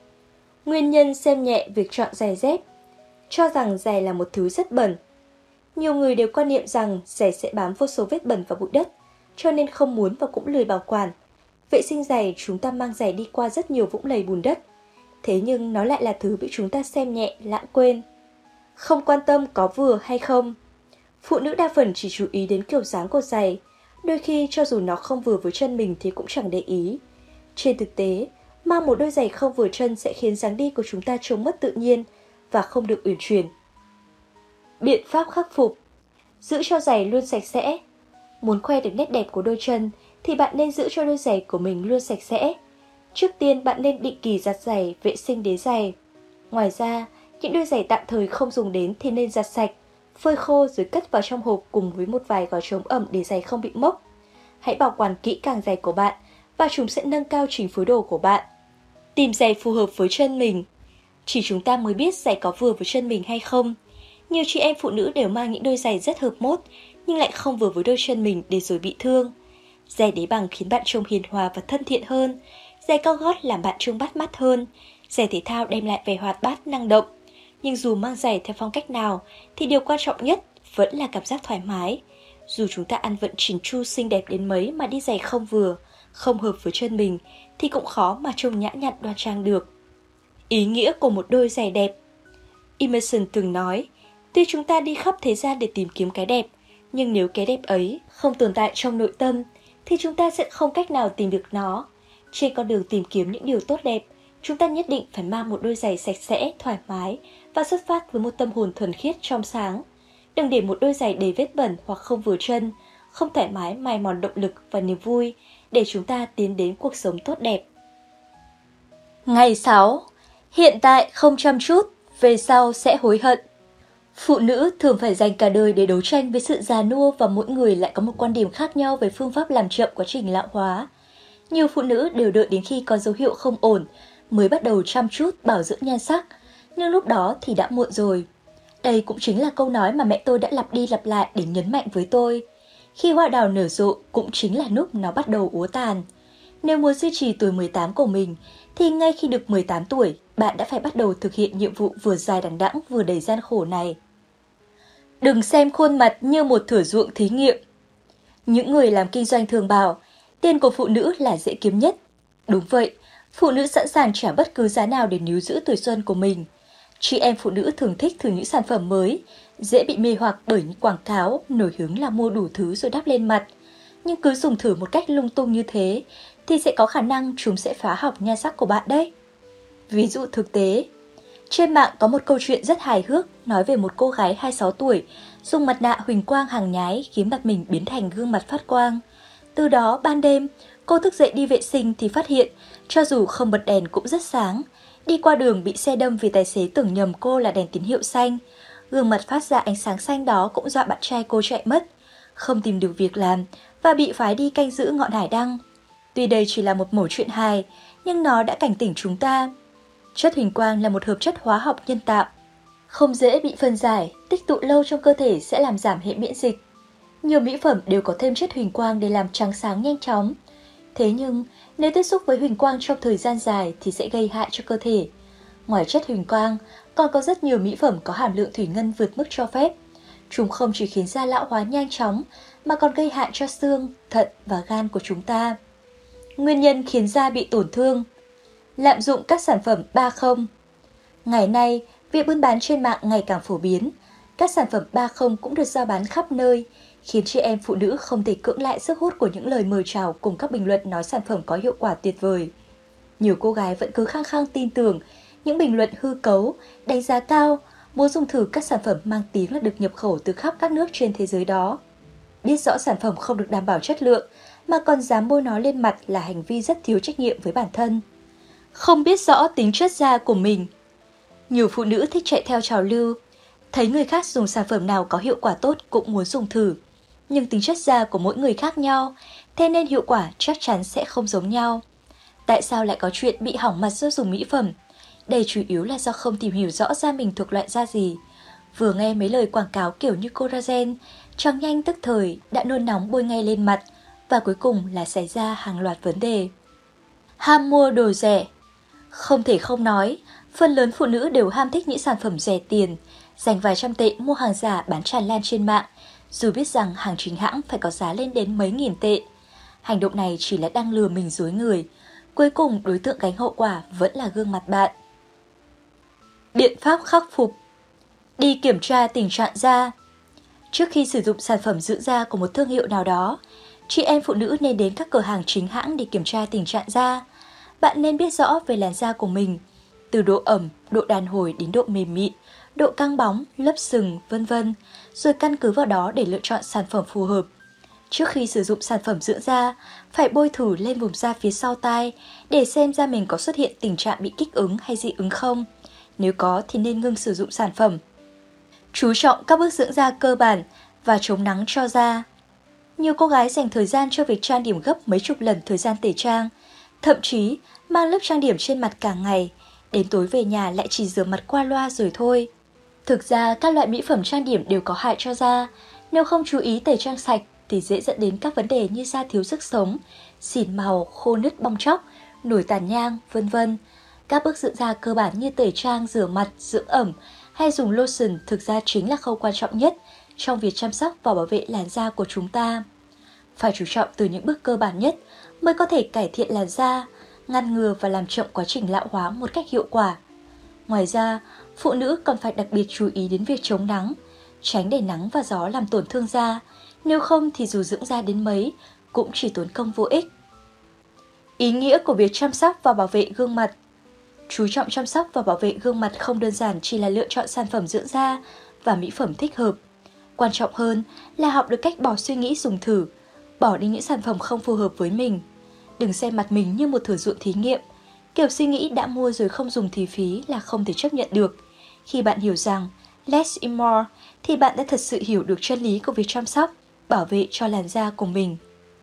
A: Nguyên nhân xem nhẹ việc chọn giày dép. Cho rằng giày là một thứ rất bẩn. Nhiều người đều quan niệm rằng giày sẽ bám vô số vết bẩn và bụi đất, cho nên không muốn và cũng lười bảo quản. Vệ sinh giày, chúng ta mang giày đi qua rất nhiều vũng lầy bùn đất. Thế nhưng nó lại là thứ bị chúng ta xem nhẹ, lãng quên. Không quan tâm có vừa hay không. Phụ nữ đa phần chỉ chú ý đến kiểu dáng của giày. Đôi khi cho dù nó không vừa với chân mình thì cũng chẳng để ý. Trên thực tế, mang một đôi giày không vừa chân sẽ khiến dáng đi của chúng ta trông mất tự nhiên và không được uyển chuyển. Biện pháp khắc phục. Giữ cho giày luôn sạch sẽ. Muốn khoe được nét đẹp của đôi chân thì bạn nên giữ cho đôi giày của mình luôn sạch sẽ. Trước tiên bạn nên định kỳ giặt giày, vệ sinh đế giày. Ngoài ra, những đôi giày tạm thời không dùng đến thì nên giặt sạch, phơi khô rồi cất vào trong hộp cùng với một vài gói chống ẩm để giày không bị mốc. Hãy bảo quản kỹ càng giày của bạn và chúng sẽ nâng cao trình phối đồ của bạn. Tìm giày phù hợp với chân mình. Chỉ chúng ta mới biết giày có vừa với chân mình hay không. Nhiều chị em phụ nữ đều mang những đôi giày rất hợp mốt nhưng lại không vừa với đôi chân mình để rồi bị thương. Giày đế bằng khiến bạn trông hiền hòa và thân thiện hơn. Giày cao gót làm bạn trông bắt mắt hơn. Giày thể thao đem lại vẻ hoạt bát, năng động. Nhưng dù mang giày theo phong cách nào thì điều quan trọng nhất vẫn là cảm giác thoải mái. Dù chúng ta ăn vận chỉn chu xinh đẹp đến mấy mà đi giày không vừa, không hợp với chân mình thì cũng khó mà trông nhã nhặn đoan trang được. Ý nghĩa của một đôi giày đẹp. Emerson từng nói, tuy chúng ta đi khắp thế gian để tìm kiếm cái đẹp, nhưng nếu cái đẹp ấy không tồn tại trong nội tâm thì chúng ta sẽ không cách nào tìm được nó. Trên con đường tìm kiếm những điều tốt đẹp, chúng ta nhất định phải mang một đôi giày sạch sẽ, thoải mái và xuất phát với một tâm hồn thuần khiết trong sáng. Đừng để một đôi giày đầy vết bẩn hoặc không vừa chân, không thoải mái mài mòn động lực và niềm vui để chúng ta tiến đến cuộc sống tốt đẹp. Ngày sáu. Hiện tại không chăm chút, về sau sẽ hối hận. Phụ nữ thường phải dành cả đời để đấu tranh với sự già nua và mỗi người lại có một quan điểm khác nhau về phương pháp làm chậm quá trình lão hóa. Nhiều phụ nữ đều đợi đến khi có dấu hiệu không ổn mới bắt đầu chăm chút bảo dưỡng nhan sắc, nhưng lúc đó thì đã muộn rồi. Đây cũng chính là câu nói mà mẹ tôi đã lặp đi lặp lại để nhấn mạnh với tôi. Khi hoa đào nở rộ cũng chính là lúc nó bắt đầu úa tàn. Nếu muốn duy trì tuổi mười tám của mình, thì ngay khi được mười tám tuổi, bạn đã phải bắt đầu thực hiện nhiệm vụ vừa dài đằng đẵng vừa đầy gian khổ này. Đừng xem khuôn mặt như một thửa ruộng thí nghiệm. Những người làm kinh doanh thường bảo, tiền của phụ nữ là dễ kiếm nhất. Đúng vậy, phụ nữ sẵn sàng trả bất cứ giá nào để níu giữ tuổi xuân của mình. Chị em phụ nữ thường thích thử những sản phẩm mới, dễ bị mê hoặc bởi những quảng cáo, nổi hứng là mua đủ thứ rồi đắp lên mặt. Nhưng cứ dùng thử một cách lung tung như thế, thì sẽ có khả năng chúng sẽ phá hỏng nhan sắc của bạn đấy. Ví dụ thực tế, Trên mạng có một câu chuyện rất hài hước nói về một cô gái hai mươi sáu tuổi dùng mặt nạ huỳnh quang hàng nhái khiến mặt mình biến thành gương mặt phát quang. Từ đó ban đêm, cô thức dậy đi vệ sinh thì phát hiện cho dù không bật đèn cũng rất sáng. Đi qua đường bị xe đâm vì tài xế tưởng nhầm cô là đèn tín hiệu xanh. Gương mặt phát ra ánh sáng xanh đó cũng dọa bạn trai cô chạy mất. Không tìm được việc làm và bị phái đi canh giữ ngọn hải đăng. Tuy đây chỉ là một mẩu chuyện hài, nhưng nó đã cảnh tỉnh chúng ta. Chất huỳnh quang là một hợp chất hóa học nhân tạo, không dễ bị phân giải, tích tụ lâu trong cơ thể sẽ làm giảm hệ miễn dịch. Nhiều mỹ phẩm đều có thêm chất huỳnh quang để làm trắng sáng nhanh chóng. Thế nhưng, nếu tiếp xúc với huỳnh quang trong thời gian dài thì sẽ gây hại cho cơ thể. Ngoài chất huỳnh quang, còn có rất nhiều mỹ phẩm có hàm lượng thủy ngân vượt mức cho phép. Chúng không chỉ khiến da lão hóa nhanh chóng, mà còn gây hại cho xương, thận và gan của chúng ta. Nguyên nhân khiến da bị tổn thương: lạm dụng các sản phẩm ba không. Ngày nay, việc buôn bán trên mạng ngày càng phổ biến. Các sản phẩm ba không cũng được giao bán khắp nơi, khiến chị em phụ nữ không thể cưỡng lại sức hút của những lời mời chào cùng các bình luận nói sản phẩm có hiệu quả tuyệt vời. Nhiều cô gái vẫn cứ khăng khăng tin tưởng những bình luận hư cấu, đánh giá cao, muốn dùng thử các sản phẩm mang tiếng là được nhập khẩu từ khắp các nước trên thế giới đó. Biết rõ sản phẩm không được đảm bảo chất lượng, mà còn dám bôi nó lên mặt là hành vi rất thiếu trách nhiệm với bản thân. Không biết rõ tính chất da của mình. Nhiều phụ nữ thích chạy theo trào lưu, thấy người khác dùng sản phẩm nào có hiệu quả tốt cũng muốn dùng thử. Nhưng tính chất da của mỗi người khác nhau, thế nên hiệu quả chắc chắn sẽ không giống nhau. Tại sao lại có chuyện bị hỏng mặt do dùng mỹ phẩm? Đây chủ yếu là do không tìm hiểu rõ da mình thuộc loại da gì. Vừa nghe mấy lời quảng cáo kiểu như collagen, trong nhanh tức thời đã nôn nóng bôi ngay lên mặt, và cuối cùng là xảy ra hàng loạt vấn đề. Ham mua đồ rẻ. Không thể không nói, phần lớn phụ nữ đều ham thích những sản phẩm rẻ tiền, dành vài trăm tệ mua hàng giả bán tràn lan trên mạng, dù biết rằng hàng chính hãng phải có giá lên đến mấy nghìn tệ. Hành động này chỉ là đang lừa mình dối người, cuối cùng đối tượng gánh hậu quả vẫn là gương mặt bạn. Biện pháp khắc phục: đi kiểm tra tình trạng da. Trước khi sử dụng sản phẩm dưỡng da của một thương hiệu nào đó, chị em phụ nữ nên đến các cửa hàng chính hãng để kiểm tra tình trạng da. Bạn nên biết rõ về làn da của mình, từ độ ẩm, độ đàn hồi đến độ mềm mịn, độ căng bóng, lớp sừng, vân vân, rồi căn cứ vào đó để lựa chọn sản phẩm phù hợp. Trước khi sử dụng sản phẩm dưỡng da, phải bôi thử lên vùng da phía sau tai để xem da mình có xuất hiện tình trạng bị kích ứng hay dị ứng không. Nếu có thì nên ngưng sử dụng sản phẩm. Chú trọng các bước dưỡng da cơ bản và chống nắng cho da. Nhiều cô gái dành thời gian cho việc trang điểm gấp mấy chục lần thời gian tẩy trang, thậm chí mang lớp trang điểm trên mặt cả ngày, đến tối về nhà lại chỉ rửa mặt qua loa rồi thôi. Thực ra các loại mỹ phẩm trang điểm đều có hại cho da, nếu không chú ý tẩy trang sạch thì dễ dẫn đến các vấn đề như da thiếu sức sống, xỉn màu, khô nứt bong tróc, nổi tàn nhang, vân vân. Các bước dưỡng da cơ bản như tẩy trang, rửa mặt, dưỡng ẩm hay dùng lotion thực ra chính là khâu quan trọng nhất trong việc chăm sóc và bảo vệ làn da của chúng ta. Phải chú trọng từ những bước cơ bản nhất mới có thể cải thiện làn da, ngăn ngừa và làm chậm quá trình lão hóa một cách hiệu quả. Ngoài ra, phụ nữ còn phải đặc biệt chú ý đến việc chống nắng, tránh để nắng và gió làm tổn thương da, nếu không thì dù dưỡng da đến mấy cũng chỉ tốn công vô ích. Ý nghĩa của việc chăm sóc và bảo vệ gương mặt. Chú trọng chăm sóc và bảo vệ gương mặt không đơn giản chỉ là lựa chọn sản phẩm dưỡng da và mỹ phẩm thích hợp. Quan trọng hơn là học được cách bỏ suy nghĩ dùng thử, bỏ đi những sản phẩm không phù hợp với mình. Đừng xem mặt mình như một thử dụng thí nghiệm. Kiểu suy nghĩ đã mua rồi không dùng thì phí là không thể chấp nhận được. Khi bạn hiểu rằng less is more thì bạn đã thật sự hiểu được chân lý của việc chăm sóc, bảo vệ cho làn da của mình.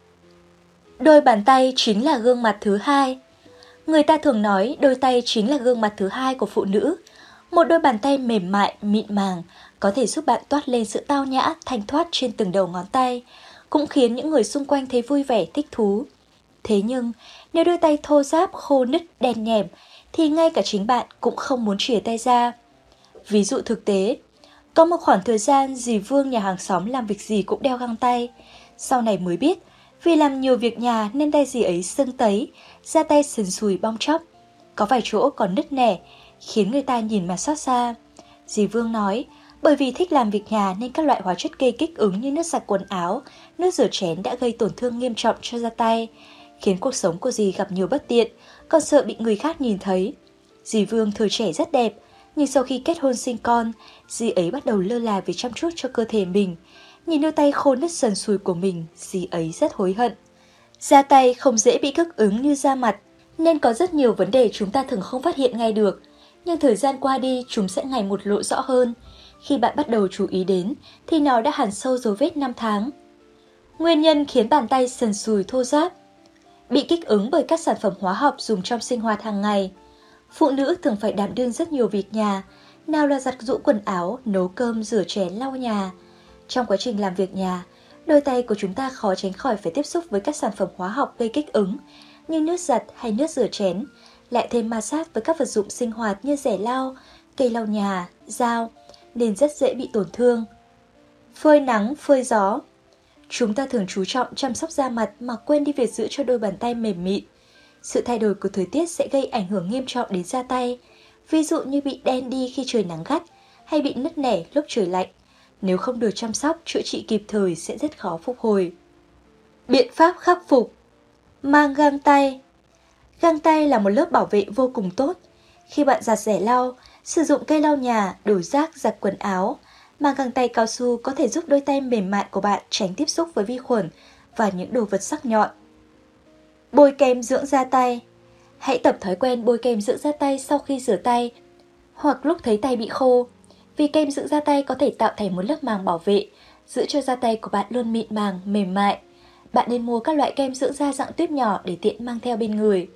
A: Đôi bàn tay chính là gương mặt thứ hai. Người ta thường nói đôi tay chính là gương mặt thứ hai của phụ nữ. Một đôi bàn tay mềm mại, mịn màng có thể giúp bạn toát lên sự tao nhã, thanh thoát trên từng đầu ngón tay, cũng khiến những người xung quanh thấy vui vẻ, thích thú. Thế nhưng, nếu đôi tay thô ráp, khô nứt, đen nhẻm, thì ngay cả chính bạn cũng không muốn chìa tay ra. Ví dụ thực tế, có một khoảng thời gian dì Vương nhà hàng xóm làm việc gì cũng đeo găng tay. Sau này mới biết, vì làm nhiều việc nhà nên tay dì ấy sưng tấy, da tay sần sùi bong tróc, có vài chỗ còn nứt nẻ, khiến người ta nhìn mà xót xa. Dì Vương nói, bởi vì thích làm việc nhà nên các loại hóa chất gây kích ứng như nước giặt quần áo, nước rửa chén đã gây tổn thương nghiêm trọng cho da tay, khiến cuộc sống của dì gặp nhiều bất tiện, còn sợ bị người khác nhìn thấy. Dì Vương thời trẻ rất đẹp, Nhưng sau khi kết hôn sinh con, dì ấy bắt đầu lơ là việc chăm chút cho cơ thể mình. Nhìn đôi tay khô nứt sần sùi của mình, dì ấy rất hối hận. Da tay không dễ bị kích ứng như da mặt, nên có rất nhiều vấn đề chúng ta thường không phát hiện ngay được. Nhưng thời gian qua đi, chúng sẽ ngày một lộ rõ hơn. Khi bạn bắt đầu chú ý đến, thì nó đã hằn sâu dấu vết năm tháng. Nguyên nhân khiến bàn tay sần sùi thô ráp: bị kích ứng bởi các sản phẩm hóa học dùng trong sinh hoạt hàng ngày. Phụ nữ thường phải đảm đương rất nhiều việc nhà, nào là giặt giũ quần áo, nấu cơm, rửa chén, lau nhà. Trong quá trình làm việc nhà, đôi tay của chúng ta khó tránh khỏi phải tiếp xúc với các sản phẩm hóa học gây kích ứng, như nước giặt hay nước rửa chén, lại thêm ma sát với các vật dụng sinh hoạt như rẻ lau, cây lau nhà, dao, nên rất dễ bị tổn thương. Phơi nắng, phơi gió. Chúng ta thường chú trọng chăm sóc da mặt mà quên đi việc giữ cho đôi bàn tay mềm mịn. Sự thay đổi của thời tiết sẽ gây ảnh hưởng nghiêm trọng đến da tay, ví dụ như bị đen đi khi trời nắng gắt hay bị nứt nẻ lúc trời lạnh. Nếu không được chăm sóc, chữa trị kịp thời sẽ rất khó phục hồi. Biện pháp khắc phục: mang găng tay. Găng tay là một lớp bảo vệ vô cùng tốt. Khi bạn giặt rẻ lau, sử dụng cây lau nhà, đổ rác, giặt quần áo, mang găng tay cao su có thể giúp đôi tay mềm mại của bạn tránh tiếp xúc với vi khuẩn và những đồ vật sắc nhọn. Bôi kem dưỡng da tay. Hãy tập thói quen bôi kem dưỡng da tay sau khi rửa tay hoặc lúc thấy tay bị khô, vì kem dưỡng da tay có thể tạo thành một lớp màng bảo vệ, giữ cho da tay của bạn luôn mịn màng, mềm mại. Bạn nên mua các loại kem dưỡng da dạng tuyếp nhỏ để tiện mang theo bên người.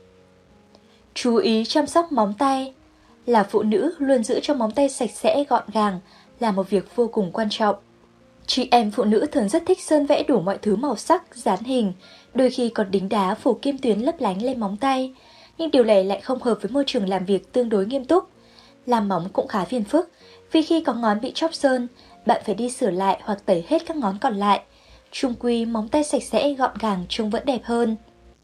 A: Chú ý chăm sóc móng tay. Là phụ nữ, luôn giữ cho móng tay sạch sẽ, gọn gàng là một việc vô cùng quan trọng. Chị em phụ nữ thường rất thích sơn vẽ đủ mọi thứ màu sắc, dán hình, đôi khi còn đính đá phủ kim tuyến lấp lánh lên móng tay. Nhưng điều này lại không hợp với môi trường làm việc tương đối nghiêm túc. Làm móng cũng khá phiền phức, vì khi có ngón bị chóc sơn, bạn phải đi sửa lại hoặc tẩy hết các ngón còn lại. Chung quy, móng tay sạch sẽ, gọn gàng trông vẫn đẹp hơn.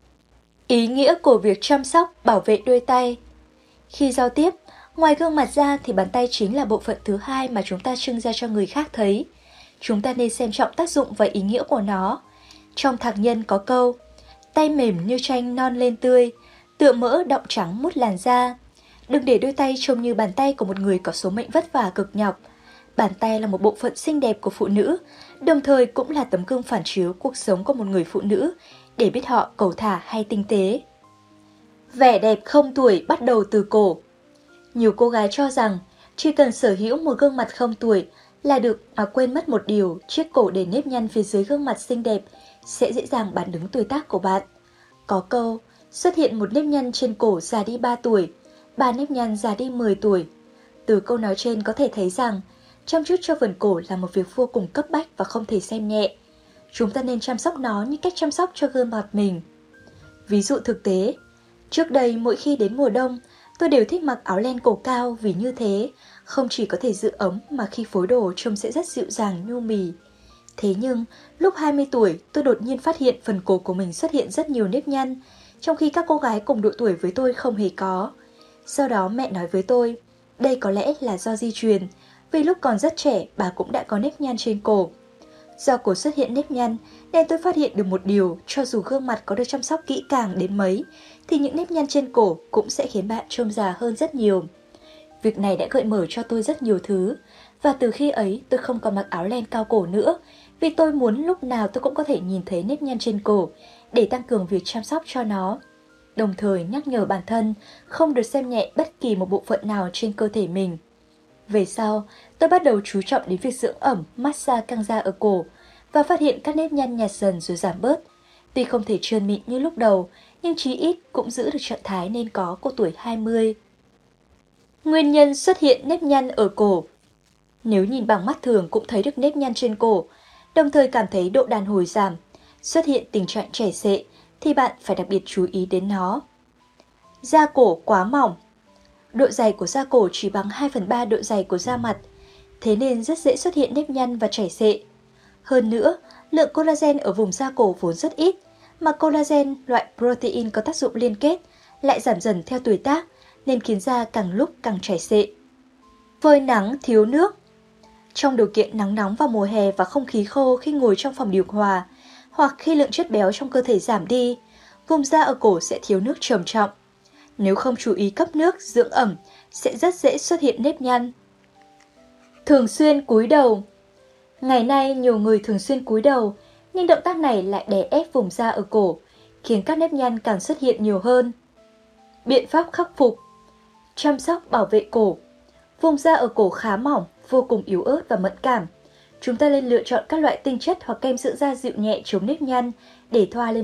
A: Ý nghĩa của việc chăm sóc, bảo vệ đôi tay. Khi giao tiếp, ngoài gương mặt ra thì bàn tay chính là bộ phận thứ hai mà chúng ta trưng ra cho người khác thấy. Chúng ta nên xem trọng tác dụng và ý nghĩa của nó. Trong thạc nhân có câu: tay mềm như chanh non lên tươi, tựa mỡ đọng trắng mút làn da. Đừng để đôi tay trông như bàn tay của một người có số mệnh vất vả cực nhọc. Bàn tay là một bộ phận xinh đẹp của phụ nữ, đồng thời cũng là tấm gương phản chiếu cuộc sống của một người phụ nữ, để biết họ cầu thả hay tinh tế. Vẻ đẹp không tuổi bắt đầu từ cổ. Nhiều cô gái cho rằng chỉ cần sở hữu một gương mặt không tuổi là được, mà quên mất một điều: chiếc cổ để nếp nhăn phía dưới gương mặt xinh đẹp sẽ dễ dàng bán đứng tuổi tác của bạn. Có câu: xuất hiện một nếp nhăn trên cổ già đi ba tuổi, ba nếp nhăn già đi mười tuổi. Từ câu nói trên có thể thấy rằng chăm chút cho vườn cổ là một việc vô cùng cấp bách và không thể xem nhẹ. Chúng ta nên chăm sóc nó như cách chăm sóc cho gương mặt mình. Ví dụ thực tế: trước đây mỗi khi đến mùa đông, tôi đều thích mặc áo len cổ cao, vì như thế không chỉ có thể giữ ấm mà khi phối đồ trông sẽ rất dịu dàng nhu mì. Thế nhưng, lúc hai mươi tuổi, tôi đột nhiên phát hiện phần cổ của mình xuất hiện rất nhiều nếp nhăn, trong khi các cô gái cùng độ tuổi với tôi không hề có. Sau đó mẹ nói với tôi, đây có lẽ là do di truyền, vì lúc còn rất trẻ bà cũng đã có nếp nhăn trên cổ. Do cổ xuất hiện nếp nhăn nên tôi phát hiện được một điều: cho dù gương mặt có được chăm sóc kỹ càng đến mấy thì những nếp nhăn trên cổ cũng sẽ khiến bạn trông già hơn rất nhiều. Việc này đã gợi mở cho tôi rất nhiều thứ, và từ khi ấy tôi không còn mặc áo len cao cổ nữa, vì tôi muốn lúc nào tôi cũng có thể nhìn thấy nếp nhăn trên cổ để tăng cường việc chăm sóc cho nó. Đồng thời nhắc nhở bản thân không được xem nhẹ bất kỳ một bộ phận nào trên cơ thể mình. Về sau, tôi bắt đầu chú trọng đến việc dưỡng ẩm, massage căng da ở cổ và phát hiện các nếp nhăn nhạt dần rồi giảm bớt. Tuy không thể trơn mịn như lúc đầu, nhưng chí ít cũng giữ được trạng thái nên có của tuổi hai mươi. Nguyên nhân xuất hiện nếp nhăn ở cổ. Nếu nhìn bằng mắt thường cũng thấy được nếp nhăn trên cổ, đồng thời cảm thấy độ đàn hồi giảm, xuất hiện tình trạng chảy xệ, thì bạn phải đặc biệt chú ý đến nó. Da cổ quá mỏng. Độ dày của da cổ chỉ bằng hai phần ba độ dày của da mặt, thế nên rất dễ xuất hiện nếp nhăn và chảy xệ. Hơn nữa, lượng collagen ở vùng da cổ vốn rất ít, mà collagen, loại protein có tác dụng liên kết, lại giảm dần theo tuổi tác, nên khiến da càng lúc càng chảy xệ. Phơi nắng thiếu nước. Trong điều kiện nắng nóng vào mùa hè và không khí khô khi ngồi trong phòng điều hòa, hoặc khi lượng chất béo trong cơ thể giảm đi, vùng da ở cổ sẽ thiếu nước trầm trọng. Nếu không chú ý cấp nước, dưỡng ẩm, sẽ rất dễ xuất hiện nếp nhăn. Thường xuyên cúi đầu. Ngày nay, nhiều người thường xuyên cúi đầu, nhưng động tác này lại đè ép vùng da ở cổ, khiến các nếp nhăn càng xuất hiện nhiều hơn. Biện pháp khắc phục. Chăm sóc bảo vệ cổ. Vùng da ở cổ khá mỏng, vô cùng yếu ớt và mẫn cảm. Chúng ta nên lựa chọn các loại tinh chất hoặc kem dưỡng da dịu nhẹ chống nếp nhăn để thoa lên